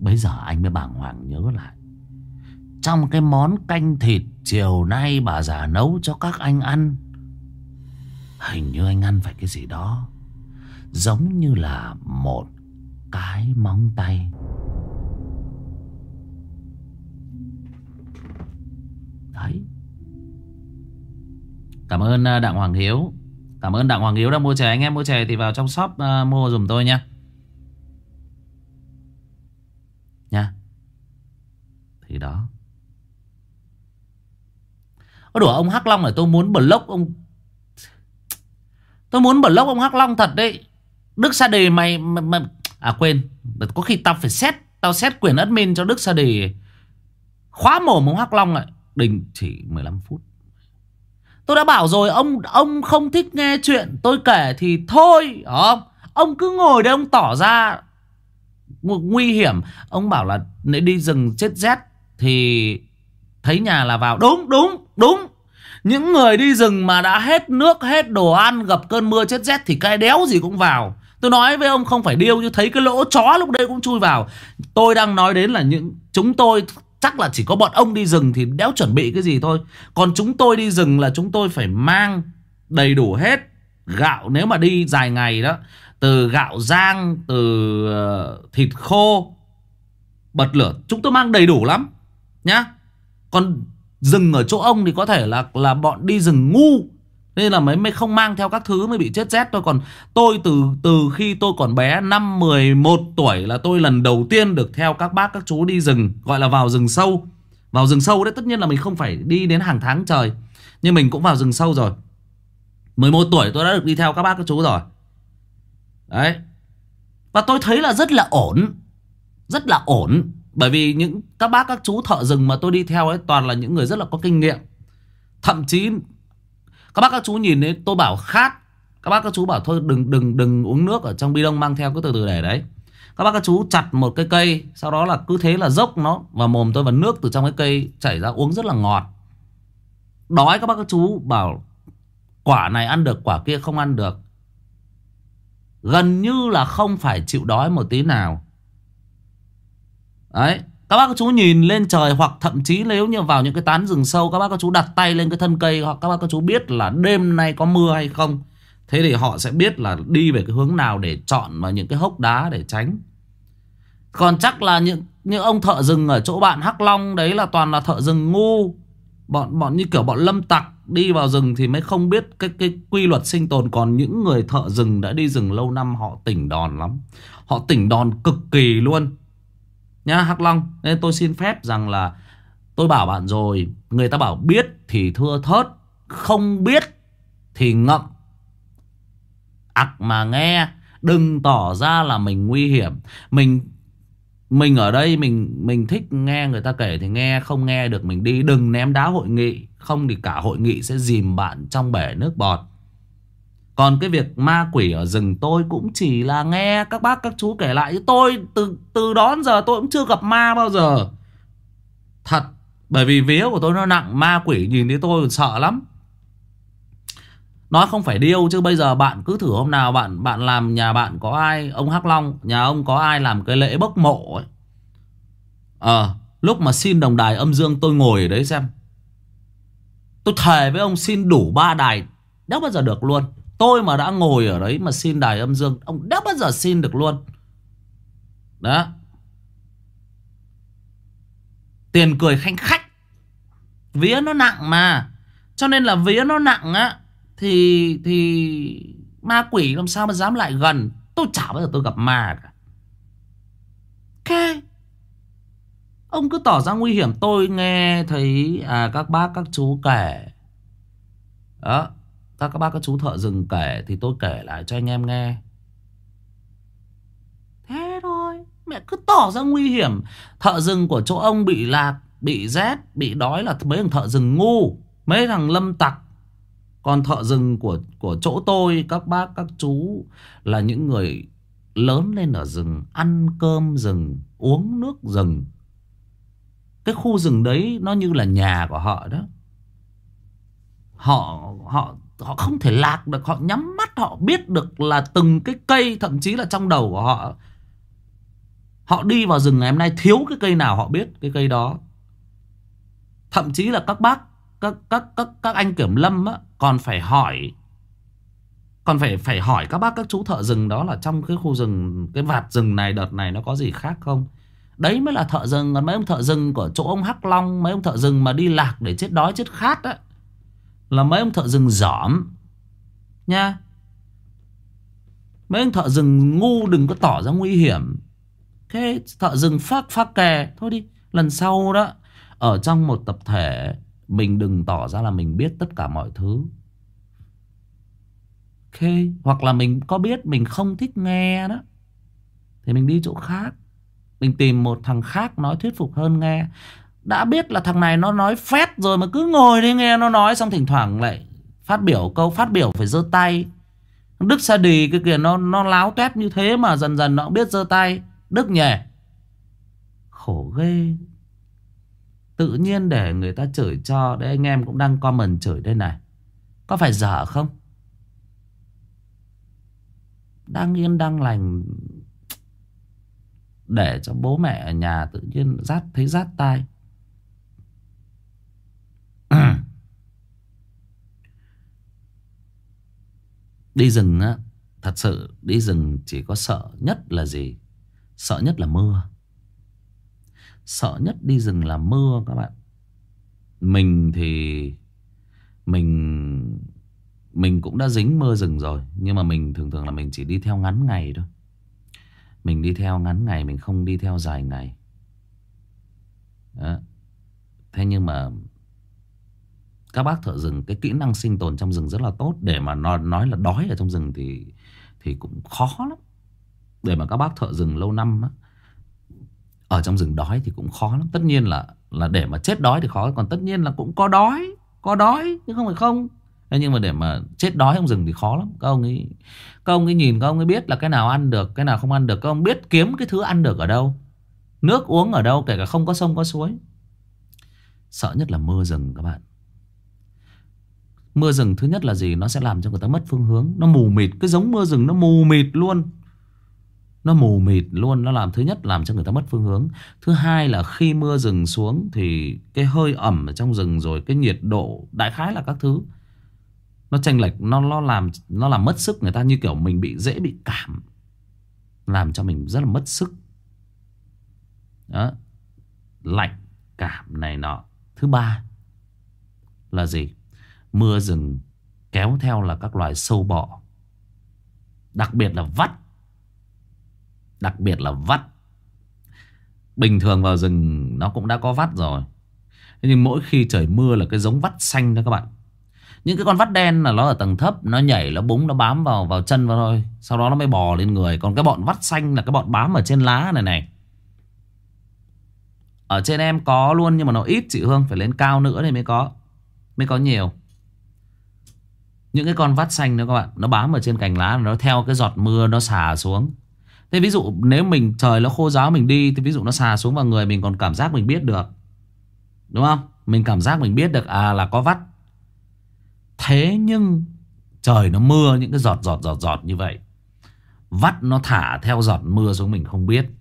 Bây giờ anh mới bàng hoàng nhớ lại, trong cái món canh thịt chiều nay bà già nấu cho các anh ăn, hình như anh ăn phải cái gì đó giống như là một cái móng tay. Đấy. Cảm ơn Đặng Hoàng Hiếu. Cảm ơn Đặng Hoàng Hiếu đã mua chè. Anh em mua chè thì vào trong shop mua dùm tôi nha. Nha. Thì đó. Ôi đùa, ông Hắc Long này tôi muốn block ông. Tôi muốn block ông Hắc Long thật đấy. Đức Sa Đề mày à quên, có khi tao phải xét quyền admin cho Đức Sa Đề khóa mồm ông Hắc Long lại. Đình chỉ 15 phút. Tôi đã bảo rồi, ông không thích nghe chuyện tôi kể thì thôi, ông cứ ngồi đấy ông tỏ ra nguy hiểm. Ông bảo là nếu đi rừng chết rét thì thấy nhà là vào. Đúng. Những người đi rừng mà đã hết nước, hết đồ ăn, gặp cơn mưa chết rét thì cái đéo gì cũng vào. Tôi nói với ông không phải điêu, chứ thấy cái lỗ chó lúc đấy cũng chui vào. Tôi đang nói đến là chúng tôi chắc là chỉ có bọn ông đi rừng thì đéo chuẩn bị cái gì thôi. Còn chúng tôi đi rừng là chúng tôi phải mang đầy đủ hết. Gạo nếu mà đi dài ngày đó, từ gạo rang, từ thịt khô, bật lửa, chúng tôi mang đầy đủ lắm nhá. Còn rừng ở chỗ ông thì có thể là bọn đi rừng ngu, nên là mới không mang theo các thứ mới bị chết rét thôi. Còn tôi từ khi tôi còn bé, năm 11 tuổi là tôi lần đầu tiên được theo các bác các chú đi rừng, gọi là vào rừng sâu. Vào rừng sâu đấy, tất nhiên là mình không phải đi đến hàng tháng trời, nhưng mình cũng vào rừng sâu rồi. 11 tuổi tôi đã được đi theo các bác các chú rồi. Đấy. Và tôi thấy là rất là ổn. Rất là ổn. Bởi vì những các bác các chú thợ rừng mà tôi đi theo ấy toàn là những người rất là có kinh nghiệm. Thậm chí các bác các chú nhìn đấy, tôi bảo khát, các bác các chú bảo thôi đừng uống nước ở trong bi lông, mang theo cứ từ từ để đấy. Các bác các chú chặt một cái cây, sau đó là cứ thế là dốc nó vào mồm tôi, và nước từ trong cái cây chảy ra uống rất là ngọt. Đói các bác các chú bảo quả này ăn được, quả kia không ăn được. Gần như là không phải chịu đói một tí nào. Đấy. Các bác các chú nhìn lên trời, hoặc thậm chí nếu như vào những cái tán rừng sâu, các bác các chú đặt tay lên cái thân cây, hoặc các bác các chú biết là đêm nay có mưa hay không. Thế thì họ sẽ biết là đi về cái hướng nào để chọn vào những cái hốc đá để tránh. Còn chắc là những ông thợ rừng ở chỗ bạn Hắc Long đấy là toàn là thợ rừng ngu. Bọn như kiểu bọn lâm tặc đi vào rừng thì mới không biết cái quy luật sinh tồn. Còn những người thợ rừng đã đi rừng lâu năm họ tỉnh đòn lắm. Họ tỉnh đòn cực kỳ luôn nhá Hắc Long. Nên tôi xin phép rằng là tôi bảo bạn rồi, người ta bảo biết thì thưa thớt, không biết thì ngậm. Ặc mà nghe, đừng tỏ ra là mình nguy hiểm. Mình ở đây mình thích nghe người ta kể thì nghe, không nghe được mình đi. Đừng ném đá hội nghị, không thì cả hội nghị sẽ dìm bạn trong bể nước bọt. Còn cái việc ma quỷ ở rừng tôi cũng chỉ là nghe các bác các chú kể lại, chứ tôi từ đó đến giờ tôi cũng chưa gặp ma bao giờ. Thật. Bởi vì vía của tôi nó nặng, ma quỷ nhìn thấy tôi còn sợ lắm. Nói không phải điêu, chứ bây giờ bạn cứ thử hôm nào bạn làm nhà bạn có ai, ông Hắc Long, nhà ông có ai làm cái lễ bốc mộ ấy. Lúc mà xin đồng đài âm dương tôi ngồi ở đấy xem. Tôi thề với ông xin đủ 3 đài đéo bao giờ được luôn. Tôi mà đã ngồi ở đấy mà xin đài âm dương, ông đéo bao giờ xin được luôn. Đó. Tiền cười khanh khách. Vía nó nặng mà. Cho nên là vía nó nặng á, thì ma quỷ làm sao mà dám lại gần. Tôi chả bao giờ tôi gặp ma cả. Ok. Ông cứ tỏ ra nguy hiểm. Tôi nghe thấy các bác các chú kể đó, các bác các chú thợ rừng kể thì tôi kể lại cho anh em nghe. Thế thôi. Mẹ cứ tỏ ra nguy hiểm. Thợ rừng của chỗ ông bị lạc, bị rét, bị đói là mấy thằng thợ rừng ngu, mấy thằng lâm tặc. Còn thợ rừng của chỗ tôi, các bác các chú là những người lớn lên ở rừng, ăn cơm rừng, uống nước rừng. Cái khu rừng đấy nó như là nhà của họ đó. Họ không thể lạc được. Họ nhắm mắt họ biết được là từng cái cây, thậm chí là trong đầu của họ Họ đi vào rừng ngày hôm nay thiếu cái cây nào họ biết cái cây đó. Thậm chí là các bác, các anh kiểm lâm á, còn phải hỏi, còn phải hỏi các bác các chú thợ rừng đó là trong cái khu rừng, cái vạt rừng này đợt này nó có gì khác không. Đấy mới là thợ rừng. Còn mấy ông thợ rừng của chỗ ông Hắc Long, mấy ông thợ rừng mà đi lạc để chết đói chết khát á, là mấy ông thợ rừng dỏm nha. Mấy ông thợ rừng ngu đừng có tỏ ra nguy hiểm. Thế thợ rừng phác kè. Thôi đi, lần sau đó ở trong một tập thể mình đừng tỏ ra là mình biết tất cả mọi thứ. Ok. Hoặc là mình có biết mình không thích nghe đó thì mình đi chỗ khác, mình tìm một thằng khác nói thuyết phục hơn nghe. Đã biết là thằng này nó nói phét rồi mà cứ ngồi đây nghe nó nói, xong thỉnh thoảng lại phát biểu câu phát biểu phải giơ tay. Đức Sa Đì cái kia nó láo tét như thế mà dần dần nó cũng biết giơ tay. Đức nhỉ, khổ ghê. Tự nhiên để người ta chửi cho. Đấy, anh em cũng đang comment chửi đây này, có phải dở không? Đang yên đang lành để cho bố mẹ ở nhà tự nhiên thấy rát tai. Đi rừng á, thật sự đi rừng chỉ có sợ nhất là gì? Sợ nhất là mưa. Sợ nhất đi rừng là mưa các bạn. Mình thì mình cũng đã dính mưa rừng rồi, nhưng mà mình thường thường là mình chỉ đi theo ngắn ngày thôi. Mình đi theo ngắn ngày, mình không đi theo dài ngày đó. Thế nhưng mà các bác thợ rừng, cái kỹ năng sinh tồn trong rừng rất là tốt. Để mà nói là đói ở trong rừng thì cũng khó lắm. Để mà các bác thợ rừng lâu năm á, ở trong rừng đói thì cũng khó lắm. Tất nhiên là để mà chết đói thì khó. Còn tất nhiên là cũng có đói chứ không phải không. Thế nhưng mà để mà chết đói trong rừng thì khó lắm. Các ông ấy nhìn, các ông ấy biết là cái nào ăn được, cái nào không ăn được. Các ông biết kiếm cái thứ ăn được ở đâu, nước uống ở đâu, kể cả không có sông có suối. Sợ nhất là mưa rừng các bạn. Mưa rừng thứ nhất là gì? Nó sẽ làm cho người ta mất phương hướng. Nó mù mịt. Cái giống mưa rừng nó mù mịt luôn. Nó mù mịt luôn. Nó làm, thứ nhất làm cho người ta mất phương hướng. Thứ hai là khi mưa rừng xuống thì cái hơi ẩm ở trong rừng, rồi cái nhiệt độ, đại khái là các thứ nó chênh lệch. Nó làm mất sức người ta. Như kiểu mình dễ bị cảm, làm cho mình rất là mất sức đó. Lạnh, cảm này nọ. Thứ ba là gì? Mưa rừng kéo theo là các loài sâu bọ. Đặc biệt là vắt. Đặc biệt là vắt. Bình thường vào rừng nó cũng đã có vắt rồi. Nhưng mỗi khi trời mưa là cái giống vắt xanh đó các bạn. Những cái con vắt đen là nó ở tầng thấp, nó nhảy, nó búng, nó bám vào chân vào thôi. Sau đó nó mới bò lên người. Còn cái bọn vắt xanh là cái bọn bám ở trên lá này này. Ở trên em có luôn nhưng mà nó ít chị Hương. Phải lên cao nữa thì mới có nhiều. Những cái con vắt xanh đó các bạn, nó bám ở trên cành lá, nó theo cái giọt mưa nó xả xuống. Thế ví dụ nếu mình trời nó khô ráo mình đi, thì ví dụ nó xả xuống vào người mình còn cảm giác mình biết được, đúng không? Mình cảm giác mình biết được là có vắt. Thế nhưng trời nó mưa những cái giọt như vậy, vắt nó thả theo giọt mưa xuống mình không biết.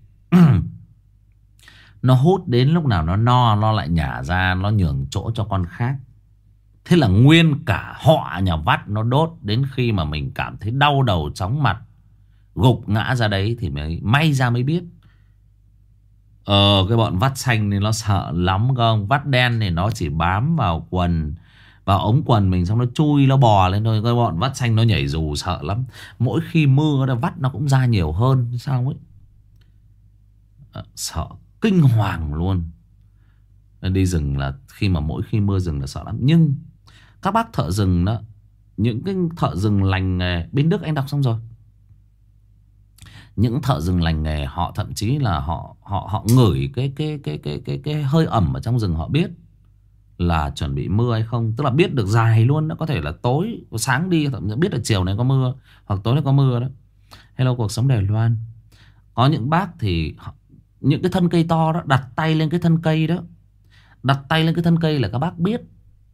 Nó hút đến lúc nào nó no, nó lại nhả ra, nó nhường chỗ cho con khác. Thế là nguyên cả họ nhà vắt nó đốt. Đến khi mà mình cảm thấy đau đầu chóng mặt, gục ngã ra đấy thì may ra mới biết. Cái bọn vắt xanh thì nó sợ lắm không? Vắt đen thì nó chỉ bám vào quần, vào ống quần mình, xong nó chui, nó bò lên thôi. Cái bọn vắt xanh nó nhảy dù sợ lắm. Mỗi khi mưa nó vắt nó cũng ra nhiều hơn sao ấy. Sợ kinh hoàng luôn. Đi rừng là mỗi khi mưa rừng là sợ lắm. Nhưng các bác thợ rừng đó, những cái thợ rừng lành nghề bên Đức anh đọc xong rồi. Những thợ rừng lành nghề họ thậm chí là họ ngửi cái hơi ẩm ở trong rừng, họ biết là chuẩn bị mưa hay không. Tức là biết được dài luôn. Nó có thể là tối, sáng đi thậm chí biết là chiều này có mưa, hoặc tối nay có mưa đó. Hello cuộc sống Đài Loan. Có những bác thì những cái thân cây to đó, đặt tay lên cái thân cây đó, đặt tay lên cái thân cây là các bác biết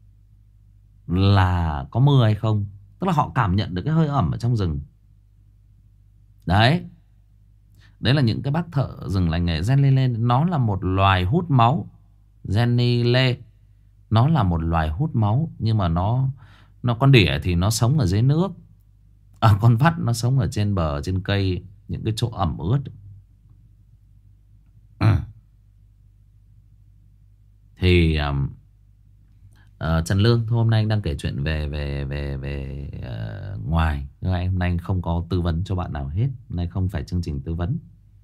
là có mưa hay không. Tức là họ cảm nhận được cái hơi ẩm ở trong rừng. Đấy. Đấy là những cái bác thợ rừng lành nghề. Jenny Lê nó là một loài hút máu. Jenny Lê nó là một loài hút máu, nhưng mà nó con đỉa thì nó sống ở dưới nước, con vắt nó sống ở trên bờ, trên cây, những cái chỗ ẩm ướt. Thì Trần Lương thôi, hôm nay anh đang kể chuyện về ngoài. Nhưng mà hôm nay anh không có tư vấn cho bạn nào hết. Hôm nay không phải chương trình tư vấn.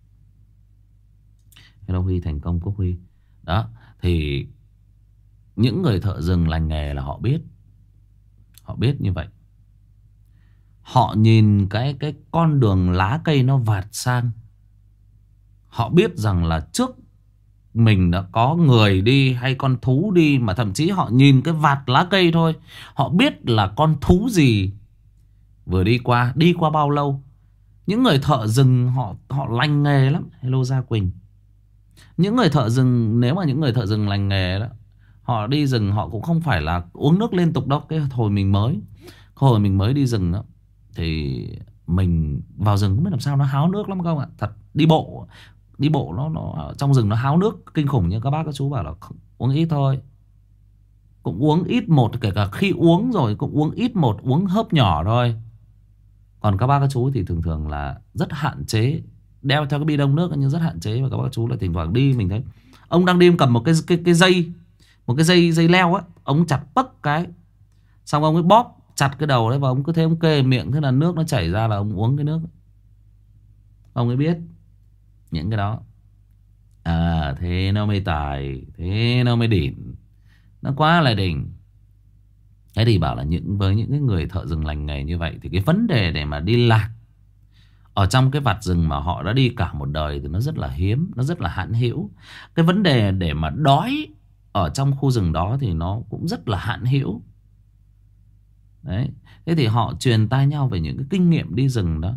Hello Huy, thành công Quốc Huy. Đó, thì những người thợ rừng lành nghề là họ biết. Họ biết như vậy. Họ nhìn cái con đường lá cây nó vạt sang, họ biết rằng là trước mình đã có người đi hay con thú đi. Mà thậm chí họ nhìn cái vạt lá cây thôi, họ biết là con thú gì vừa đi qua bao lâu. Những người thợ rừng họ lành nghề lắm. Hello Gia Quỳnh. Những người thợ rừng, nếu mà những người thợ rừng lành nghề đó, họ đi rừng họ cũng không phải là uống nước liên tục đâu. Cái hồi mình mới đi rừng đó, thì mình vào rừng không biết làm sao nó háo nước lắm các ông ạ. Thật, đi bộ nó trong rừng nó háo nước kinh khủng. Nhưng các bác các chú bảo là uống ít thôi, cũng uống ít một. Kể cả khi uống rồi cũng uống ít một, uống hớp nhỏ thôi. Còn các bác các chú thì thường thường là rất hạn chế, đeo theo cái bi đông nước nhưng rất hạn chế. Và các bác các chú là thỉnh thoảng đi mình thấy ông đang đi cầm một cái dây, một cái dây leo á, ông chặt pấc cái, xong ông ấy bóp chặt cái đầu đấy và ông cứ thế ông kê miệng, thế là nước nó chảy ra là ông uống cái nước. Ông ấy biết những cái đó. Thế nó mới tài, thế nó mới đỉnh, nó quá là đỉnh. Thế thì bảo là với những cái người thợ rừng lành nghề như vậy thì cái vấn đề để mà đi lạc ở trong cái vạt rừng mà họ đã đi cả một đời thì nó rất là hiếm, nó rất là hạn hữu. Cái vấn đề để mà đói ở trong khu rừng đó thì nó cũng rất là hạn hữu. Đấy. Thế thì họ truyền tai nhau về những cái kinh nghiệm đi rừng đó.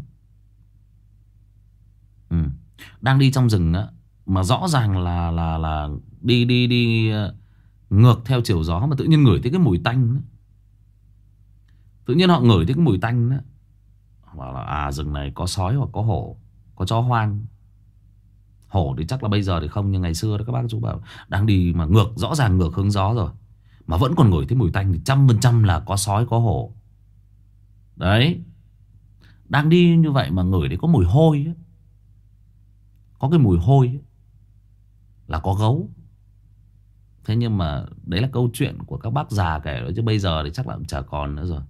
Đang đi trong rừng á, mà rõ ràng là đi ngược theo chiều gió, mà tự nhiên ngửi thấy cái mùi tanh đó. Tự nhiên họ ngửi thấy cái mùi tanh đó. Họ bảo là rừng này có sói hoặc có hổ, có chó hoang. Hổ thì chắc là bây giờ thì không, nhưng ngày xưa đó các bác chú bảo đang đi mà rõ ràng ngược hướng gió rồi mà vẫn còn ngửi thấy mùi tanh thì 100% là có sói có hổ. Đấy. Đang đi như vậy mà ngửi thấy có mùi hôi ấy. Có cái mùi hôi ấy, là có gấu. Thế nhưng mà đấy là câu chuyện của các bác già kể đó, chứ bây giờ thì chắc là cũng chả còn nữa rồi.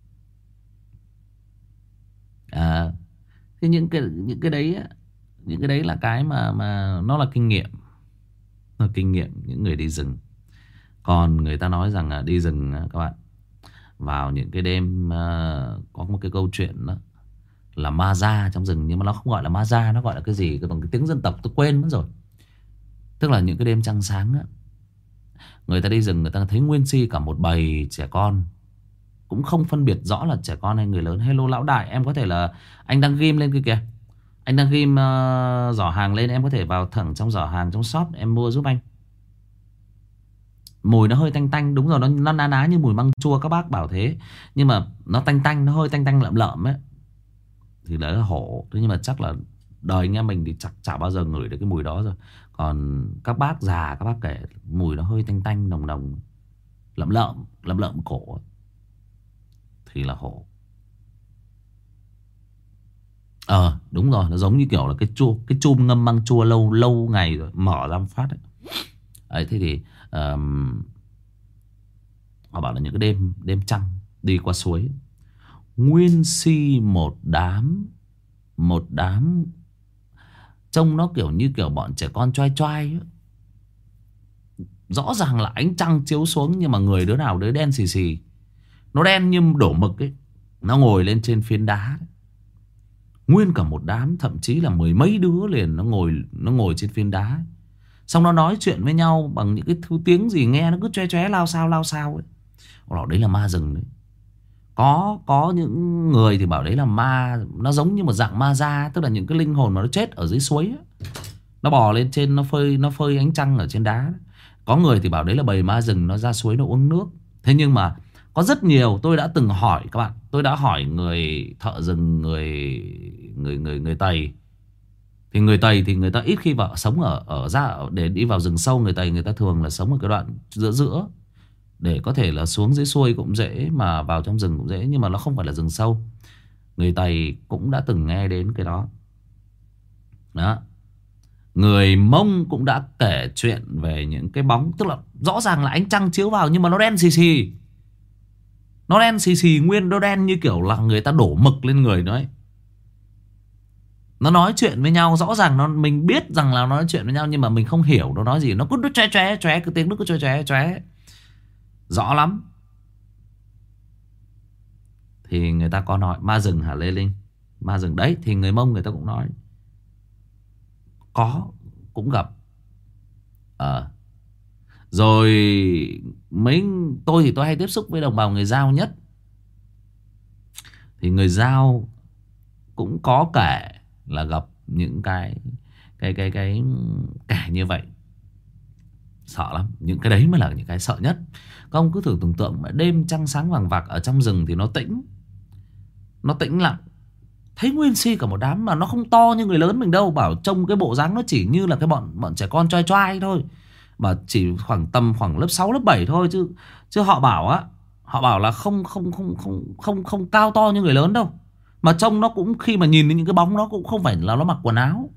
Thế những cái đấy á, những cái đấy là cái mà nó là kinh nghiệm. Nó là kinh nghiệm những người đi rừng. Còn người ta nói rằng là đi rừng các bạn, vào những cái đêm có một cái câu chuyện đó là ma da trong rừng. Nhưng mà nó không gọi là ma da, nó gọi là cái gì bằng cái tiếng dân tộc tôi quên mất rồi. Tức là những cái đêm trăng sáng á, người ta đi rừng người ta thấy nguyên si cả một bầy trẻ con, cũng không phân biệt rõ là trẻ con hay người lớn. Hello lão đại, em có thể là anh đang ghim lên kia kìa, anh đang ghim giỏ hàng lên, em có thể vào thẳng trong giỏ hàng trong shop em mua giúp anh. Mùi nó hơi tanh tanh, đúng rồi, nó ná ná như mùi măng chua các bác bảo thế, nhưng mà nó tanh tanh, nó hơi tanh tanh lợm lợm ấy, thì đấy là hổ. Thế nhưng mà chắc là đời anh em mình thì chả bao giờ ngửi được cái mùi đó rồi. Còn các bác già các bác kể mùi nó hơi tanh tanh nồng nồng lợm lợm cổ thì là hổ. Đúng rồi, nó giống như kiểu là cái chum ngâm măng chua lâu lâu ngày rồi mở ra phát ấy. Đấy, thế thì họ bảo là những cái đêm trăng đi qua suối, nguyên si một đám trông nó kiểu như kiểu bọn trẻ con choai choai ấy. Rõ ràng là ánh trăng chiếu xuống nhưng mà người đứa nào đứa đen xì xì, nó đen như đổ mực ấy. Nó ngồi lên trên phiến đá đấy. Nguyên cả một đám, thậm chí là mười mấy đứa liền, nó ngồi trên phiến đá ấy. Xong nó nói chuyện với nhau bằng những cái thứ tiếng gì nghe nó cứ choe choe lao sao ấy. Bảo đấy là ma rừng đấy. Có những người thì bảo đấy là ma, nó giống như một dạng ma da, tức là những cái linh hồn mà nó chết ở dưới suối ấy. Nó bò lên trên, nó phơi ánh trăng ở trên đá. Có người thì bảo đấy là bầy ma rừng nó ra suối nó uống nước. Thế nhưng mà có rất nhiều, tôi đã từng hỏi các bạn, tôi đã hỏi người thợ rừng, người Tây, Thì người Tây thì người ta ít khi vào sống ở ra để đi vào rừng sâu. Người Tây người ta thường là sống ở cái đoạn giữa giữa, để có thể là xuống dưới xuôi cũng dễ, mà vào trong rừng cũng dễ, nhưng mà nó không phải là rừng sâu. Người Tây cũng đã từng nghe đến cái đó. Đó. Người Mông cũng đã kể chuyện về những cái bóng, tức là rõ ràng là ánh trăng chiếu vào nhưng mà nó đen xì xì. Nó đen xì xì, nguyên nó đen như kiểu là người ta đổ mực lên người nó ấy. Nó nói chuyện với nhau, rõ ràng mình biết rằng là nó nói chuyện với nhau, nhưng mà mình không hiểu nó nói gì. Nó cứ chóe chóe chóe, cái tiếng nó cứ chóe chóe chóe, rõ lắm. Thì người ta có nói ma rừng hả Lê Linh? Ma rừng đấy, thì người Mông người ta cũng nói có, cũng gặp. Rồi tôi thì tôi hay tiếp xúc với đồng bào người Dao nhất. Thì người Dao cũng có kể là gặp những cái kẻ như vậy. Sợ lắm. Những cái đấy mới là những cái sợ nhất. Các ông cứ thử tưởng tượng mà đêm trăng sáng vàng vặc ở trong rừng thì nó tĩnh. Nó tĩnh lặng. Thấy nguyên si cả một đám mà nó không to như người lớn mình đâu. Bảo trông cái bộ dáng nó chỉ như là cái bọn trẻ con choai choai thôi. Mà chỉ khoảng lớp 6 lớp 7 thôi chứ họ bảo là không cao to như người lớn đâu. Mà trông nó cũng, khi mà nhìn những cái bóng nó cũng không phải là nó mặc quần áo.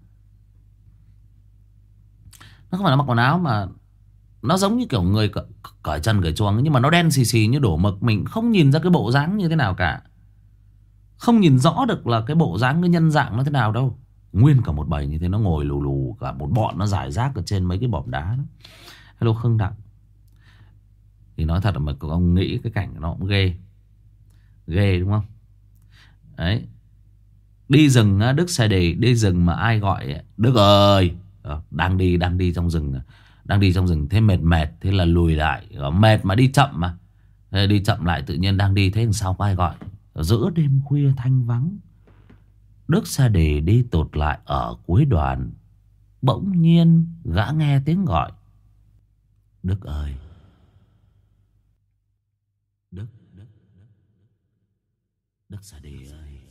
Nó không phải là mặc quần áo mà nó giống như kiểu người cởi chân cởi chuồng, nhưng mà nó đen xì xì như đổ mực. Mình không nhìn ra cái bộ dáng như thế nào cả. Không nhìn rõ được là cái bộ dáng, cái nhân dạng nó thế nào đâu. Nguyên cả một bầy như thế, nó ngồi lù lù, cả một bọn nó rải rác ở trên mấy cái bọm đá đó. Hello Khương Đặng. Thì nói thật là mà ông nghĩ cái cảnh nó cũng ghê. Ghê đúng không? Đấy. Đi rừng á, Đức xe đề đi rừng mà ai gọi Đức ơi, đang đi trong rừng, đang đi trong rừng thế mệt thế là lùi lại, mệt mà đi chậm mà. Thế đi chậm lại, tự nhiên đang đi thế làm sao có ai gọi. Giữa đêm khuya thanh vắng, Đức xe đề đi tụt lại ở cuối đoàn. Bỗng nhiên gã nghe tiếng gọi. Đức ơi, Đức xe đề ơi.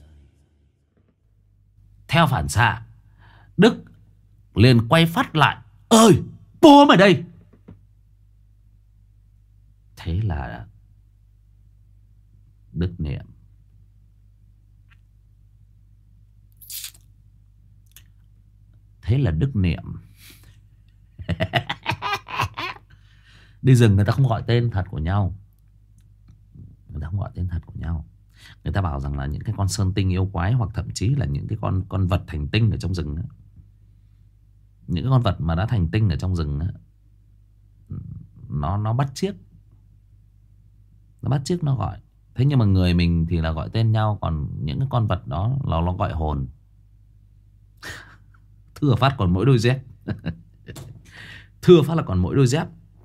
Theo phản xạ, Đức liền quay phát lại. Ơi, bố mày đây. Thế là Đức niệm. Thế là Đức niệm. Đi rừng người ta không gọi tên thật của nhau. Người ta không gọi tên thật của nhau. Người ta bảo rằng là những cái con sơn tinh yêu quái, hoặc thậm chí là những cái con vật thành tinh ở trong rừng ấy. Những cái con vật mà đã thành tinh ở trong rừng ấy, nó bắt chước. Nó bắt chước nó gọi. Thế nhưng mà người mình thì là gọi tên nhau. Còn những cái con vật đó là nó gọi hồn. Thưa phát còn mỗi đôi dép. Thưa phát là còn mỗi đôi dép.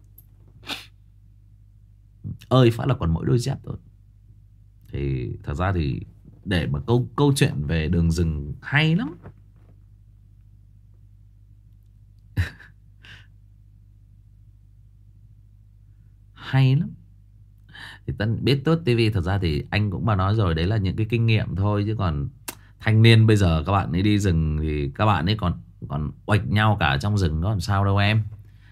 Ơi phát là còn mỗi đôi dép thôi. Thì thật ra thì để mà câu chuyện về đường rừng hay lắm. Hay lắm. Thì Tân biết tốt TV thật ra thì anh cũng mà nói rồi, đấy là những cái kinh nghiệm thôi, chứ còn thanh niên bây giờ các bạn ấy đi rừng thì các bạn ấy còn oạch nhau cả trong rừng đó làm sao đâu em.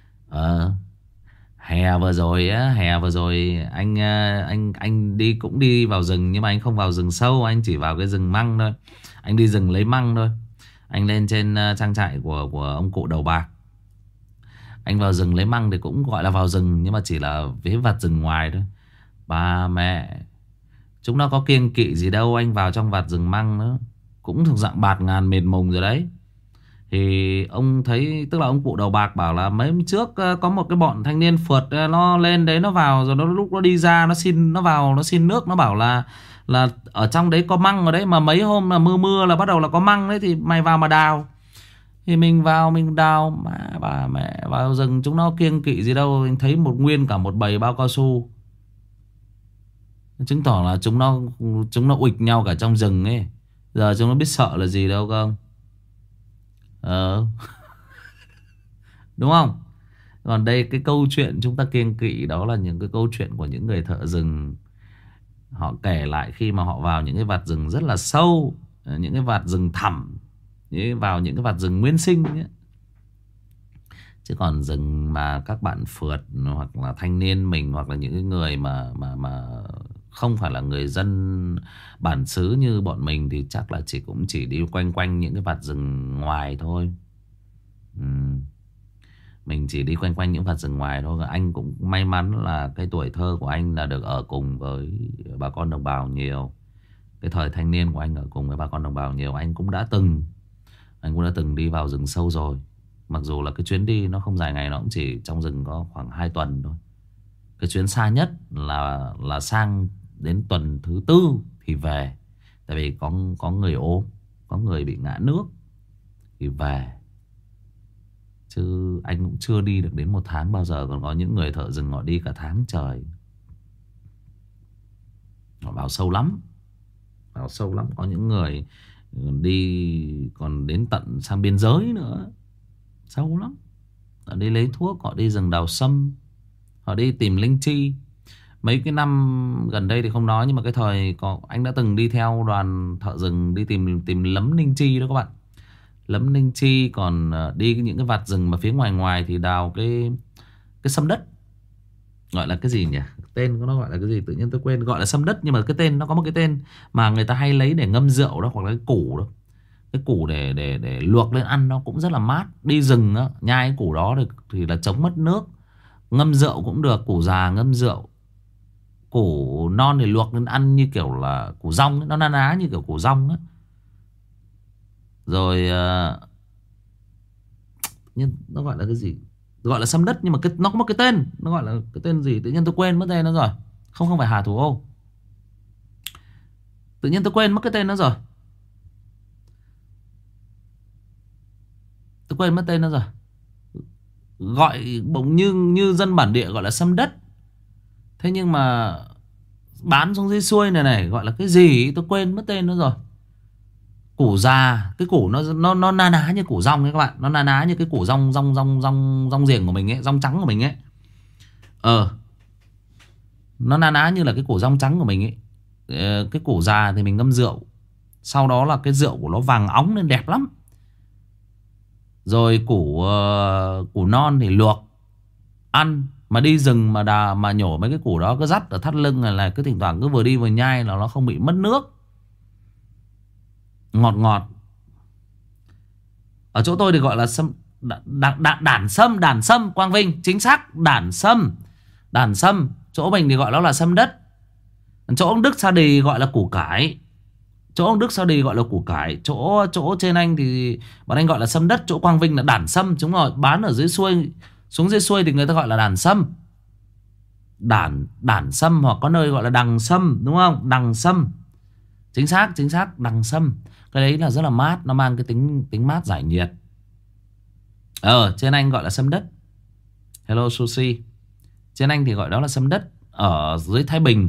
Hè vừa rồi anh cũng đi vào rừng, nhưng mà anh không vào rừng sâu, anh chỉ vào cái rừng măng thôi. Anh đi rừng lấy măng thôi. Anh lên trên trang trại của ông cụ đầu bạc. Anh vào rừng lấy măng thì cũng gọi là vào rừng, nhưng mà chỉ là vế vặt rừng ngoài thôi. Ba mẹ, chúng nó có kiêng kỵ gì đâu. Anh vào trong vạt rừng măng nữa cũng thuộc dạng bạt ngàn mệt mùng rồi đấy. Thì ông thấy, tức là ông cụ đầu bạc bảo là mấy hôm trước có một cái bọn thanh niên phượt, nó lên đấy nó vào, rồi lúc nó đi ra nó vào nó xin nước, nó bảo là ở trong đấy có măng ở đấy, mà mấy hôm là mưa là bắt đầu là có măng đấy, thì mày vào mà đào. Thì mình vào mình đào, mà bà mẹ vào rừng chúng nó kiêng kỵ gì đâu. Anh thấy nguyên cả một bầy bao cao su, chứng tỏ là chúng nó uịch nhau cả trong rừng ấy. Giờ chúng nó biết sợ là gì đâu không. Đúng không? Còn đây cái câu chuyện chúng ta kiêng kỵ đó là những cái câu chuyện của những người thợ rừng. Họ kể lại khi mà họ vào những cái vạt rừng rất là sâu, những cái vạt rừng thẳm, Vào những cái vạt rừng nguyên sinh ấy. Chứ còn rừng mà các bạn phượt hoặc là thanh niên mình, hoặc là những cái người mà không phải là người dân bản xứ như bọn mình, thì chắc là cũng chỉ đi quanh quanh những cái vạt rừng ngoài thôi. Mình chỉ đi quanh quanh những vạt rừng ngoài thôi. Anh cũng may mắn là cái tuổi thơ của anh là được ở cùng với bà con đồng bào nhiều. Cái thời thanh niên của anh ở cùng với bà con đồng bào nhiều. Anh cũng đã từng đi vào rừng sâu rồi. Mặc dù là cái chuyến đi nó không dài ngày, nó cũng chỉ trong rừng có khoảng 2 tuần thôi. Cái chuyến xa nhất là sang đến tuần thứ 4 thì về. Tại vì có người ốm, có người bị ngã nước thì về. Chứ anh cũng chưa đi được đến 1 tháng bao giờ. Còn có những người thợ rừng họ đi cả tháng trời. Họ vào sâu lắm. Vào sâu lắm. Có những người đi còn đến tận sang biên giới nữa. Sâu lắm. Họ đi lấy thuốc, họ đi rừng đào sâm, họ đi tìm linh chi. Mấy cái năm gần đây thì không nói, nhưng mà cái thời anh đã từng đi theo đoàn thợ rừng đi tìm lấm linh chi đó các bạn. Lấm linh chi. Còn đi những cái vạt rừng mà phía ngoài ngoài thì đào cái sâm đất. Gọi là cái gì nhỉ? Tên của nó gọi là cái gì? Tự nhiên tôi quên. Gọi là sâm đất, nhưng mà cái tên nó có một cái tên mà người ta hay lấy để ngâm rượu đó, hoặc là cái củ đó. Cái củ để luộc lên ăn nó cũng rất là mát. Đi rừng á, nhai cái củ đó thì là chống mất nước. Ngâm rượu cũng được. Củ già ngâm rượu. Củ non thì luộc lên ăn như kiểu là củ dong ấy. Nó na ná như kiểu củ dong á. Rồi nhưng nó gọi là cái gì? Gọi là sâm đất, nhưng mà nó có một cái tên. Nó gọi là cái tên gì? Tự nhiên tôi quên mất tên nó rồi. Không phải Hà Thủ Ô. Tự nhiên tôi quên mất cái tên nó rồi. Tôi quên mất tên nó rồi. Gọi bỗng như dân bản địa gọi là sâm đất. Thế nhưng mà bán xuống dưới xuôi này gọi là cái gì? Tôi quên mất tên nó rồi. Củ già. Cái củ nó na ná như củ dong ấy các bạn. Nó na ná như cái củ dong giềng của mình ấy, dong trắng của mình ấy. Nó na ná như là cái củ dong trắng của mình ấy. Cái củ già thì mình ngâm rượu. Sau đó là cái rượu của nó vàng óng lên đẹp lắm. Rồi củ non thì luộc ăn. Mà đi rừng mà nhổ mấy cái củ đó cứ dắt ở thắt lưng là cứ thỉnh thoảng cứ vừa đi vừa nhai là nó không bị mất nước. Ngọt ngọt. Ở chỗ tôi thì gọi là đản sâm Quang Vinh. Chính xác, đản sâm. Chỗ mình thì gọi nó là sâm đất. Chỗ ông Đức Sa Đì gọi là củ cải. Chỗ trên anh thì bọn anh gọi là sâm đất. Chỗ Quang Vinh là đản sâm. Đúng rồi, bán ở dưới xuôi. Xuống dưới xuôi thì người ta gọi là đản sâm. Đản sâm, hoặc có nơi gọi là đằng sâm, đúng không? Đằng sâm. Chính xác, đằng sâm. Cái đấy là rất là mát. Nó mang cái tính mát giải nhiệt. Trên anh gọi là sâm đất. Hello Sushi. Trên anh thì gọi đó là sâm đất. Ở dưới Thái Bình,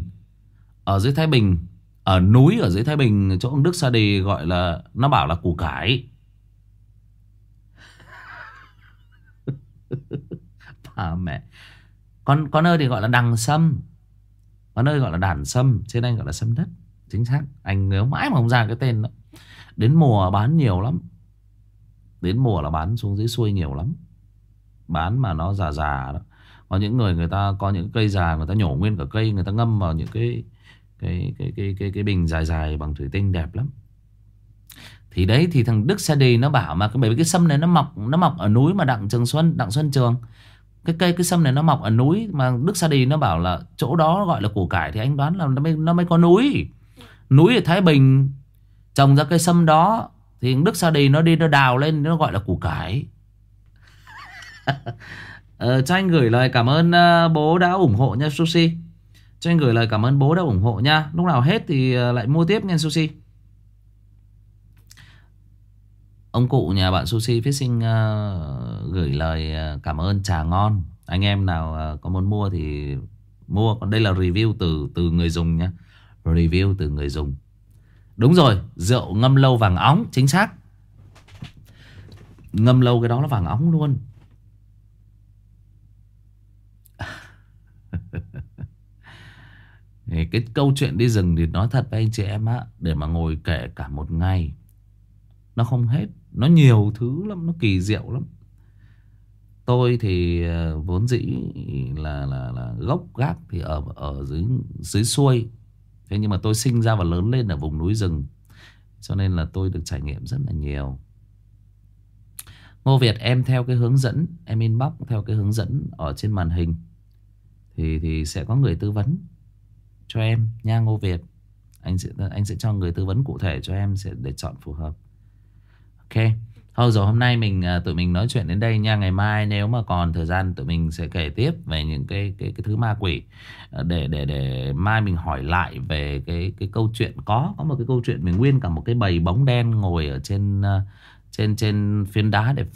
ở núi ở dưới Thái Bình, chỗ ông Đức Sa Đì gọi là, nó bảo là củ cải. Bà mẹ. Có nơi thì gọi là đằng sâm, có nơi gọi là đản sâm. Trên anh gọi là sâm đất. Chính xác. Anh nhớ mãi mà không ra cái tên đó. Đến mùa bán nhiều lắm. Đến mùa là bán xuống dưới xuôi nhiều lắm. Bán mà nó già già đó. Có những người ta có những cây già, người ta nhổ nguyên cả cây, người ta ngâm vào những cái bình dài dài bằng thủy tinh đẹp lắm. Thì đấy, thì thằng Đức Sa Đì nó bảo mà bởi vì cái sâm này nó mọc ở núi mà Đặng Xuân Trường. Cái sâm này nó mọc ở núi mà Đức Sa Đì nó bảo là chỗ đó gọi là củ cải, thì anh đoán là nó mới có núi. Núi ở Thái Bình trồng ra cây sâm đó, thì Đức Sa Đì nó đi nó đào lên, nó gọi là củ cải. Cho anh gửi lời cảm ơn bố đã ủng hộ nha Sushi. Cho anh gửi lời cảm ơn bố đã ủng hộ nha. Lúc nào hết thì lại mua tiếp nha Sushi. Ông cụ nhà bạn Sushi Fishing gửi lời cảm ơn trà ngon. Anh em nào có muốn mua thì mua. Còn đây là review từ người dùng nha. Review từ người dùng. Đúng rồi, rượu ngâm lâu vàng óng. Chính xác. Ngâm lâu cái đó nó vàng óng luôn. Cái câu chuyện đi rừng thì nói thật với anh chị em á, để mà ngồi kể cả một ngày Nó không hết. Nó nhiều thứ lắm, nó kỳ diệu lắm. Tôi thì vốn dĩ là gốc gác thì ở dưới xuôi. Thế nhưng mà tôi sinh ra và lớn lên ở vùng núi rừng, cho nên là tôi được trải nghiệm rất là nhiều. Ngô Việt, em theo cái hướng dẫn, em inbox theo cái hướng dẫn ở trên màn hình thì sẽ có người tư vấn cho em nha Ngô Việt. Anh sẽ cho người tư vấn cụ thể cho em để chọn phù hợp. Ok. Thôi rồi, hôm nay tụi mình nói chuyện đến đây nha. Ngày mai nếu mà còn thời gian tụi mình sẽ kể tiếp về những cái thứ ma quỷ, để mai mình hỏi lại về cái câu chuyện. Có một cái câu chuyện mình nguyên cả một cái bầy bóng đen ngồi ở trên phiến đá để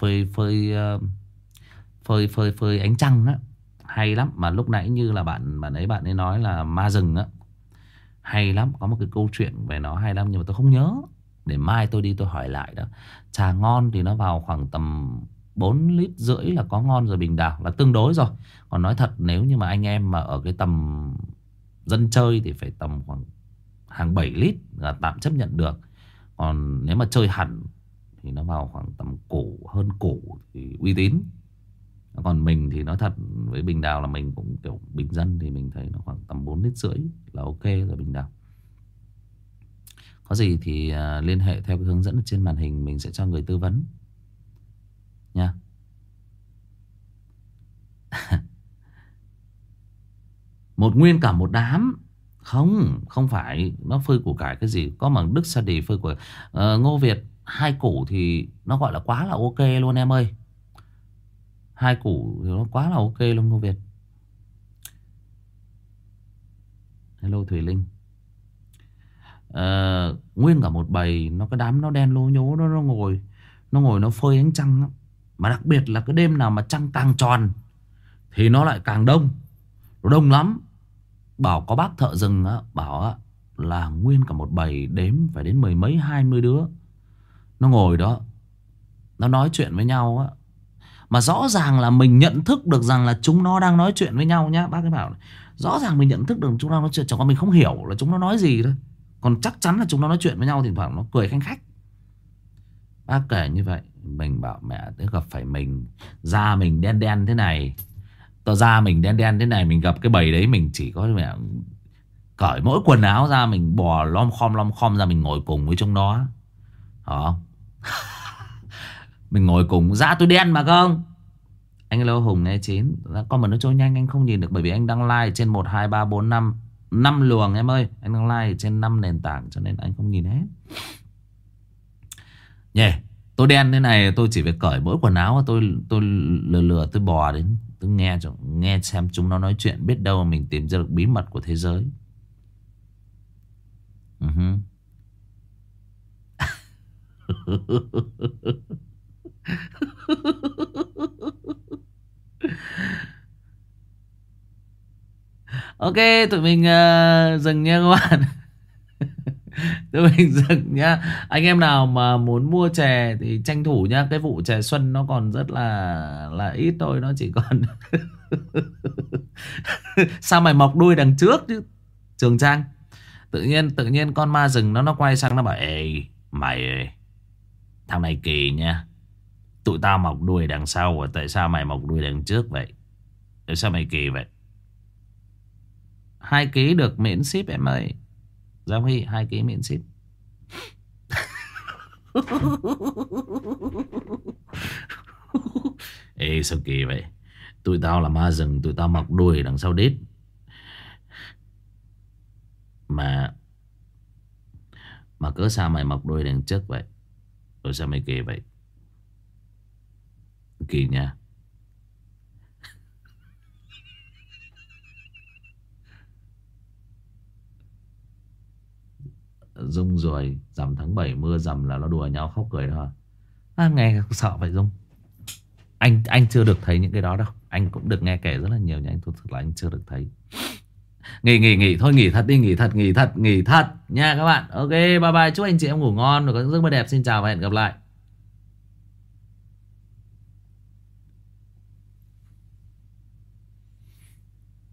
phơi ánh trăng á. Hay lắm. Mà lúc nãy như là bạn ấy nói là ma rừng á. Hay lắm, có một cái câu chuyện về nó hay lắm nhưng mà tôi không nhớ. Để mai tôi đi tôi hỏi lại đó. Trà ngon thì nó vào khoảng tầm 4,5 lít là có ngon rồi, Bình Đào là tương đối rồi. Còn nói thật, nếu như mà anh em mà ở cái tầm dân chơi thì phải tầm khoảng hàng 7 lít là tạm chấp nhận được. Còn nếu mà chơi hẳn thì nó vào khoảng tầm củ, hơn củ thì uy tín. Còn mình thì nói thật với Bình Đào là mình cũng kiểu bình dân, thì mình thấy nó khoảng tầm 4,5 lít là ok rồi Bình Đào. Có gì thì liên hệ theo cái hướng dẫn ở trên màn hình, mình sẽ cho người tư vấn nha. Nguyên cả một đám. Không phải nó phơi củ cải cái gì. Có mà Đức Sa Đì phơi củ Ngô Việt 2 củ thì nó gọi là quá là ok luôn em ơi. 2 củ thì nó quá là ok luôn Ngô Việt. Hello Thùy Linh. Nguyên cả một bầy, cái đám nó đen lố nhố, nó ngồi nó phơi ánh trăng á. Mà đặc biệt là cái đêm nào mà trăng càng tròn thì nó lại càng đông. Nó đông lắm. Bảo có bác thợ rừng á, bảo á, là nguyên cả một bầy đếm phải đến 10 mấy 20 đứa. Nó ngồi đó, nó nói chuyện với nhau á. Mà rõ ràng là mình nhận thức được rằng là chúng nó đang nói chuyện với nhau nhá. Bác ấy bảo rõ ràng mình nhận thức được chúng nó nói chuyện, chẳng qua mình không hiểu là chúng nó nói gì thôi. Còn chắc chắn là chúng nó nói chuyện với nhau, thỉnh thoảng nó cười khanh khách. Bác kể như vậy. Mình bảo mẹ, thế gặp phải mình, da mình đen đen thế này, da mình đen đen thế này, mình gặp cái bầy đấy mình chỉ có mẹ cởi mỗi quần áo ra, mình bò lom khom ra, mình ngồi cùng với chúng nó. Hả? Mình ngồi cùng, da tôi đen mà không. Anh Lô Hùng nghe chín. Con mà nó trôi nhanh anh không nhìn được, bởi vì anh đăng like trên 1, 2, 3, 4, 5 luồng em ơi. Anh đăng like trên 5 nền tảng cho nên anh không nhìn hết. Yeah. Tôi đen thế này, tôi chỉ phải cởi mỗi quần áo, tôi lừa tôi bò đến, tôi nghe xem chúng nó nói chuyện, biết đâu mình tìm ra được bí mật của thế giới. Ok, tụi mình dừng nha các bạn. Tụi mình dừng nhá. Anh em nào mà muốn mua chè thì tranh thủ nhá. Cái vụ chè xuân nó còn rất là ít thôi. Nó chỉ còn sao mày mọc đuôi đằng trước chứ Trường Trang. Tự nhiên con ma rừng nó quay sang nó bảo: ê mày ơi, thằng này kỳ nha. Tụi tao mọc đuôi đằng sau rồi, tại sao mày mọc đuôi đằng trước vậy? Tại sao mày kỳ vậy? 2 ký được miễn ship em ơi. Giao Huy 2 ký miễn ship. Ê sao kỳ vậy? Tụi tao là ma rừng, tụi tao mọc đuôi đằng sau đít. Mà cớ sao mày mọc đuôi đằng trước vậy? Rồi sao mày kỳ vậy? Kỳ nha. Dung rồi, rằm tháng 7 mưa rằm là nó đùa nhau khóc cười thôi. Nghe sợ vậy Dung. Anh chưa được thấy những cái đó đâu. Anh cũng được nghe kể rất là nhiều, nhưng anh thực là anh chưa được thấy. Nghỉ thôi, nghỉ thật đi, nghỉ thật nha các bạn. Ok, bye bye, chúc anh chị em ngủ ngon rồi có giấc mơ đẹp. Xin chào và hẹn gặp lại.